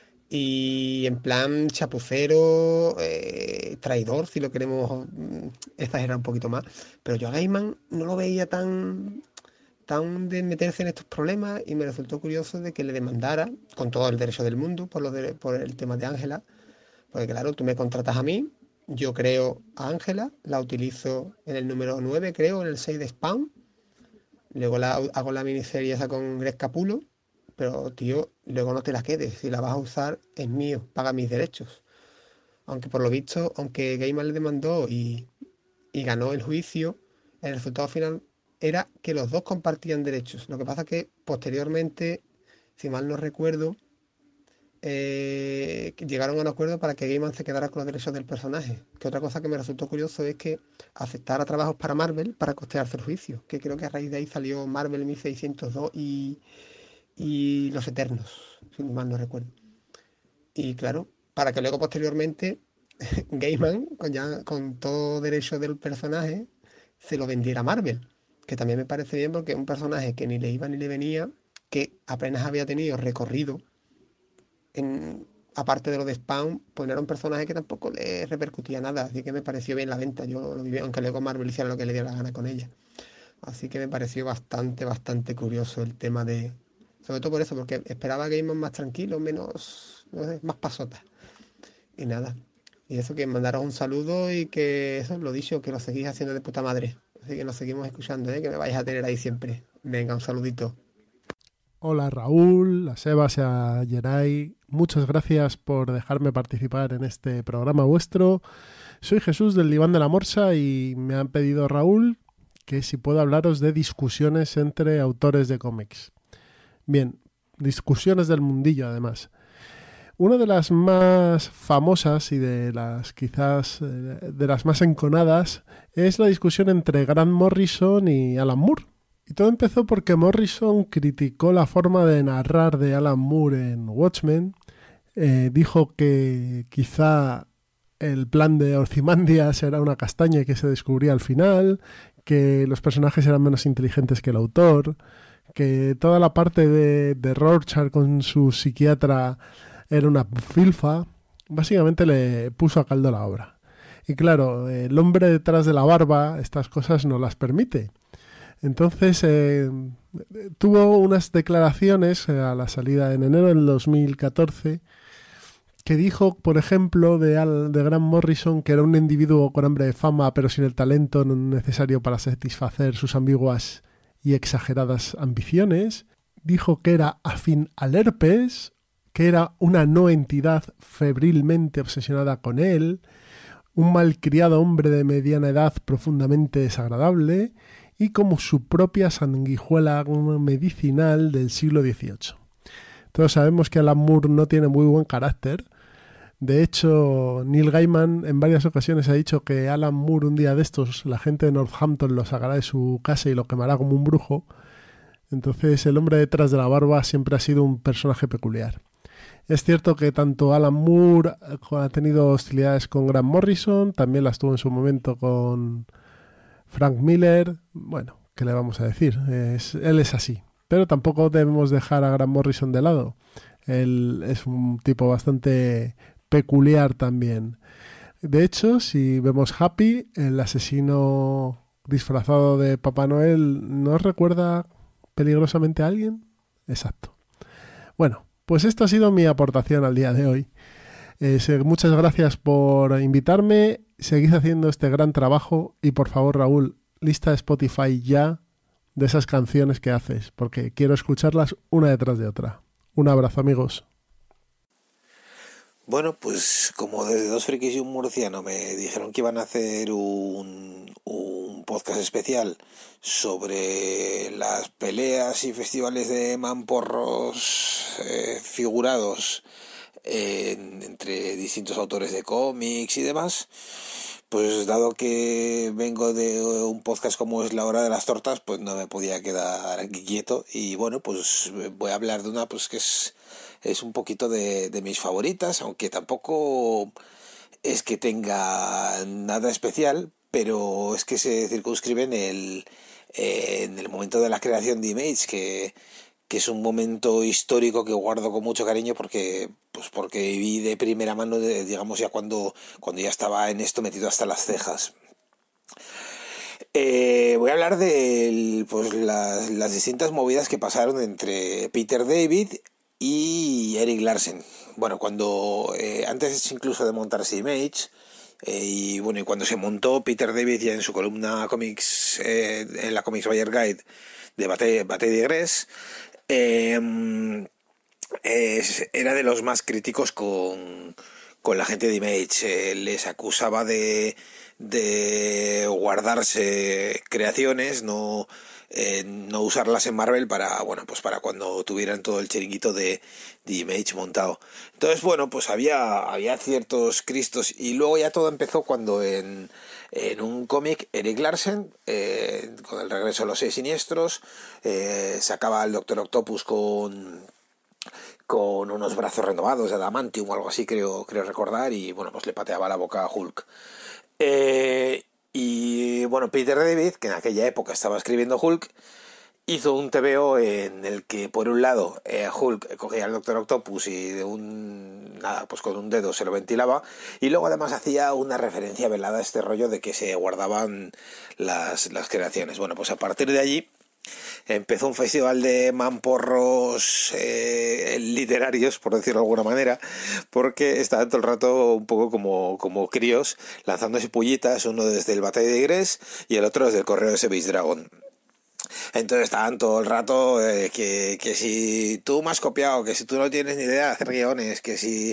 Y en plan chapucero, eh, traidor, si lo queremos exagerar un poquito más. Pero yo a Gaiman no lo veía tan, tan de meterse en estos problemas y me resultó curioso de que le demandara, con todo el derecho del mundo, por, lo de, por el tema de Ángela. Porque claro, tú me contratas a mí, yo creo a Ángela, la utilizo en el número nueve, creo, en el seis de Spawn. Luego la, hago la miniserie esa con Greg Capullo. Pero, tío, luego no te la quedes. Si la vas a usar, es mío. Paga mis derechos. Aunque por lo visto, aunque Gaiman le demandó y, y ganó el juicio, el resultado final era que los dos compartían derechos. Lo que pasa es que posteriormente, si mal no recuerdo, eh, llegaron a un acuerdo para que Gaiman se quedara con los derechos del personaje. Que otra cosa que me resultó curioso es que aceptara trabajos para Marvel para costearse el juicio. Que creo que a raíz de ahí salió Marvel mil seiscientos dos y... y Los Eternos, si mal no recuerdo. Y claro, para que luego posteriormente Gaiman, con, ya, con todo derecho del personaje, se lo vendiera a Marvel, que también me parece bien porque es un personaje que ni le iba ni le venía, que apenas había tenido recorrido, en, aparte de lo de Spawn, pues no era un personaje que tampoco le repercutía nada, así que me pareció bien la venta, yo lo vi, aunque luego Marvel hiciera lo que le diera la gana con ella. Así que me pareció bastante, bastante curioso el tema de... Sobre todo por eso, porque esperaba Gaiman más tranquilo, menos, no sé, más pasota. Y nada. Y eso, que mandaros un saludo y que eso, lo dicho, que lo seguís haciendo de puta madre. Así que nos seguimos escuchando, ¿eh? Que me vais a tener ahí siempre. Venga, un saludito. Hola Raúl, a Sebas y a Geray. Muchas gracias por dejarme participar en este programa vuestro. Soy Jesús del Diván de la Morsa y me han pedido, Raúl, que si puedo hablaros de discusiones entre autores de cómics. Bien, discusiones del mundillo además. Una de las más famosas y de las quizás de las más enconadas es la discusión entre Grant Morrison y Alan Moore. Y todo empezó porque Morrison criticó la forma de narrar de Alan Moore en Watchmen. Eh, dijo que quizá el plan de Ozymandias era una castaña que se descubría al final, que los personajes eran menos inteligentes que el autor, que toda la parte de, de Rorschach con su psiquiatra era una filfa. Básicamente le puso a caldo la obra. Y claro, el hombre detrás de la barba estas cosas no las permite. Entonces eh, tuvo unas declaraciones a la salida en enero del dos mil catorce que dijo, por ejemplo, de, Al, de Grant Morrison, que era un individuo con hambre de fama pero sin el talento necesario para satisfacer sus ambiguas y exageradas ambiciones. Dijo que era afín al herpes, que era una no entidad febrilmente obsesionada con él, un malcriado hombre de mediana edad profundamente desagradable y como su propia sanguijuela medicinal del siglo dieciocho. Todos sabemos que Alan Moore no tiene muy buen carácter, De hecho, Neil Gaiman en varias ocasiones ha dicho que Alan Moore un día de estos, la gente de Northampton lo sacará de su casa y lo quemará como un brujo. Entonces el hombre detrás de la barba siempre ha sido un personaje peculiar. Es cierto que tanto Alan Moore ha tenido hostilidades con Grant Morrison, también las tuvo en su momento con Frank Miller. Bueno, ¿qué le vamos a decir? Es, él es así. Pero tampoco debemos dejar a Grant Morrison de lado. Él es un tipo bastante peculiar también. De hecho, si vemos Happy, el asesino disfrazado de Papá Noel, ¿no recuerda peligrosamente a alguien? Exacto. Bueno, pues esto ha sido mi aportación al día de hoy. Eh, muchas gracias por invitarme. Seguid haciendo este gran trabajo y por favor, Raúl, lista de Spotify ya de esas canciones que haces, porque quiero escucharlas una detrás de otra. Un abrazo, amigos. Bueno, pues como desde Dos Frikis y un Murciano me dijeron que iban a hacer un, un podcast especial sobre las peleas y festivales de mamporros eh, figurados en, entre distintos autores de cómics y demás, pues dado que vengo de un podcast como es La Hora de las Tortas, pues no me podía quedar aquí quieto y bueno, pues voy a hablar de una pues que es es un poquito de, de mis favoritas, aunque tampoco es que tenga nada especial, pero es que se circunscribe en el, eh, en el momento de la creación de Image, que, que es un momento histórico que guardo con mucho cariño porque pues porque viví de primera mano, de, digamos, ya cuando, cuando ya estaba en esto metido hasta las cejas. Eh, voy a hablar de pues, las, las distintas movidas que pasaron entre Peter David y Erik Larsen. Bueno, cuando eh, antes incluso de montarse Image, eh, y bueno, y cuando se montó Peter David ya en su columna Comics, eh, en la Comics Buyer Guide de Bataille de Grés, eh, eh, era de los más críticos con, con la gente de Image. Eh, les acusaba de, de guardarse creaciones, no Eh, no usarlas en Marvel para, bueno, pues para cuando tuvieran todo el chiringuito de, de Image montado. Entonces, bueno, pues había, había ciertos cristos y luego ya todo empezó cuando en, en un cómic Erik Larsen, eh, con el regreso de los Seis Siniestros, eh, sacaba al Doctor Octopus con con unos brazos renovados de adamantium o algo así, creo, creo recordar, y bueno, pues le pateaba la boca a Hulk. Eh, y bueno, Peter David, que en aquella época estaba escribiendo Hulk, hizo un tebeo en el que por un lado eh, Hulk cogía al Doctor Octopus y de un nada, pues con un dedo se lo ventilaba, y luego además hacía una referencia velada a este rollo de que se guardaban las, las creaciones. Bueno, pues a partir de allí empezó un festival de mamporros eh, literarios, por decirlo de alguna manera, porque estaban todo el rato un poco como, como críos, lanzándose pullitas, uno desde el Bataille de Grés y el otro desde el correo de Space Dragon. Entonces estaban todo el rato eh, que, que si tú me has copiado, que si tú no tienes ni idea de hacer guiones, que si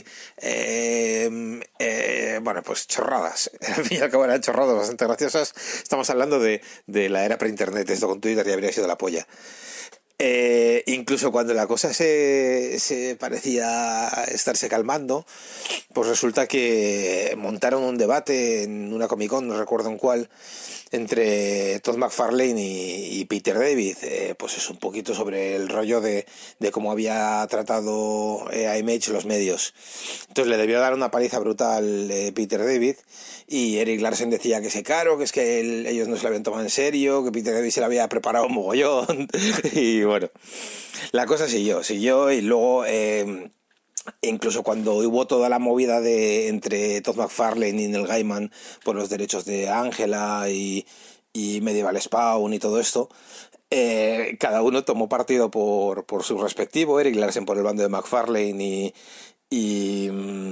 eh, eh, bueno, pues chorradas, al fin y al cabo eran chorradas bastante graciosas. Estamos hablando de, de la era pre-internet, esto con Twitter ya habría sido la polla. Eh, incluso cuando la cosa se, se parecía estarse calmando, pues resulta que montaron un debate en una Comic Con, no recuerdo en cuál, entre Todd McFarlane y, y Peter David, eh, pues es un poquito sobre el rollo de, de cómo había tratado eh, a Image los medios. Entonces le debió dar una paliza brutal eh, Peter David, y Erik Larsen decía que se caro, que es que él, ellos no se lo habían tomado en serio, que Peter David se lo había preparado un mogollón, y bueno, la cosa siguió, siguió y luego... Eh, incluso cuando hubo toda la movida de entre Todd McFarlane y Neil Gaiman por los derechos de Ángela y, y Medieval Spawn y todo esto, eh, cada uno tomó partido por, por su respectivo. Erik Larsen por el bando de McFarlane y, y,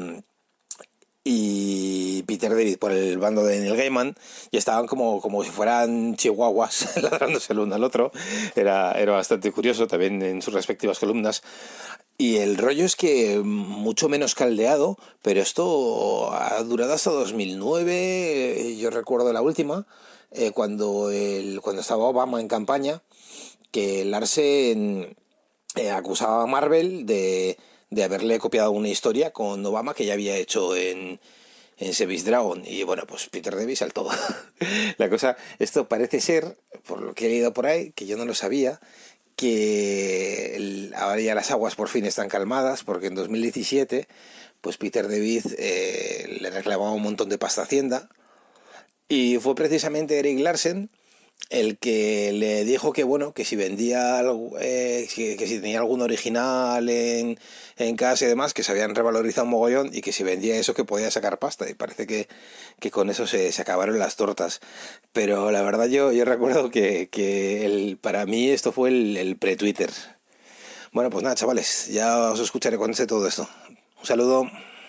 y Peter David por el bando de Neil Gaiman, y estaban como, como si fueran chihuahuas ladrándose el uno al otro. Era, era bastante curioso también en sus respectivas columnas. Y el rollo es que mucho menos caldeado, pero esto ha durado hasta dos mil nueve, yo recuerdo la última, eh, cuando, el, cuando estaba Obama en campaña, que Larsen eh, acusaba a Marvel de, de haberle copiado una historia con Obama que ya había hecho en, en Savage Dragon. Y bueno, pues Peter David saltó. La cosa, esto parece ser, por lo que he leído por ahí, que yo no lo sabía, que el, ahora ya las aguas por fin están calmadas, porque en dos mil diecisiete pues Peter David eh, le reclamaba un montón de pasta a Hacienda, y fue precisamente Eric Larsen el que le dijo que bueno, que si vendía algo, eh, que, que si tenía algún original en, en casa y demás, que se habían revalorizado un mogollón, y que si vendía eso que podía sacar pasta, y parece que, que con eso se, se acabaron las tortas. Pero la verdad yo, yo recuerdo que, que el, para mí esto fue el, el pre-Twitter. Bueno, pues nada, chavales, ya os escucharé cuando esté todo esto. Un saludo.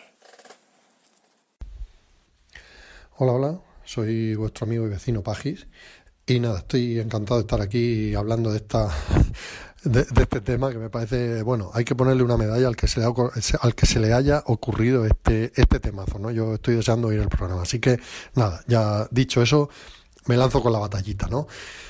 Hola, hola, soy vuestro amigo y vecino Pagis. Y nada, estoy encantado de estar aquí hablando de esta de, de este tema que me parece, bueno, hay que ponerle una medalla al que se le, ha, al que se le haya ocurrido este este temazo, ¿no? Yo estoy deseando oír el programa, así que nada, ya dicho eso, me lanzo con la batallita, ¿no?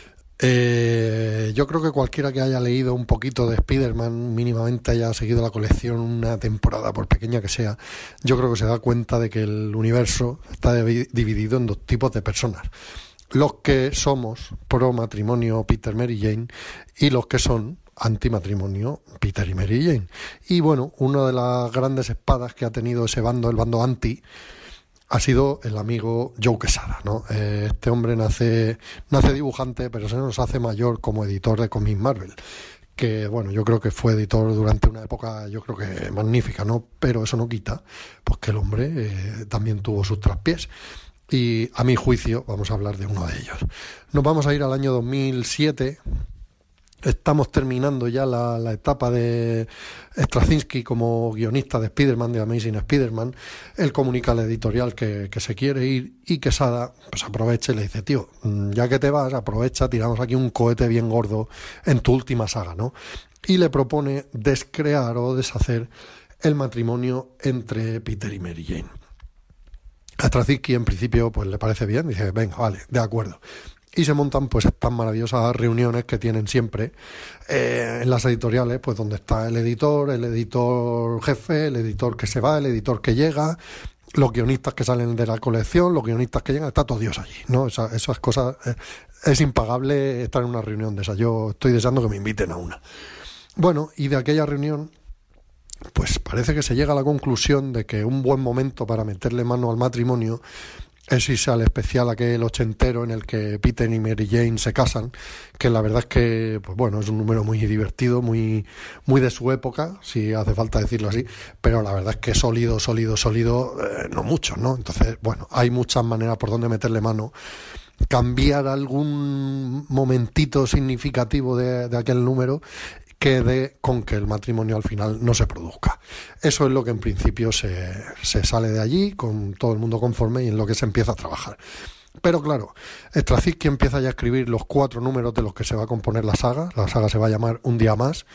Eh, yo creo que cualquiera que haya leído un poquito de Spider-Man, mínimamente haya seguido la colección una temporada, por pequeña que sea, yo creo que se da cuenta de que el universo está dividido en dos tipos de personas: los que somos pro matrimonio Peter Mary Jane y los que son anti matrimonio Peter y Mary Jane. Y bueno, una de las grandes espadas que ha tenido ese bando, el bando anti, ha sido el amigo Joe Quesada, ¿no? Eh, este hombre nace nace dibujante, pero se nos hace mayor como editor de cómics Marvel, que bueno, yo creo que fue editor durante una época, yo creo que magnífica, ¿no? Pero eso no quita pues que el hombre eh, también tuvo sus traspiés. Y a mi juicio vamos a hablar de uno de ellos. Nos vamos a ir al año dos mil siete. Estamos terminando ya la, la etapa de Straczynski como guionista de Spider-Man, de Amazing Spider-Man. Él comunica al editorial que, que se quiere ir, y Quesada pues aprovecha y le dice: tío, ya que te vas, aprovecha, tiramos aquí un cohete bien gordo en tu última saga, ¿no? Y le propone descrear o deshacer el matrimonio entre Peter y Mary Jane. A Straczynski en principio pues le parece bien, dice: venga, vale, de acuerdo. Y se montan pues estas maravillosas reuniones que tienen siempre eh, en las editoriales, pues donde está el editor, el editor jefe, el editor que se va, el editor que llega, los guionistas que salen de la colección, los guionistas que llegan, está todo Dios allí, ¿no? Esa, esas cosas, eh, es impagable estar en una reunión de esas. Yo estoy deseando que me inviten a una. Bueno, y de aquella reunión pues parece que se llega a la conclusión de que un buen momento para meterle mano al matrimonio es irse al especial aquel ochentero en el que Peter y Mary Jane se casan, que la verdad es que, pues bueno, es un número muy divertido, muy, muy de su época, si hace falta decirlo así, pero la verdad es que sólido, sólido, sólido, eh, no mucho, ¿no? Entonces, bueno, hay muchas maneras por donde meterle mano. Cambiar algún momentito significativo de, de aquel número quede con que el matrimonio al final no se produzca. Eso es lo que en principio se, se sale de allí, con todo el mundo conforme, y en lo que se empieza a trabajar. Pero claro, Straczynski empieza ya a escribir los cuatro números de los que se va a componer la saga. La saga se va a llamar Un día más,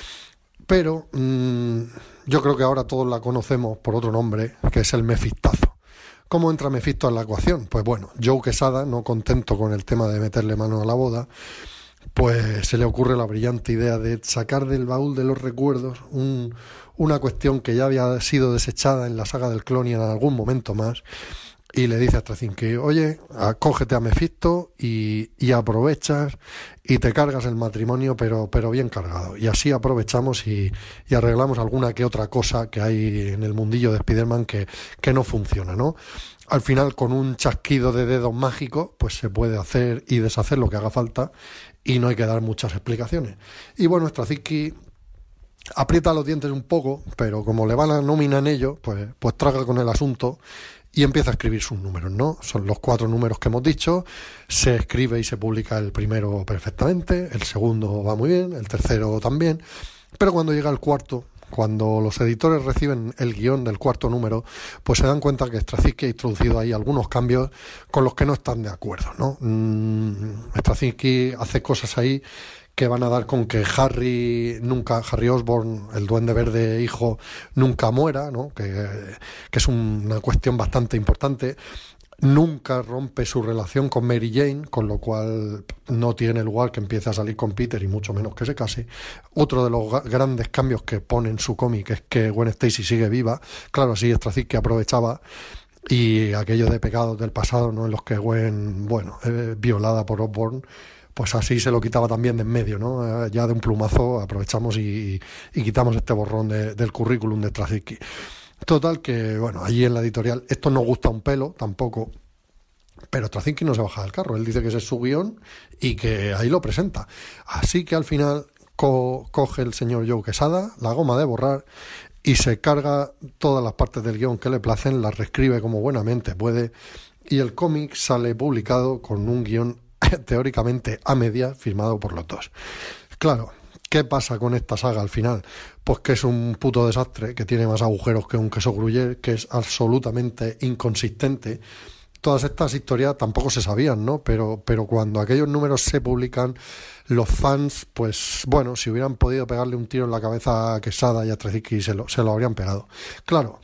pero mmm, yo creo que ahora todos la conocemos por otro nombre, que es el Mefistazo. ¿Cómo entra Mephisto en la ecuación? Pues bueno, Joe Quesada, no contento con el tema de meterle mano a la boda, pues se le ocurre la brillante idea de sacar del baúl de los recuerdos un, una cuestión que ya había sido desechada en la saga del clon y en algún momento más, y le dice a Straczynski: oye, acógete a Mephisto y, y aprovechas y te cargas el matrimonio, pero, pero bien cargado. Y así aprovechamos y, y arreglamos alguna que otra cosa que hay en el mundillo de Spider-Man que, que no funciona, ¿no? Al final, con un chasquido de dedos mágicos, pues se puede hacer y deshacer lo que haga falta, y no hay que dar muchas explicaciones. Y bueno, Straczynski aprieta los dientes un poco, pero como le van a nómina en ello, pues, pues traga con el asunto y empieza a escribir sus números, ¿no? Son los cuatro números que hemos dicho. Se escribe y se publica el primero perfectamente, el segundo va muy bien, el tercero también, pero cuando llega el cuarto, cuando los editores reciben el guión del cuarto número, pues se dan cuenta que Straczynski ha introducido ahí algunos cambios con los que no están de acuerdo, ¿no? Mm, Straczynski hace cosas ahí que van a dar con que Harry nunca, Harry Osborn, el Duende Verde hijo, nunca muera, ¿no? Que, que es una cuestión bastante importante. nunca rompe su relación con Mary Jane, con lo cual no tiene lugar que empiece a salir con Peter y mucho menos que se case. Otro de los ga- grandes cambios que pone en su cómic es que Gwen Stacy sigue viva. Claro, así Straczynski aprovechaba y aquellos de pecados del pasado, ¿no?, en los que Gwen, bueno, eh, violada por Osborn, pues así se lo quitaba también de en medio, ¿no? Eh, ya de un plumazo aprovechamos y, y quitamos este borrón de, del currículum de Straczynski. Total que, bueno, allí en la editorial esto no gusta un pelo tampoco, pero Straczynski no se baja del carro. Él dice que ese es su guión y que ahí lo presenta. Así que al final co- coge el señor Joe Quesada la goma de borrar y se carga todas las partes del guión que le placen, las reescribe como buenamente puede, y el cómic sale publicado con un guión teóricamente a media firmado por los dos. Claro, ¿qué pasa con esta saga al final? Pues que es un puto desastre, que tiene más agujeros que un queso gruyère, que es absolutamente inconsistente. Todas estas historias tampoco se sabían, ¿no? Pero, pero cuando aquellos números se publican, los fans, pues bueno, si hubieran podido pegarle un tiro en la cabeza a Quesada y a Straczynski, se lo, se lo habrían pegado. Claro,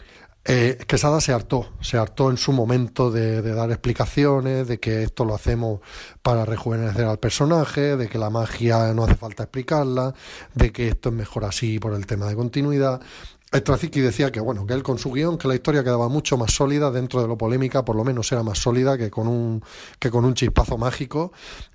eh, Quesada se hartó, se hartó en su momento de, de dar explicaciones, de que esto lo hacemos para rejuvenecer al personaje, de que la magia no hace falta explicarla, de que esto es mejor así por el tema de continuidad. Straczynski decía que bueno, que él con su guión, que la historia quedaba mucho más sólida dentro de lo polémica, por lo menos era más sólida que con un, que con un chispazo mágico.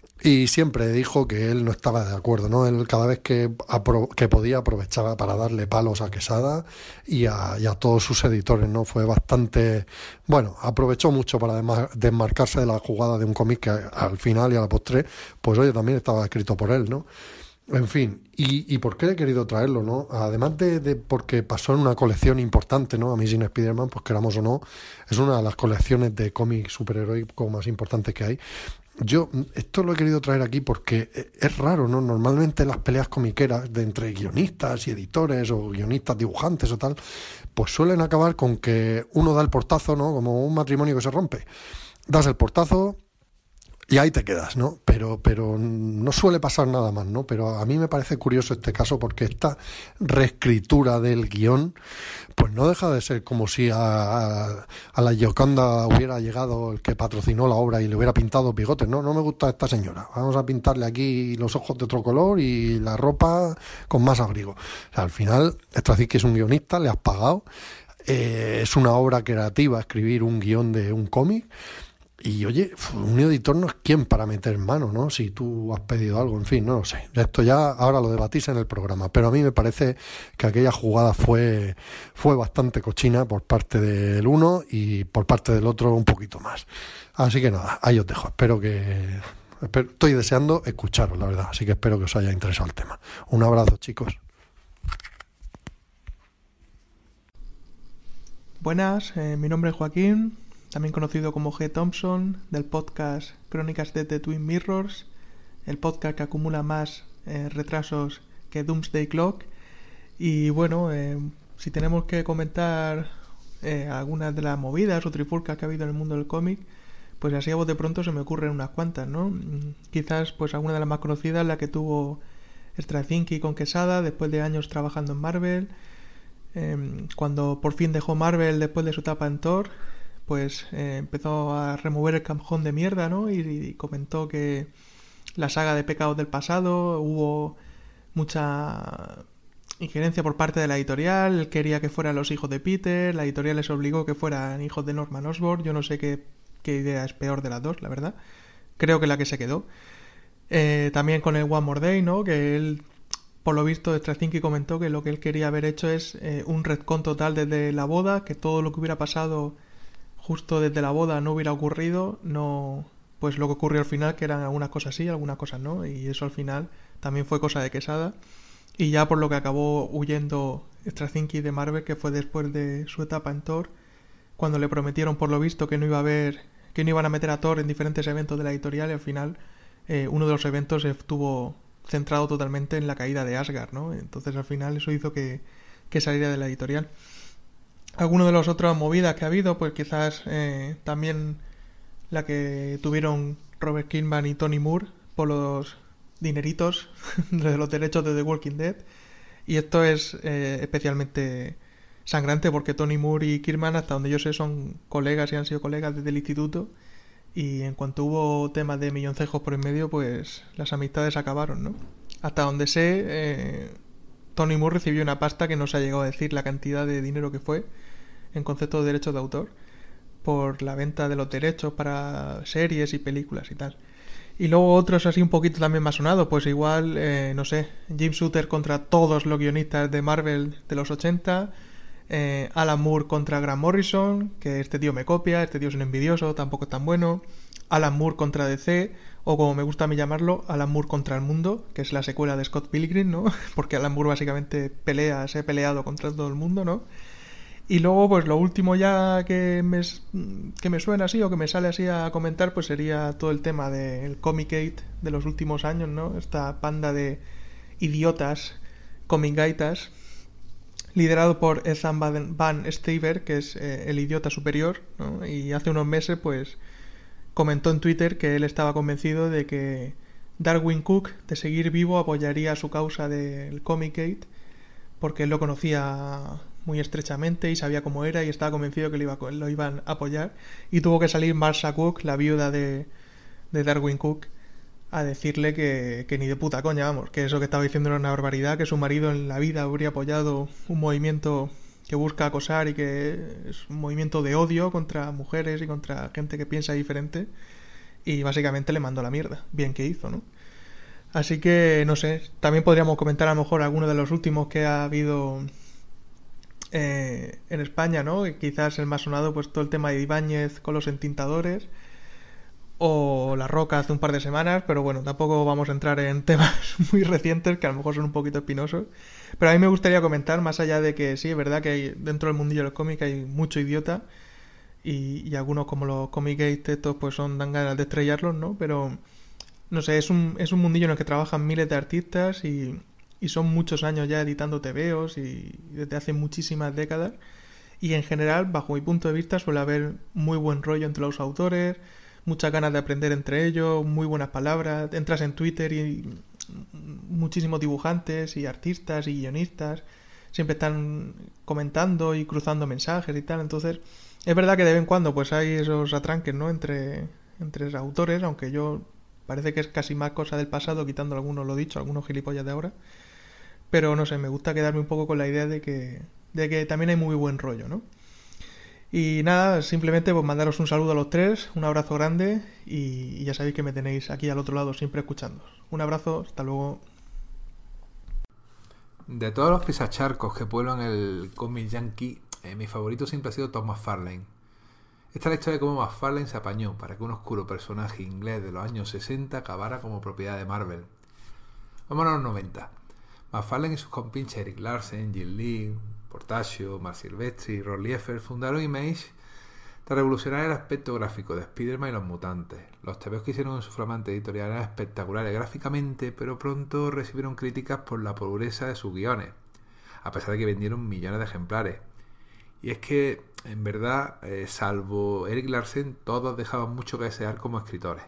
Y siempre dijo que él no estaba de acuerdo, ¿no? Él cada vez que, apro- que podía aprovechaba para darle palos a Quesada y a, y a todos sus editores, ¿no? Fue bastante... Bueno, aprovechó mucho para desma- desmarcarse de la jugada de un cómic que al final y a la postre, pues oye, también estaba escrito por él, ¿no? En fin, ¿y, y por qué he querido traerlo, no? Además de, de porque pasó en una colección importante, ¿no? Amazing Spider-Man, pues queramos o no, es una de las colecciones de cómics superheroicos más importantes que hay. Yo esto lo he querido traer aquí porque es raro, ¿no? Normalmente las peleas comiqueras de entre guionistas y editores o guionistas dibujantes o tal, pues suelen acabar con que uno da el portazo, ¿no? Como un matrimonio que se rompe. Das el portazo y ahí te quedas, ¿no? Pero, pero no suele pasar nada más, ¿no? Pero a mí me parece curioso este caso porque esta reescritura del guión, pues no deja de ser como si a, a, a la Gioconda hubiera llegado el que patrocinó la obra y le hubiera pintado bigotes. No, no me gusta esta señora. Vamos a pintarle aquí los ojos de otro color y la ropa con más abrigo. O sea, al final, Straczynski es un guionista, le has pagado. Eh, es una obra creativa escribir un guión de un cómic. Y oye, un editor no es quien para meter mano, ¿no? Si tú has pedido algo, en fin, no lo sé. Esto ya ahora lo debatís en el programa, pero a mí me parece que aquella jugada fue, fue bastante cochina por parte del uno y por parte del otro un poquito más. Así que nada, ahí os dejo. Espero que... Espero, estoy deseando escucharos, la verdad, así que espero que os haya interesado el tema. Un abrazo, chicos. Buenas, eh, mi nombre es Joaquín, también conocido como G. Thompson, del podcast Crónicas de The Twin Mirrors, el podcast que acumula más eh, retrasos que Doomsday Clock. Y bueno, eh, si tenemos que comentar eh, algunas de las movidas o trifulcas que ha habido en el mundo del cómic, pues así a bote pronto se me ocurren unas cuantas, ¿no? Quizás pues alguna de las más conocidas, la que tuvo Straczynski con Quesada después de años trabajando en Marvel, eh, cuando por fin dejó Marvel después de su etapa en Thor, pues eh, empezó a remover el cajón de mierda, ¿no? Y, y comentó que la saga de Pecados del Pasado hubo mucha injerencia por parte de la editorial. Él quería que fueran los hijos de Peter, la editorial les obligó que fueran hijos de Norman Osborn. Yo no sé qué, qué idea es peor de las dos, la verdad. Creo que la que se quedó. Eh, también con el One More Day, ¿no? Que él, por lo visto, Straczynski comentó que lo que él quería haber hecho es eh, un retcon total desde la boda, que todo lo que hubiera pasado justo desde la boda no hubiera ocurrido, no, pues lo que ocurrió al final, que eran algunas cosas sí, algunas cosas no, y eso al final también fue cosa de Quesada, y ya por lo que acabó huyendo Straczynski de Marvel, que fue después de su etapa en Thor, cuando le prometieron por lo visto que no iba a haber, que no iban a meter a Thor en diferentes eventos de la editorial, y al final eh, uno de los eventos estuvo centrado totalmente en la caída de Asgard, ¿no? Entonces al final eso hizo que, que saliera de la editorial. Algunas de las otras movidas que ha habido, pues quizás eh, también la que tuvieron Robert Kirkman y Tony Moore por los dineritos de los derechos de The Walking Dead. Y esto es eh, especialmente sangrante porque Tony Moore y Kirkman, hasta donde yo sé, son colegas y han sido colegas desde el instituto. Y en cuanto hubo temas de milloncejos por en medio, pues las amistades acabaron, ¿no? Hasta donde sé, eh, Tony Moore recibió una pasta que no se ha llegado a decir la cantidad de dinero que fue en concepto de derechos de autor por la venta de los derechos para series y películas y tal. Y luego otros así un poquito también más sonados, pues igual, eh, no sé, Jim Shooter contra todos los guionistas de Marvel de los ochenta, eh, Alan Moore contra Grant Morrison, que este tío me copia, este tío es un envidioso, tampoco es tan bueno, Alan Moore contra D C, o como me gusta a mí llamarlo, Alan Moore contra el mundo, que es la secuela de Scott Pilgrim, ¿no? Porque Alan Moore básicamente pelea, se ha peleado contra todo el mundo, ¿no? Y luego, pues lo último ya que me, que me suena así o que me sale así a comentar, pues sería todo el tema del Comic-Gate de los últimos años, ¿no? Esta panda de idiotas, comic-gaitas, liderado por Ethan Van, Van Stever, que es eh, el idiota superior, ¿no? Y hace unos meses, pues, comentó en Twitter que él estaba convencido de que Darwin Cook, de seguir vivo, apoyaría su causa del Comic-Gate, porque él lo conocía muy estrechamente y sabía cómo era y estaba convencido que lo, iba, lo iban a apoyar, y tuvo que salir Marsha Cook, la viuda de, de Darwin Cook, a decirle que, que ni de puta coña, vamos, que eso que estaba diciendo era una barbaridad, que su marido en la vida habría apoyado un movimiento que busca acosar y que es un movimiento de odio contra mujeres y contra gente que piensa diferente, y básicamente le mandó la mierda. Bien que hizo, ¿no? Así que, no sé, también podríamos comentar a lo mejor alguno de los últimos que ha habido eh, en España, ¿no? Y quizás el más sonado, pues todo el tema de Ibáñez con los entintadores, o La Roca hace un par de semanas, pero bueno, tampoco vamos a entrar en temas muy recientes que a lo mejor son un poquito espinosos. Pero a mí me gustaría comentar, más allá de que sí, es verdad que hay, dentro del mundillo del cómic hay mucho idiota, y, y algunos como los Comic-Gate estos pues son, dan ganas de estrellarlos, ¿no? Pero no sé, es un, es un mundillo en el que trabajan miles de artistas y, y son muchos años ya editando tebeos y desde hace muchísimas décadas, y en general, bajo mi punto de vista, suele haber muy buen rollo entre los autores, muchas ganas de aprender entre ellos, muy buenas palabras. Entras en Twitter y muchísimos dibujantes y artistas y guionistas siempre están comentando y cruzando mensajes y tal. Entonces es verdad que de vez en cuando pues hay esos atranques, ¿no? entre, entre autores, aunque yo parece que es casi más cosa del pasado, quitando algunos lo dicho, algunos gilipollas de ahora. Pero no sé, me gusta quedarme un poco con la idea de que, de que también hay muy buen rollo, ¿no? Y nada, simplemente pues mandaros un saludo a los tres, un abrazo grande, y, y ya sabéis que me tenéis aquí al otro lado siempre escuchando. Un abrazo, hasta luego. De todos los pisacharcos que pueblan el cómic yankee, eh, mi favorito siempre ha sido Tom McFarlane. Esta es la historia de cómo McFarlane se apañó para que un oscuro personaje inglés de los años sesenta acabara como propiedad de Marvel. Vamos a los noventa. McFarlane y sus compinches Eric Larsen, Jim Lee, Portacio, Marc Silvestri y Ron Liefeld fundaron Image tras revolucionar el aspecto gráfico de Spider-Man y los mutantes. Los tebeos que hicieron en su flamante editorial eran espectaculares gráficamente, pero pronto recibieron críticas por la pobreza de sus guiones, a pesar de que vendieron millones de ejemplares. Y es que, en verdad, eh, salvo Eric Larsen, todos dejaban mucho que desear como escritores.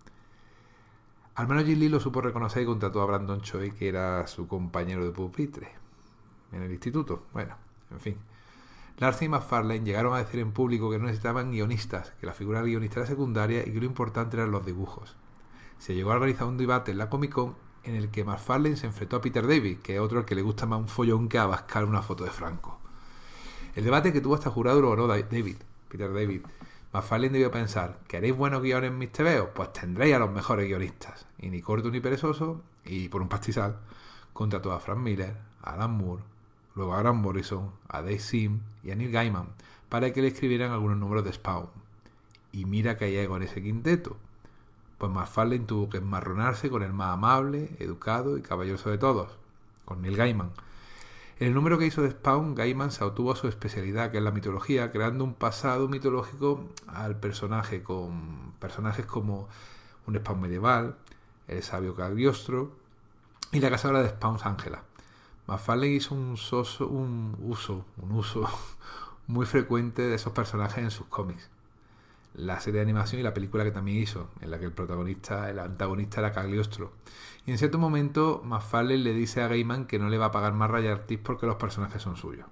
Al menos Jim Lee lo supo reconocer y contrató a Brandon Choi, que era su compañero de pupitre en el instituto. Bueno, en fin. Larsen y McFarlane llegaron a decir en público que no necesitaban guionistas, que la figura del guionista era secundaria y que lo importante eran los dibujos. Se llegó a organizar un debate en la Comic Con en el que McFarlane se enfrentó a Peter David, que es otro al que le gusta más un follón que abascar una foto de Franco. El debate que tuvo hasta jurado lo ganó David, Peter David. McFarlane debió pensar: ¿queréis buenos guiones en mis tebeos? Pues tendréis a los mejores guionistas. Y ni corto ni perezoso, y por un pastizal, contrató a Frank Miller, a Alan Moore, luego a Grant Morrison, a Dave Sim y a Neil Gaiman para que le escribieran algunos números de Spawn. Y mira que hay ego en ese quinteto. Pues McFarlane tuvo que enmarronarse con el más amable, educado y caballeroso de todos, con Neil Gaiman. En el número que hizo de Spawn, Gaiman se obtuvo a su especialidad, que es la mitología, creando un pasado mitológico al personaje, con personajes como un Spawn medieval, el sabio Cagliostro y la cazadora de Spawns Ángela. McFarlane hizo un, soso, un uso un uso muy frecuente de esos personajes en sus cómics. La serie de animación y la película que también hizo, en la que el protagonista, el antagonista era Cagliostro. Y en cierto momento McFarlane le dice a Gaiman que no le va a pagar más royalties porque los personajes son suyos.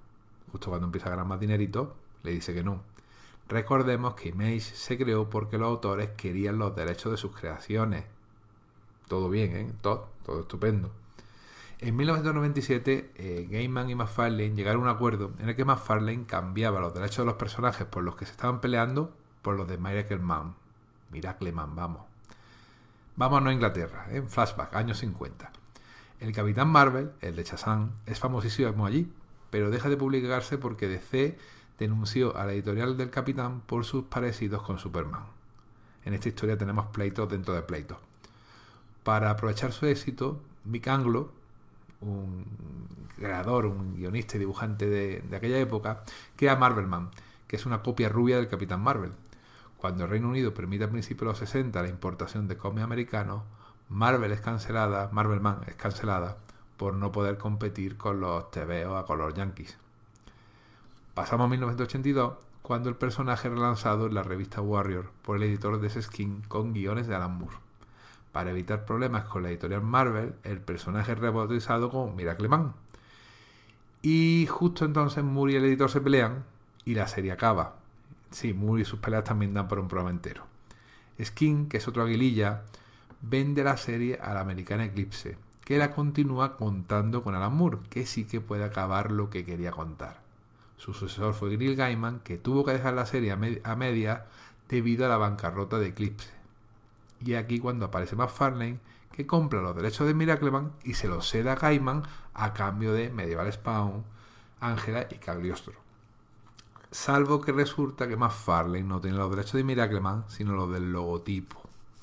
justo cuando empieza a ganar más dinerito, le dice que no. Recordemos que Image se creó porque los autores querían los derechos de sus creaciones. Todo bien, ¿eh? Todo, todo estupendo. En mil novecientos noventa y siete, eh, Gaiman y McFarlane llegaron a un acuerdo en el que McFarlane cambiaba los derechos de los personajes por los que se estaban peleando por los de Miracle Man. Miracle Man, vamos. Vámonos a Inglaterra, ¿eh? En flashback, años cincuenta. El Capitán Marvel, el de Shazam, es famosísimo allí, pero deja de publicarse porque D C denunció a la editorial del Capitán por sus parecidos con Superman. En esta historia tenemos pleitos dentro de pleitos. Para aprovechar su éxito, Mick Anglo, un creador, un guionista y dibujante de, de aquella época, crea Marvelman, que es una copia rubia del Capitán Marvel. Cuando el Reino Unido permite a principios de los sesenta la importación de cómics americanos, Marvel es cancelada, Marvelman es cancelada por no poder competir con los tebeos a color yankees. Pasamos a mil novecientos ochenta y dos, cuando el personaje es relanzado en la revista Warrior por el editor de Skin con guiones de Alan Moore. Para evitar problemas con la editorial Marvel, el personaje es rebautizado como Miracle Man. Y justo entonces Moore y el editor se pelean y la serie acaba. Sí, Moore y sus peleas también dan por un programa entero. Skin, que es otro aguililla, vende la serie a la americana Eclipse, que la continúa contando con Alan Moore, que sí que puede acabar lo que quería contar. Su sucesor fue Neil Gaiman, que tuvo que dejar la serie a, med- a media debido a la bancarrota de Eclipse. Y aquí cuando aparece McFarlane, que compra los derechos de Miracleman y se los cede a Gaiman a cambio de Medieval Spawn, Ángela y Cagliostro. Salvo que resulta que McFarlane no tiene los derechos de Miracleman, sino los del logotipo.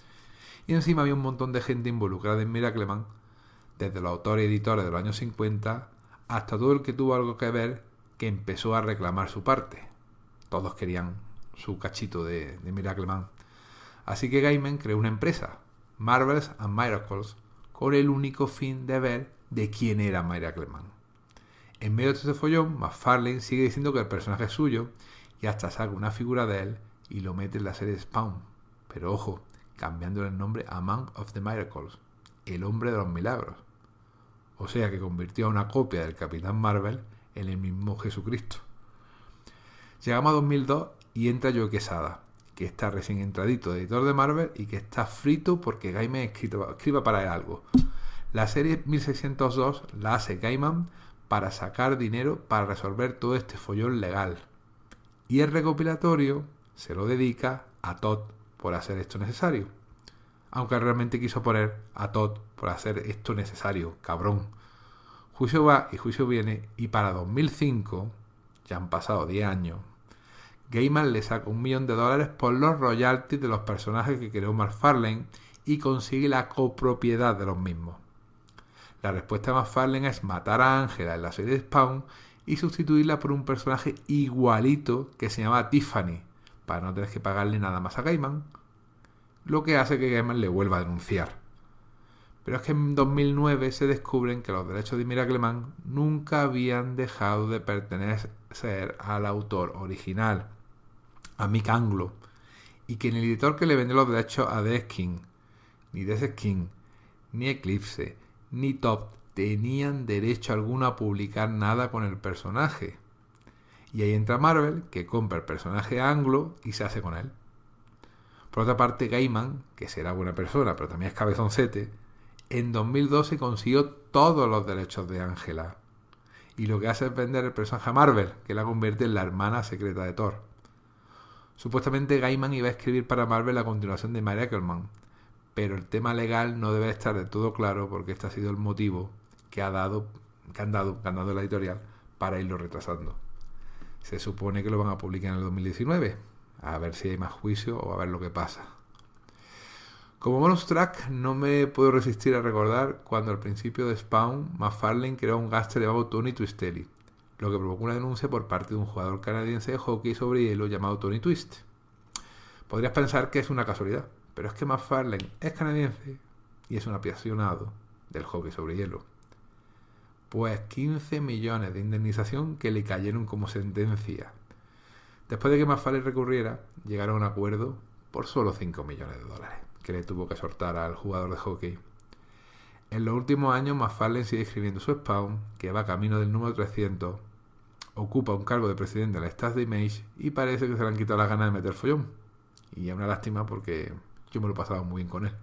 Y encima había un montón de gente involucrada en Miracleman, desde los autores y editores de los años cincuenta hasta todo el que tuvo algo que ver, que empezó a reclamar su parte. Todos querían su cachito de, de Miracleman. Así que Gaiman creó una empresa, Marvels and Miracles, con el único fin de ver de quién era Miracleman. En medio de este follón, McFarlane sigue diciendo que el personaje es suyo y hasta saca una figura de él y lo mete en la serie Spawn. Pero ojo, cambiándole el nombre a Man of the Miracles, el hombre de los milagros. O sea que convirtió a una copia del Capitán Marvel en el mismo Jesucristo. Llegamos a dos mil dos y entra Joe Quesada, que está recién entradito de editor de Marvel y que está frito porque Gaiman escriba, escriba para él algo. La serie mil seiscientos dos la hace Gaiman para sacar dinero para resolver todo este follón legal. Y el recopilatorio se lo dedica a Todd por hacer esto necesario. Aunque realmente quiso poner a Todd por hacer esto necesario, cabrón. Juicio va y juicio viene, y para dos mil cinco, ya han pasado diez años, Gaiman le saca un millón de dólares por los royalties de los personajes que creó McFarlane y consigue la copropiedad de los mismos. La respuesta de McFarlane es matar a Ángela en la serie Spawn y sustituirla por un personaje igualito que se llama Tiffany, para no tener que pagarle nada más a Gaiman, lo que hace que Gaiman le vuelva a denunciar. Pero es que en dos mil nueve se descubren que los derechos de Miracleman nunca habían dejado de pertenecer al autor original, a Mick Anglo, y que ni el editor que le vendió los derechos a The Skin, ni The Skin, ni Eclipse, ni Top tenían derecho alguno a publicar nada con el personaje. Y ahí entra Marvel, que compra el personaje a Anglo y se hace con él. Por otra parte, Gaiman, que será buena persona, pero también es cabezoncete, en dos mil doce consiguió todos los derechos de Ángela. Y lo que hace es vender el personaje a Marvel, que la convierte en la hermana secreta de Thor. Supuestamente Gaiman iba a escribir para Marvel la continuación de Miracleman, pero el tema legal no debe estar del todo claro porque este ha sido el motivo que ha dado, que han dado, que han dado la editorial para irlo retrasando. Se supone que lo van a publicar en el dos mil diecinueve, a ver si hay más juicio o a ver lo que pasa. Como bonus track, no me puedo resistir a recordar cuando al principio de Spawn, McFarlane creó un gángster llamado Tony Twistelli, lo que provocó una denuncia por parte de un jugador canadiense de hockey sobre hielo llamado Tony Twist. Podrías pensar que es una casualidad, pero es que McFarlane es canadiense y es un apasionado del hockey sobre hielo. Pues quince millones de indemnización que le cayeron como sentencia. Después de que McFarlane recurriera, llegaron a un acuerdo por solo cinco millones de dólares, que le tuvo que soltar al jugador de hockey. En los últimos años, McFarlane sigue escribiendo su Spawn, que va camino del número trescientos, ocupa un cargo de presidente del staff de Image y parece que se le han quitado las ganas de meter follón. Y es una lástima porque yo me lo he pasado muy bien con él.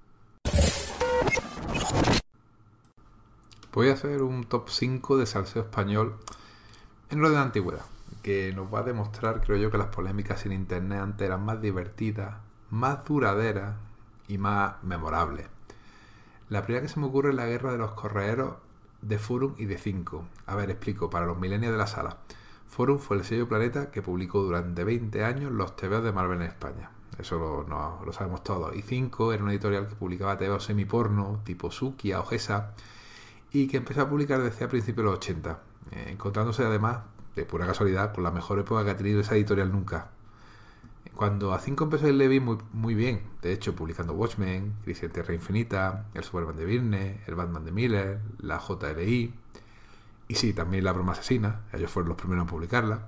Voy a hacer un top cinco de salseo español en orden de antigüedad, que nos va a demostrar, creo yo, que las polémicas en internet antes eran más divertidas, más duraderas y más memorables. La primera que se me ocurre es la guerra de los correeros de Forum y de cinco. A ver, explico, para los millennials de la sala. Forum fue el sello Planeta que publicó durante veinte años los tebeos de Marvel en España. Eso lo, no, lo sabemos todos. Y cinco era una editorial que publicaba tebeos semiporno, tipo Sukia o Gesa, y que empezó a publicar desde a principios de los ochenta, eh, encontrándose además, de pura casualidad, con la mejor época que ha tenido esa editorial nunca. Cuando a cinco empezó a irle bien, muy, muy bien, de hecho publicando Watchmen, Crisis en Tierra Infinita, el Superman de Byrne, el Batman de Miller, la J L I, y sí, también la Broma Asesina, ellos fueron los primeros en publicarla.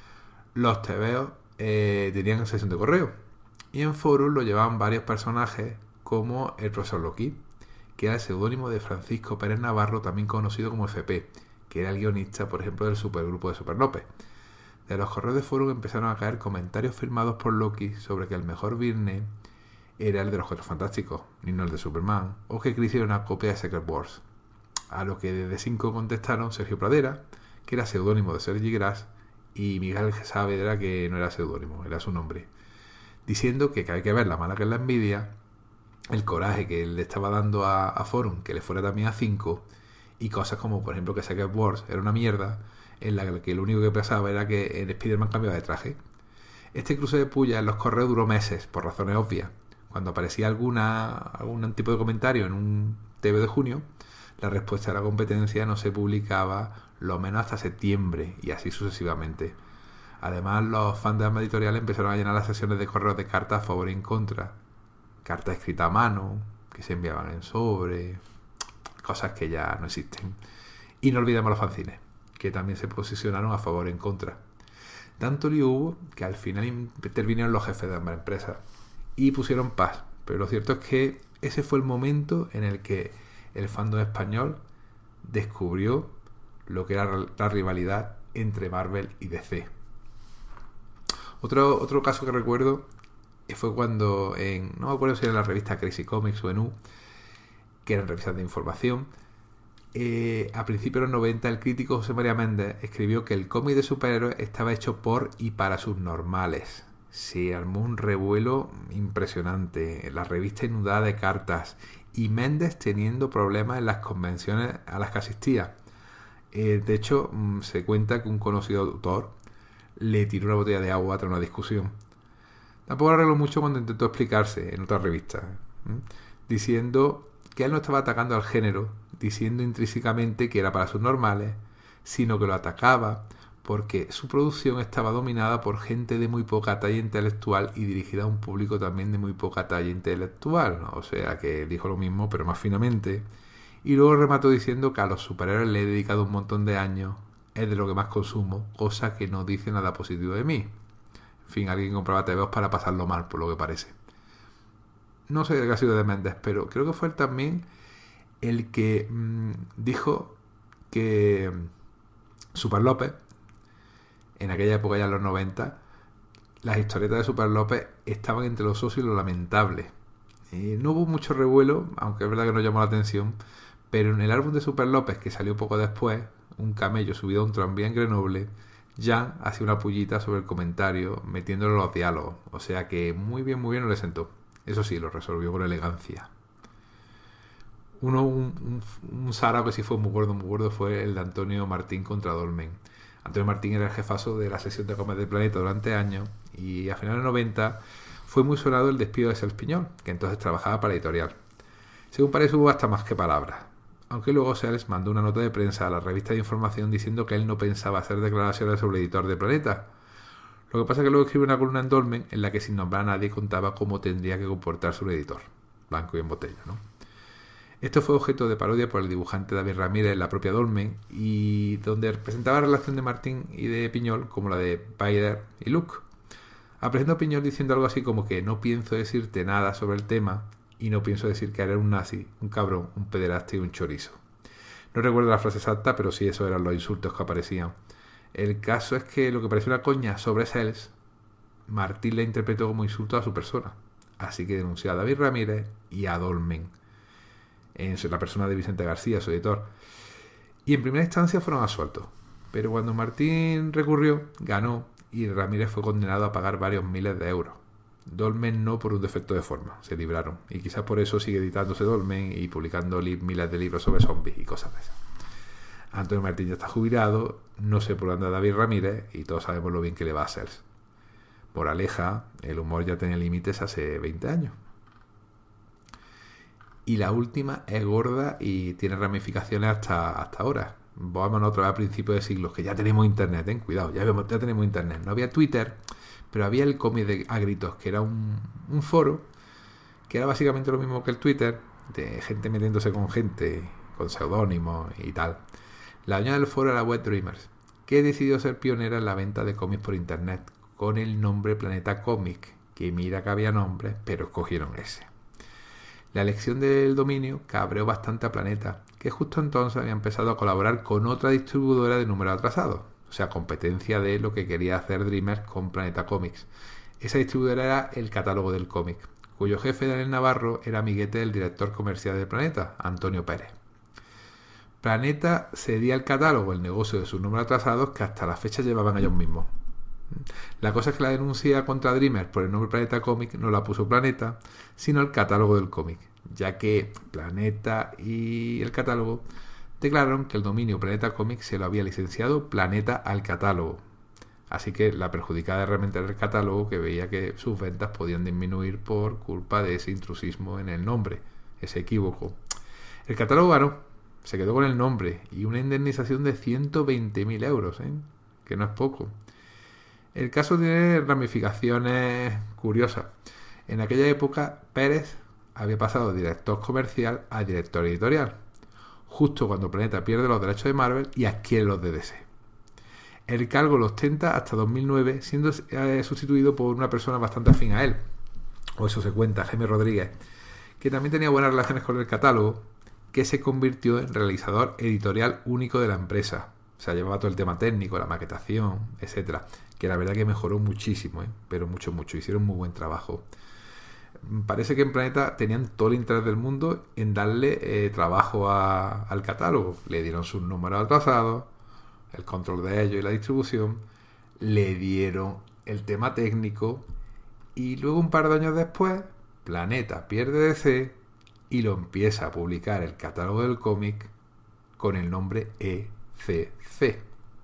Los tebeos eh, tenían sesión de correo, y en Forum lo llevaban varios personajes como el profesor Loki, que era el seudónimo de Francisco Pérez Navarro, también conocido como F P, que era el guionista, por ejemplo, del supergrupo de Super López. De los correos de Forum empezaron a caer comentarios firmados por Loki sobre que el mejor Byrne era el de los Cuatro Fantásticos, y no el de Superman, o que Crisis era una copia de Secret Wars. A lo que desde cinco contestaron Sergio Pradera, que era seudónimo de Sergi Gras, y Miguel Saavedra, que no era seudónimo, era su nombre, diciendo que, que hay que ver la mala que es la envidia, el coraje que le estaba dando a, a Forum, que le fuera también a cinco, y cosas como, por ejemplo, que Secret Wars era una mierda, en la que lo único que pasaba era que en Spider-Man cambiaba de traje. Este cruce de puya en los correos duró meses, por razones obvias. Cuando aparecía alguna algún tipo de comentario en un T V de junio, la respuesta a la competencia no se publicaba lo menos hasta septiembre, y así sucesivamente. Además, los fans de ambas editoriales empezaron a llenar las sesiones de correos de cartas a favor y en contra. Cartas escritas a mano, que se enviaban en sobre, cosas que ya no existen. Y no olvidemos los fanzines, que también se posicionaron a favor y en contra. Tanto lío hubo que al final intervinieron los jefes de ambas empresas y pusieron paz. Pero lo cierto es que ese fue el momento en el que el fandom español descubrió lo que era la rivalidad entre Marvel y D C. Otro, otro caso que recuerdo fue cuando en, no me acuerdo si era en la revista Crazy Comics o en U, que eran revistas de información, Eh, a principios de los noventa, el crítico José María Méndez escribió que el cómic de superhéroes estaba hecho por y para subnormales. Se armó un revuelo impresionante, la revista inundada de cartas y Méndez teniendo problemas en las convenciones a las que asistía. Eh, de hecho, se cuenta que un conocido autor le tiró una botella de agua tras una discusión. Tampoco arregló mucho cuando intentó explicarse en otra revista, ¿eh? diciendo que él no estaba atacando al género, diciendo intrínsecamente que era para subnormales, sino que lo atacaba porque su producción estaba dominada por gente de muy poca talla intelectual y dirigida a un público también de muy poca talla intelectual, ¿no? O sea que dijo lo mismo pero más finamente, y luego remató diciendo que a los superhéroes le he dedicado un montón de años, es de lo que más consumo, cosa que no dice nada positivo de mí. En fin, alguien compraba tebeos para pasarlo mal, por lo que parece. No sé qué ha sido de Méndez, pero creo que fue él también el que mmm, dijo que Super López, en aquella época ya en los noventa, las historietas de Super López estaban entre lo soso y lo lamentable. Eh, no hubo mucho revuelo, aunque es verdad que no llamó la atención, pero en el álbum de Super López, que salió poco después, Un camello subido a un tranvía en Grenoble, Jan hacía una pullita sobre el comentario, metiéndolo en los diálogos. O sea que muy bien, muy bien no le sentó. Eso sí, lo resolvió con elegancia. Uno, un, un, un Sara que sí fue muy gordo, muy gordo, fue el de Antonio Martín contra Dolmen. Antonio Martín era el jefazo de la sección de cómics del Planeta durante años y a finales de los noventa fue muy sonado el despido de Sergio Piñol, que entonces trabajaba para editorial. Según parece hubo hasta más que palabras, aunque luego Sels mandó una nota de prensa a la revista de información diciendo que él no pensaba hacer declaraciones sobre el editor de Planeta. Lo que pasa es que luego escribió una columna en Dolmen en la que sin nombrar a nadie contaba cómo tendría que comportarse un editor, blanco y en botella, ¿no? Esto fue objeto de parodia por el dibujante David Ramírez en la propia Dolmen, y donde representaba la relación de Martín y de Piñol como la de Spider y Luke. Presentó a Piñol diciendo algo así como que no pienso decirte nada sobre el tema y no pienso decir que eres un nazi, un cabrón, un pederasta y un chorizo. No recuerdo la frase exacta, pero sí esos eran los insultos que aparecían El caso es que lo que parecía una coña sobre Sells, Martín la interpretó como insulto a su persona. Así que denunció a David Ramírez y a Dolmen, en la persona de Vicente García, su editor. Y en primera instancia fueron absueltos. Pero cuando Martín recurrió, ganó y Ramírez fue condenado a pagar varios miles de euros. Dolmen no, por un defecto de forma, se libraron. Y quizás por eso sigue editándose Dolmen y publicando li- miles de libros sobre zombies y cosas de esas. Antonio Martín ya está jubilado, no sé por dónde anda David Ramírez y todos sabemos lo bien que le va a hacer. Moraleja, el humor ya tenía límites hace veinte años. Y la última es gorda y tiene ramificaciones hasta, hasta ahora. Vámonos otra vez a principios de siglo, que ya tenemos internet, ten cuidado, ya, vemos, ya tenemos internet. No había Twitter, pero había el cómic de A Gritos, que era un, un foro, que era básicamente lo mismo que el Twitter, de gente metiéndose con gente, con seudónimos y tal. La dueña del foro era Web Dreamers, que decidió ser pionera en la venta de cómics por internet, con el nombre Planeta Comic, que mira que había nombres, pero escogieron ese. La elección del dominio cabreó bastante a Planeta, que justo entonces había empezado a colaborar con otra distribuidora de números atrasados, o sea, competencia de lo que quería hacer Dreamers con Planeta Comics. Esa distribuidora era El Catálogo del Cómic, cuyo jefe, Daniel Navarro, era amiguete del director comercial de Planeta, Antonio Pérez. Planeta cedía el catálogo, el negocio de sus números atrasados, que hasta la fecha llevaban ellos mismos. La cosa es que la denuncia contra Dreamers por el nombre Planeta Comic no la puso Planeta, sino el Catálogo del Cómic, ya que Planeta y el catálogo declararon que el dominio Planeta Comic se lo había licenciado Planeta al catálogo. Así que la perjudicada realmente era el catálogo, que veía que sus ventas podían disminuir por culpa de ese intrusismo en el nombre, ese equívoco. El catálogo ganó, se quedó con el nombre y una indemnización de ciento veinte mil euros, ¿eh? Que no es poco. El caso tiene ramificaciones curiosas. En aquella época, Pérez había pasado de director comercial a director editorial, justo cuando Planeta pierde los derechos de Marvel y adquiere los de D C. El cargo lo ostenta hasta dos mil nueve, siendo eh, sustituido por una persona bastante afín a él, o eso se cuenta, Jaime Rodríguez, que también tenía buenas relaciones con el catálogo, que se convirtió en realizador editorial único de la empresa. O sea, llevaba todo el tema técnico, la maquetación, etcétera, que la verdad que mejoró muchísimo, ¿eh? Pero mucho, mucho. Hicieron muy buen trabajo. Parece que en Planeta tenían todo el interés del mundo en darle eh, trabajo a, al catálogo. Le dieron sus números atrasados, el control de ellos y la distribución, le dieron el tema técnico y luego un par de años después Planeta pierde D C y lo empieza a publicar el Catálogo del Cómic con el nombre E C C.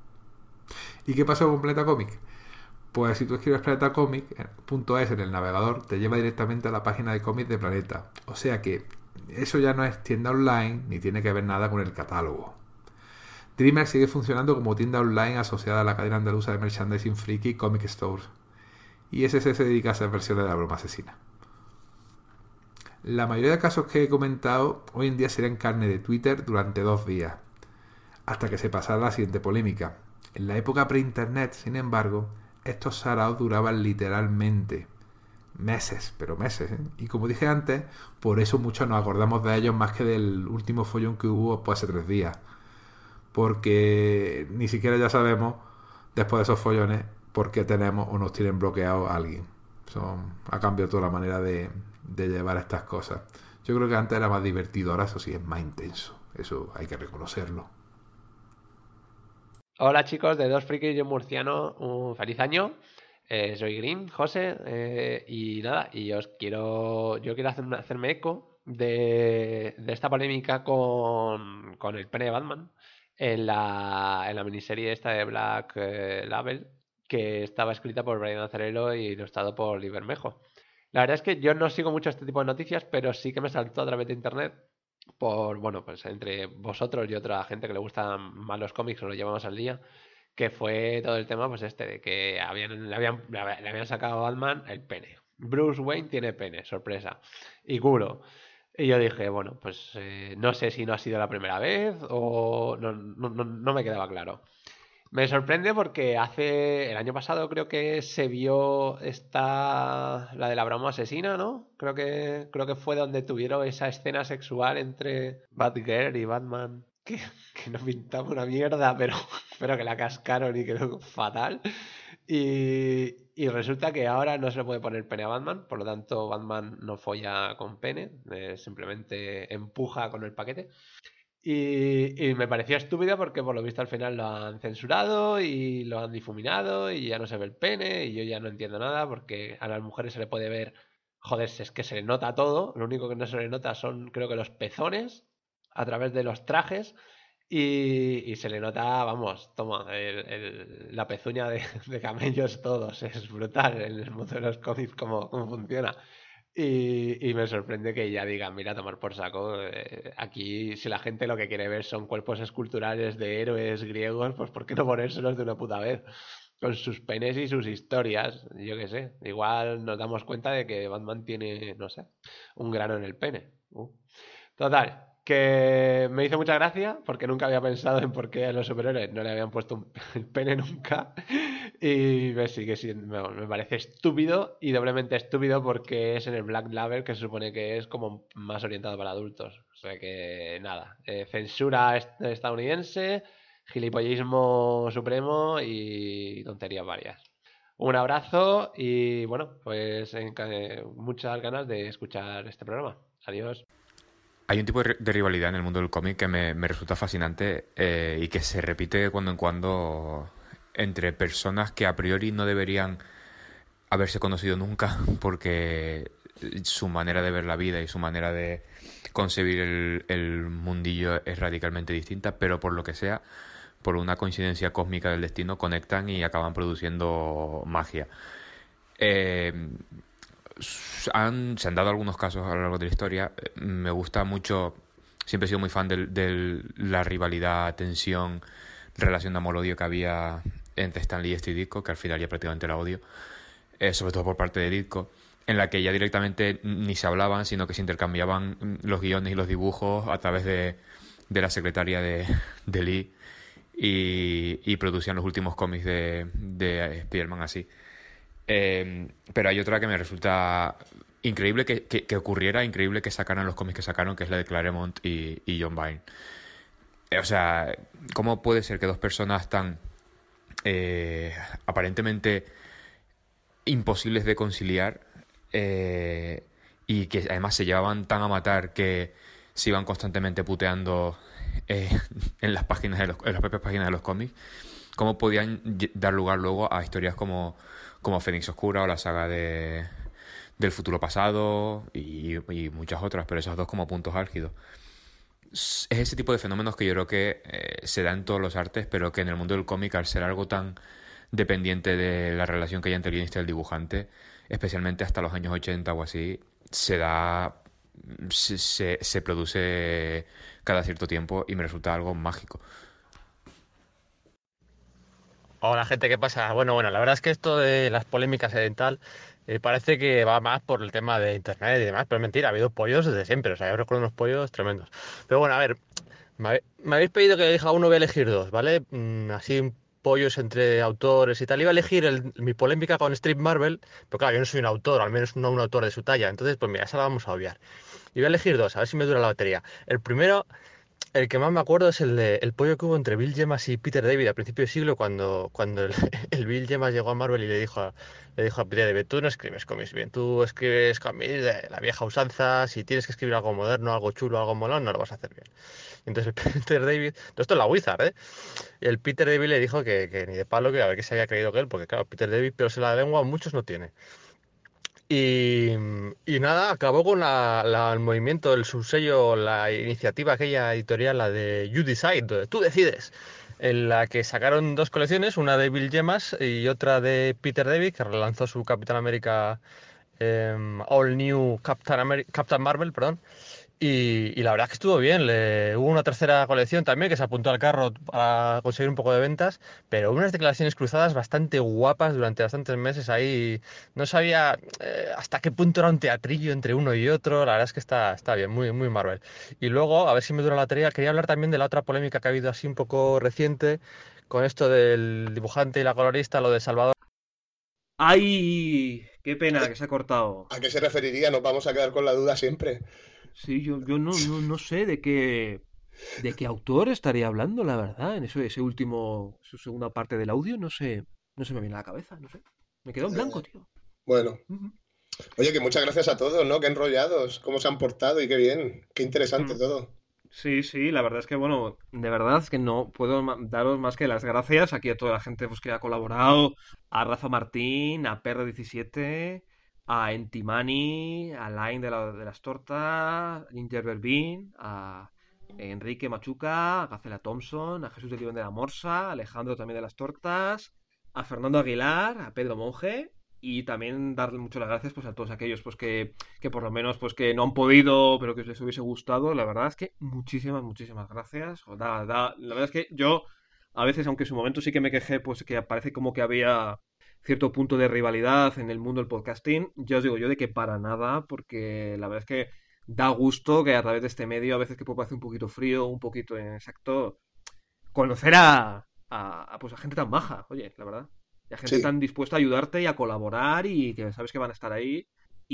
¿Y qué pasó con Planeta Comic? Pues si tú escribes planeta comic punto es en el navegador, te lleva directamente a la página de cómics de Planeta. O sea que eso ya no es tienda online ni tiene que ver nada con el catálogo. Dreamers sigue funcionando como tienda online asociada a la cadena andaluza de merchandising friki Comic Stores. Y S S se dedica a hacer versiones de la broma asesina. La mayoría de casos que he comentado hoy en día serían carne de Twitter durante dos días, hasta que se pasara la siguiente polémica. En la época pre-internet, sin embargo, estos saraos duraban literalmente meses, pero meses, ¿eh? Y como dije antes, por eso muchos nos acordamos de ellos más que del último follón que hubo pues, hace tres días. Porque ni siquiera ya sabemos, después de esos follones, por qué tenemos o nos tienen bloqueado a alguien. Son, ha cambiado toda la manera de, de llevar estas cosas. Yo creo que antes era más divertido, ahora eso sí es más intenso. Eso hay que reconocerlo. Hola chicos de Dos Frikis y un Murciano, un feliz año. Eh, soy Grim, José, eh, y nada, y os quiero, yo quiero hacer, hacerme eco de, de esta polémica con, con el pene de Batman en la, en la miniserie esta de Black eh, Label, que estaba escrita por Brian Azzarello y ilustrado por Lee Bermejo. La verdad es que yo no sigo mucho este tipo de noticias, pero sí que me saltó a través de internet por, bueno, pues entre vosotros y otra gente que le gustan más los cómics, o lo llevamos al día, que fue todo el tema, pues este, de que habían, le, habían, le habían sacado a Batman el pene. Bruce Wayne tiene pene, sorpresa. Y culo. Y yo dije, bueno, pues eh, no sé si no ha sido la primera vez o no, no, no, no me quedaba claro. Me sorprende porque hace el año pasado creo que se vio esta la de la broma asesina, ¿no? Creo que creo que fue donde tuvieron esa escena sexual entre Batgirl y Batman. que, que no pintaba una mierda, pero, pero que la cascaron y quedó fatal. Y, y resulta que ahora no se le puede poner pene a Batman, por lo tanto Batman no folla con pene, eh, simplemente empuja con el paquete. Y, y me parecía estúpido porque por lo visto al final lo han censurado y lo han difuminado y ya no se ve el pene y yo ya no entiendo nada porque a las mujeres se le puede ver, joder, es que se le nota todo, lo único que no se le nota son creo que los pezones a través de los trajes y, y se le nota, vamos, toma, el, el, la pezuña de, de camellos todos, es brutal en el mundo de los cómics cómo, cómo funciona. Y, y me sorprende que ya digan, mira, tomar por saco, eh, aquí si la gente lo que quiere ver son cuerpos esculturales de héroes griegos, pues ¿por qué no ponérselos de una puta vez? Con sus penes y sus historias, yo qué sé, igual nos damos cuenta de que Batman tiene, no sé, un grano en el pene. Uh. Total, que me hizo mucha gracia porque nunca había pensado en por qué a los superhéroes no le habían puesto un el pene nunca y me sigue siendo, me parece estúpido y doblemente estúpido porque es en el Black Label que se supone que es como más orientado para adultos, o sea que nada, eh, censura est estadounidense, gilipollismo supremo y tonterías varias. Un abrazo y bueno, pues eh, muchas ganas de escuchar este programa. Adiós. Hay un tipo de, de rivalidad en el mundo del cómic que me, me resulta fascinante eh, y que se repite de cuando en cuando entre personas que a priori no deberían haberse conocido nunca porque su manera de ver la vida y su manera de concebir el, el mundillo es radicalmente distinta, pero por lo que sea, por una coincidencia cósmica del destino, conectan y acaban produciendo magia. Eh... Han, se han dado algunos casos a lo largo de la historia. Me gusta mucho, siempre he sido muy fan de, de la rivalidad, tensión, relación de amor-odio que había entre Stan Lee y Steve Ditko, que al final ya prácticamente la odio, eh, sobre todo por parte de Ditko, en la que ya directamente ni se hablaban, sino que se intercambiaban los guiones y los dibujos a través de, de la secretaria de, de Lee y, y producían los últimos cómics de, de Spider-Man así. Eh, pero hay otra que me resulta increíble que, que, que ocurriera, increíble que sacaran los cómics que sacaron, que es la de Claremont y, y John Byrne. Eh, o sea, ¿cómo puede ser que dos personas tan eh, aparentemente imposibles de conciliar eh, y que además se llevaban tan a matar que se iban constantemente puteando eh, en las páginas de los, en las propias páginas de los cómics, cómo podían dar lugar luego a historias como como Fénix Oscura o la saga de del futuro pasado y, y muchas otras, pero esos dos como puntos álgidos. Es ese tipo de fenómenos que yo creo que eh, se da en todos los artes, pero que en el mundo del cómic, al ser algo tan dependiente de la relación que hay entre el guionista y el dibujante, especialmente hasta los años ochenta o así, se da se, se, se produce cada cierto tiempo y me resulta algo mágico. Hola gente, ¿qué pasa? Bueno, bueno, la verdad es que esto de las polémicas y tal eh, parece que va más por el tema de internet y demás, pero es mentira, ha habido pollos desde siempre, o sea, yo recuerdo unos pollos tremendos. Pero bueno, a ver, me, habe, me habéis pedido que elija uno, voy a elegir dos, ¿vale? Mm, así pollos entre autores y tal. Iba a elegir el, mi polémica con Strip Marvel, pero claro, yo no soy un autor, al menos no un autor de su talla, entonces pues mira, esa la vamos a obviar. Y voy a elegir dos, a ver si me dura la batería. El primero... El que más me acuerdo es el de el pollo que hubo entre Bill Jemas y Peter David a principio de siglo, cuando, cuando el, el Bill Jemas llegó a Marvel y le dijo, a, le dijo a Peter David, tú no escribes cómics bien, tú escribes cómics de la vieja usanza, si tienes que escribir algo moderno, algo chulo, algo molón, no lo vas a hacer bien. Entonces el Peter David, todo esto es la Wizard, ¿eh? Y el Peter David le dijo que, que ni de palo, que a ver qué se había creído que él, porque claro, Peter David, pero se la lengua muchos no tiene. Y, y nada, acabó con la, la, el movimiento, el subsello, la iniciativa aquella editorial, la de You Decide, donde tú decides, en la que sacaron dos colecciones, una de Bill Jemas y otra de Peter David, que relanzó su Capitán América, eh, All New Captain, Ameri Captain Marvel, perdón. Y, y la verdad es que estuvo bien. Le, hubo una tercera colección también que se apuntó al carro para conseguir un poco de ventas, pero unas declaraciones cruzadas bastante guapas durante bastantes meses ahí. No sabía eh, hasta qué punto era un teatrillo entre uno y otro. La verdad es que está, está bien, muy, muy Marvel. Y luego, a ver si me dura la batería, quería hablar también de la otra polémica que ha habido así un poco reciente con esto del dibujante y la colorista, lo de Salvador. ¡Ay! ¡Qué pena que se ha cortado! ¿A qué se referiría? Nos vamos a quedar con la duda siempre. Sí, yo, yo no, no, no sé de qué... ¿De qué autor estaría hablando, la verdad? En eso, ese último, su segunda parte del audio, no sé, no se me viene a la cabeza, no sé. Me quedó en blanco, tío. Bueno. Ujú. Oye, que muchas gracias a todos, ¿no? Qué enrollados, cómo se han portado y qué bien. Qué interesante Mm. todo. Sí, sí, la verdad es que, bueno, de verdad es que no puedo ma- daros más que las gracias aquí a toda la gente pues, que ha colaborado, a Rafa Martín, a P R diecisiete, a Entimani, a Line de, la- de las Tortas, Ginger Berbin, a Enrique Machuca, a Gacela Thompson, a Jesús de Iván de la Morsa, a Alejandro también de las Tortas, a Fernando Aguilar, a Pedro Monge y también darle muchas las gracias pues a todos aquellos pues que que por lo menos pues que no han podido, pero que les hubiese gustado. La verdad es que muchísimas, muchísimas gracias. O da- da- la verdad es que yo, a veces, aunque en su momento sí que me quejé, pues que parece como que había cierto punto de rivalidad en el mundo del podcasting, ya os digo yo de que para nada, porque la verdad es que da gusto que a través de este medio, a veces que puede parecer un poquito frío, un poquito inexacto, conocer a, a, a, pues a gente tan maja, oye, la verdad. Y a gente Sí. tan dispuesta a ayudarte y a colaborar y que sabes que van a estar ahí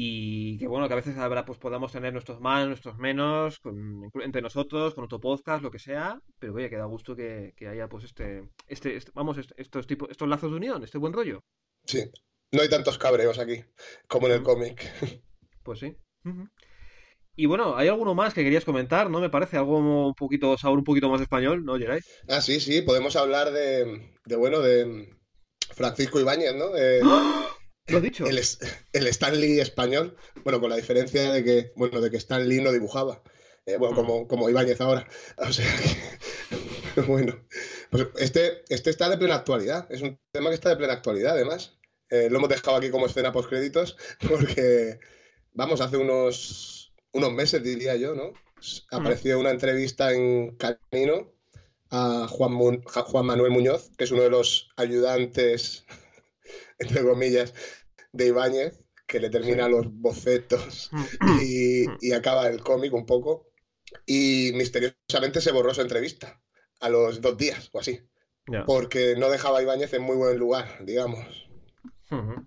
y que bueno, que a veces habrá, pues podamos tener nuestros más, nuestros menos, con- entre nosotros, con otro podcast, lo que sea, pero oye, que da gusto que, que haya pues este, este, este- vamos, est- estos tipos, estos lazos de unión, este buen rollo. Sí. No hay tantos cabreos aquí como en el Mm, cómic. Pues sí. Ujú. Y bueno, ¿hay alguno más que querías comentar? ¿No? Me parece algo un poquito, sabor un poquito más español, ¿no, Geray? Ah, sí, sí, podemos hablar de, de bueno, de Francisco Ibáñez, ¿no? Eh, ¿Lo has dicho? el, es- el Stan Lee español, bueno, con la diferencia de que, bueno, de que Stan Lee no dibujaba. Eh, bueno, Mm. como, como Ibáñez ahora. O sea que, bueno, pues este, este está de plena actualidad. Es un tema que está de plena actualidad, además. Eh, lo hemos dejado aquí como escena postcréditos porque, vamos, hace unos, unos meses, diría yo, ¿no? Mm. Apareció una entrevista en Canino a Juan, Mu- Ja- Juan Manuel Muñoz, que es uno de los ayudantes, entre comillas, de Ibáñez, que le termina Sí. los bocetos Mm. y, Mm. y acaba el cómic un poco. Y misteriosamente se borró su entrevista a los dos días o así, Ya. porque no dejaba a Ibáñez en muy buen lugar, digamos. Ujú.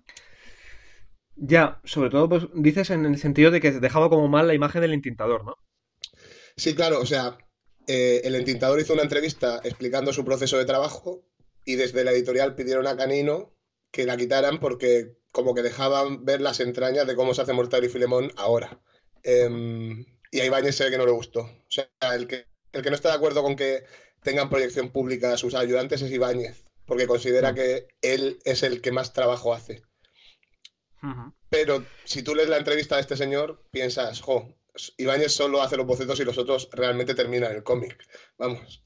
Ya, sobre todo, pues dices en el sentido de que dejaba como mal la imagen del intintador, ¿no? Sí, claro, o sea, eh, el entintador hizo una entrevista explicando su proceso de trabajo y desde la editorial pidieron a Canino que la quitaran porque como que dejaban ver las entrañas de cómo se hace Mortadelo y Filemón ahora. Ujú. Eh, y a Ibáñez se ve que no le gustó. O sea, el que, el que no está de acuerdo con que tengan proyección pública sus ayudantes es Ibáñez, porque considera Mm. que él es el que más trabajo hace. Ujú. Pero si tú lees la entrevista de este señor, piensas, jo, Ibáñez solo hace los bocetos y los otros realmente terminan el cómic. Vamos,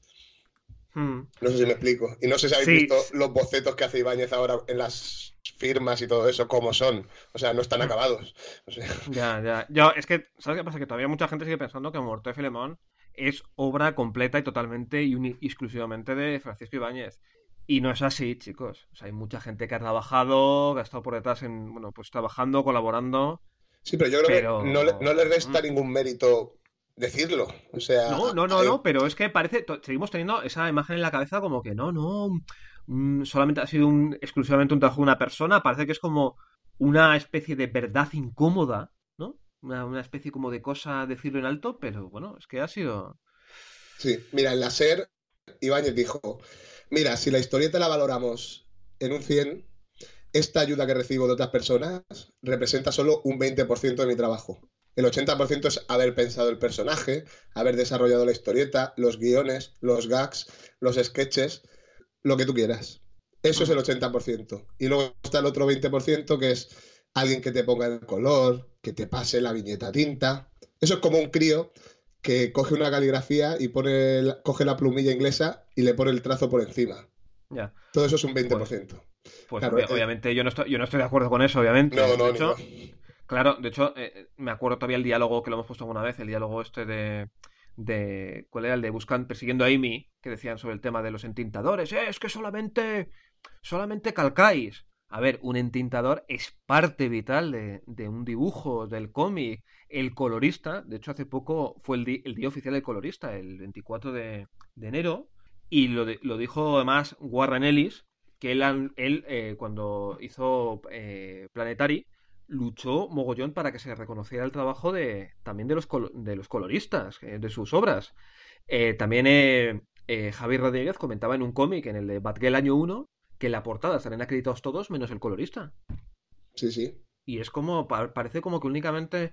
Mm. no sé si me explico. Y no sé si habéis Sí, visto s- los bocetos que hace Ibáñez ahora en las firmas y todo eso, cómo son. O sea, no están mm. acabados. O sea, Ya, ya. Yo, es que, ¿sabes qué pasa? Que todavía mucha gente sigue pensando que Muerte de Filemón es obra completa y totalmente y uni- exclusivamente de Francisco Ibáñez. Y no es así, chicos. O sea, hay mucha gente que ha trabajado, que ha estado por detrás en, bueno, pues trabajando, colaborando, sí, pero yo creo que no le, no le pero... resta mm. ningún mérito decirlo. O sea, No, no, no, hay- no, pero es que parece, to- seguimos teniendo esa imagen en la cabeza como que no, no, mm, solamente ha sido un, exclusivamente un trabajo de una persona, parece que es como una especie de verdad incómoda, ¿no? Una, una especie como de cosa decirlo en alto, pero bueno, es que ha sido... sí, mira, en la SER, Ibáñez dijo, mira, si la historieta la valoramos en un cien, esta ayuda que recibo de otras personas representa solo un veinte por ciento de mi trabajo. El ochenta por ciento es haber pensado el personaje, haber desarrollado la historieta, los guiones, los gags, los sketches, lo que tú quieras. Eso es el Ujú, ochenta por ciento. Y luego está el otro veinte por ciento que es alguien que te ponga el color, que te pase la viñeta tinta. Eso es como un crío que coge una caligrafía y pone, la- coge la plumilla inglesa y le pone el trazo por encima. ya, Todo eso es un veinte por pues, ciento. pues Claro, obvia- eh, obviamente yo no estoy, yo no estoy de acuerdo con eso, obviamente. no, De no, ni yo. hecho, claro, de hecho, eh, me acuerdo todavía el diálogo que lo hemos puesto alguna vez, el diálogo este de, de ¿cuál era? El de buscan, persiguiendo a Amy, que decían sobre el tema de los entintadores. "Eh, es que solamente, solamente calcáis. A ver, un entintador es parte vital de, de un dibujo, del cómic. El colorista, de hecho, hace poco fue el, di- el día oficial del colorista, el veinticuatro de, de enero, y lo, de- lo dijo además Warren Ellis, que él, an- él, eh, cuando hizo eh, Planetary, luchó mogollón para que se reconociera el trabajo de también de los, colo- de los coloristas, eh, de sus obras. Eh, también eh, eh, Javi Rodríguez comentaba en un cómic, en el de Batgirl año uno, que en la portada estarían acreditados todos menos el colorista. Sí, sí. Y es como, pa- parece como que únicamente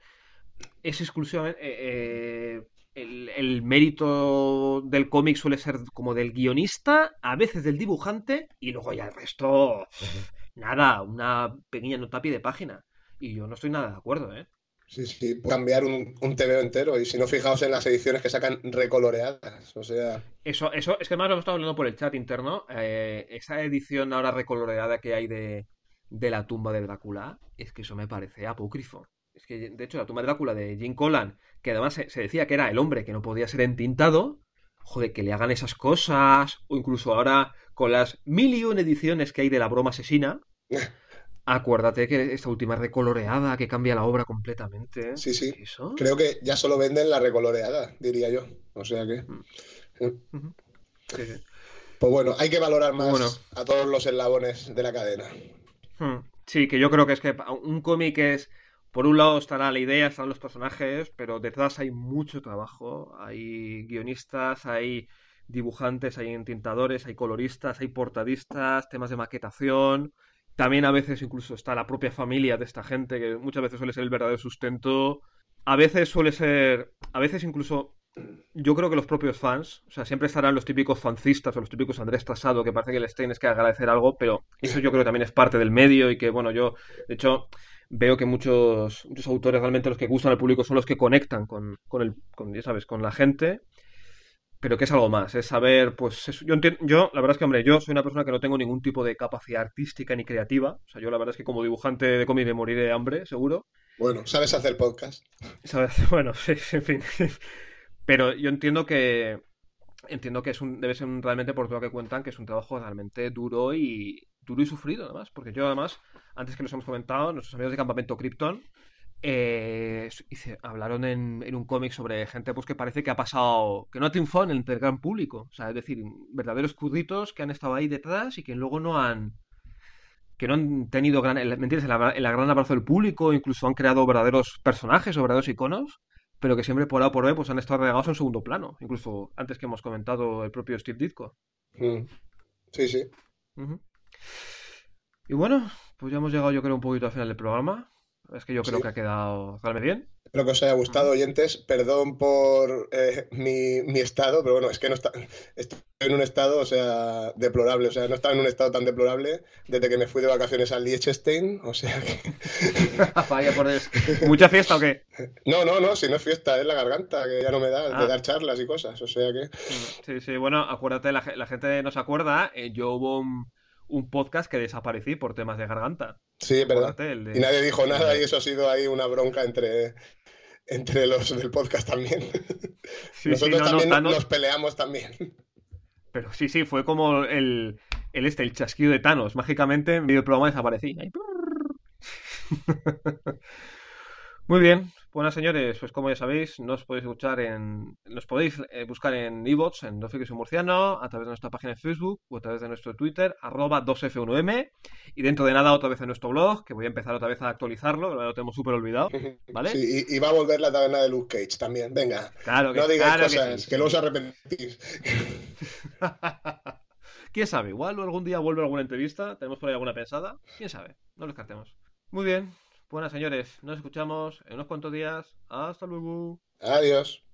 es exclusivamente... eh, eh, el, el mérito del cómic suele ser como del guionista, a veces del dibujante, y luego ya el resto, nada, una pequeña nota a pie de página. Y yo no estoy nada de acuerdo, ¿eh? Sí, sí, puede cambiar un, un T V O entero. Y si no, fijaos en las ediciones que sacan recoloreadas. O sea, Eso, eso, es que más lo hemos estado hablando por el chat interno. eh, esa edición ahora recoloreada que hay de, de la tumba de Drácula, es que eso me parece apócrifo. Es que, de hecho, la tumba de Drácula de Jim Collan, que además se, se decía que era el hombre que no podía ser entintado, joder, que le hagan esas cosas, o incluso ahora con las mil y una ediciones que hay de la broma asesina, acuérdate que esta última recoloreada que cambia la obra completamente. sí, sí. ¿Qué es eso? Creo que ya solo venden la recoloreada, diría yo. O sea que. Ujú. Sí, sí. Pues bueno, hay que valorar más Bueno. a todos los eslabones de la cadena. Hmm. Sí, que yo creo que es que un cómic es, por un lado estará la idea, están los personajes, pero detrás hay mucho trabajo. Hay guionistas, hay dibujantes, hay entintadores, hay coloristas, hay portadistas, temas de maquetación. También a veces incluso está la propia familia de esta gente, que muchas veces suele ser el verdadero sustento. A veces suele ser, a veces incluso, yo creo que los propios fans, o sea, siempre estarán los típicos fancistas o los típicos Andrés Tasado, que parece que les tienes que agradecer algo, pero eso yo creo que también es parte del medio y que, bueno, yo, de hecho, veo que muchos, muchos autores realmente los que gustan al público son los que conectan con, con el, con, ya sabes, con la gente, pero que es algo más, es saber, pues, es- yo entiendo, yo, la verdad es que, hombre, yo soy una persona que no tengo ningún tipo de capacidad artística ni creativa, o sea, yo la verdad es que como dibujante de cómic me moriré de hambre, seguro. Bueno, sabes hacer podcast. ¿Sabes? Bueno, sí, en fin. Pero yo entiendo que entiendo que es un, debe ser un, realmente por todo lo que cuentan, que es un trabajo realmente duro y duro y sufrido, además. Porque yo, además, antes que nos hemos comentado, nuestros amigos de Campamento Krypton eh, hice- hablaron en, en un cómic sobre gente pues que parece que ha pasado, que no ha triunfado en el entre el gran público. O sea, es decir, verdaderos curritos que han estado ahí detrás y que luego no han que no han tenido gran, el- ¿me entiendes? El, abra- el gran abrazo del público, incluso han creado verdaderos personajes o verdaderos iconos, pero que siempre por A o por B pues han estado relegados en segundo plano. Incluso antes que hemos comentado el propio Steve Ditko. Mm. Sí, sí. Ujú. Y bueno, pues ya hemos llegado yo creo un poquito al final del programa. Es que yo creo Sí. que ha quedado realmente bien. Espero que os haya gustado, oyentes. Perdón por eh, mi, mi estado, pero bueno, es que no está, estoy en un estado, o sea, deplorable. O sea, no estaba en un estado tan deplorable desde que me fui de vacaciones a Liechtenstein. O sea que... Vaya por Dios. ¿Mucha fiesta o qué? No, no, no, si no es fiesta, es la garganta, que ya no me da Ah. de dar charlas y cosas. O sea que... Sí, sí, bueno, acuérdate, la, ge- la gente no se acuerda, eh, yo hubo un, un podcast que desaparecí por temas de garganta. Sí, es verdad. Acuérdate, el de- Y nadie dijo el nada de- y eso ha sido ahí una bronca entre, entre los del podcast también. Sí, Nosotros sí, no, no, también Thanos- nos peleamos también. Pero sí, sí, fue como el, el este, el chasquido de Thanos. Mágicamente en medio del programa desaparecí. Ahí. Muy bien, buenas señores, pues como ya sabéis, nos podéis escuchar en, nos podéis eh, buscar en iVoox, en Dos Frikis y un Murciano, a través de nuestra página de Facebook o a través de nuestro Twitter, arroba dos F uno M, y dentro de nada otra vez en nuestro blog, que voy a empezar otra vez a actualizarlo, que lo tenemos súper olvidado, ¿vale? Sí, y, y va a volver la taberna de Luke Cage también. Venga, Claro que, no digáis claro que cosas, sí. que, luego os arrepentís. ¿Quién sabe? Igual algún día vuelve alguna entrevista, tenemos por ahí alguna pensada, quién sabe, no lo descartemos. Muy bien, buenas señores, nos escuchamos en unos cuantos días, hasta luego. Adiós.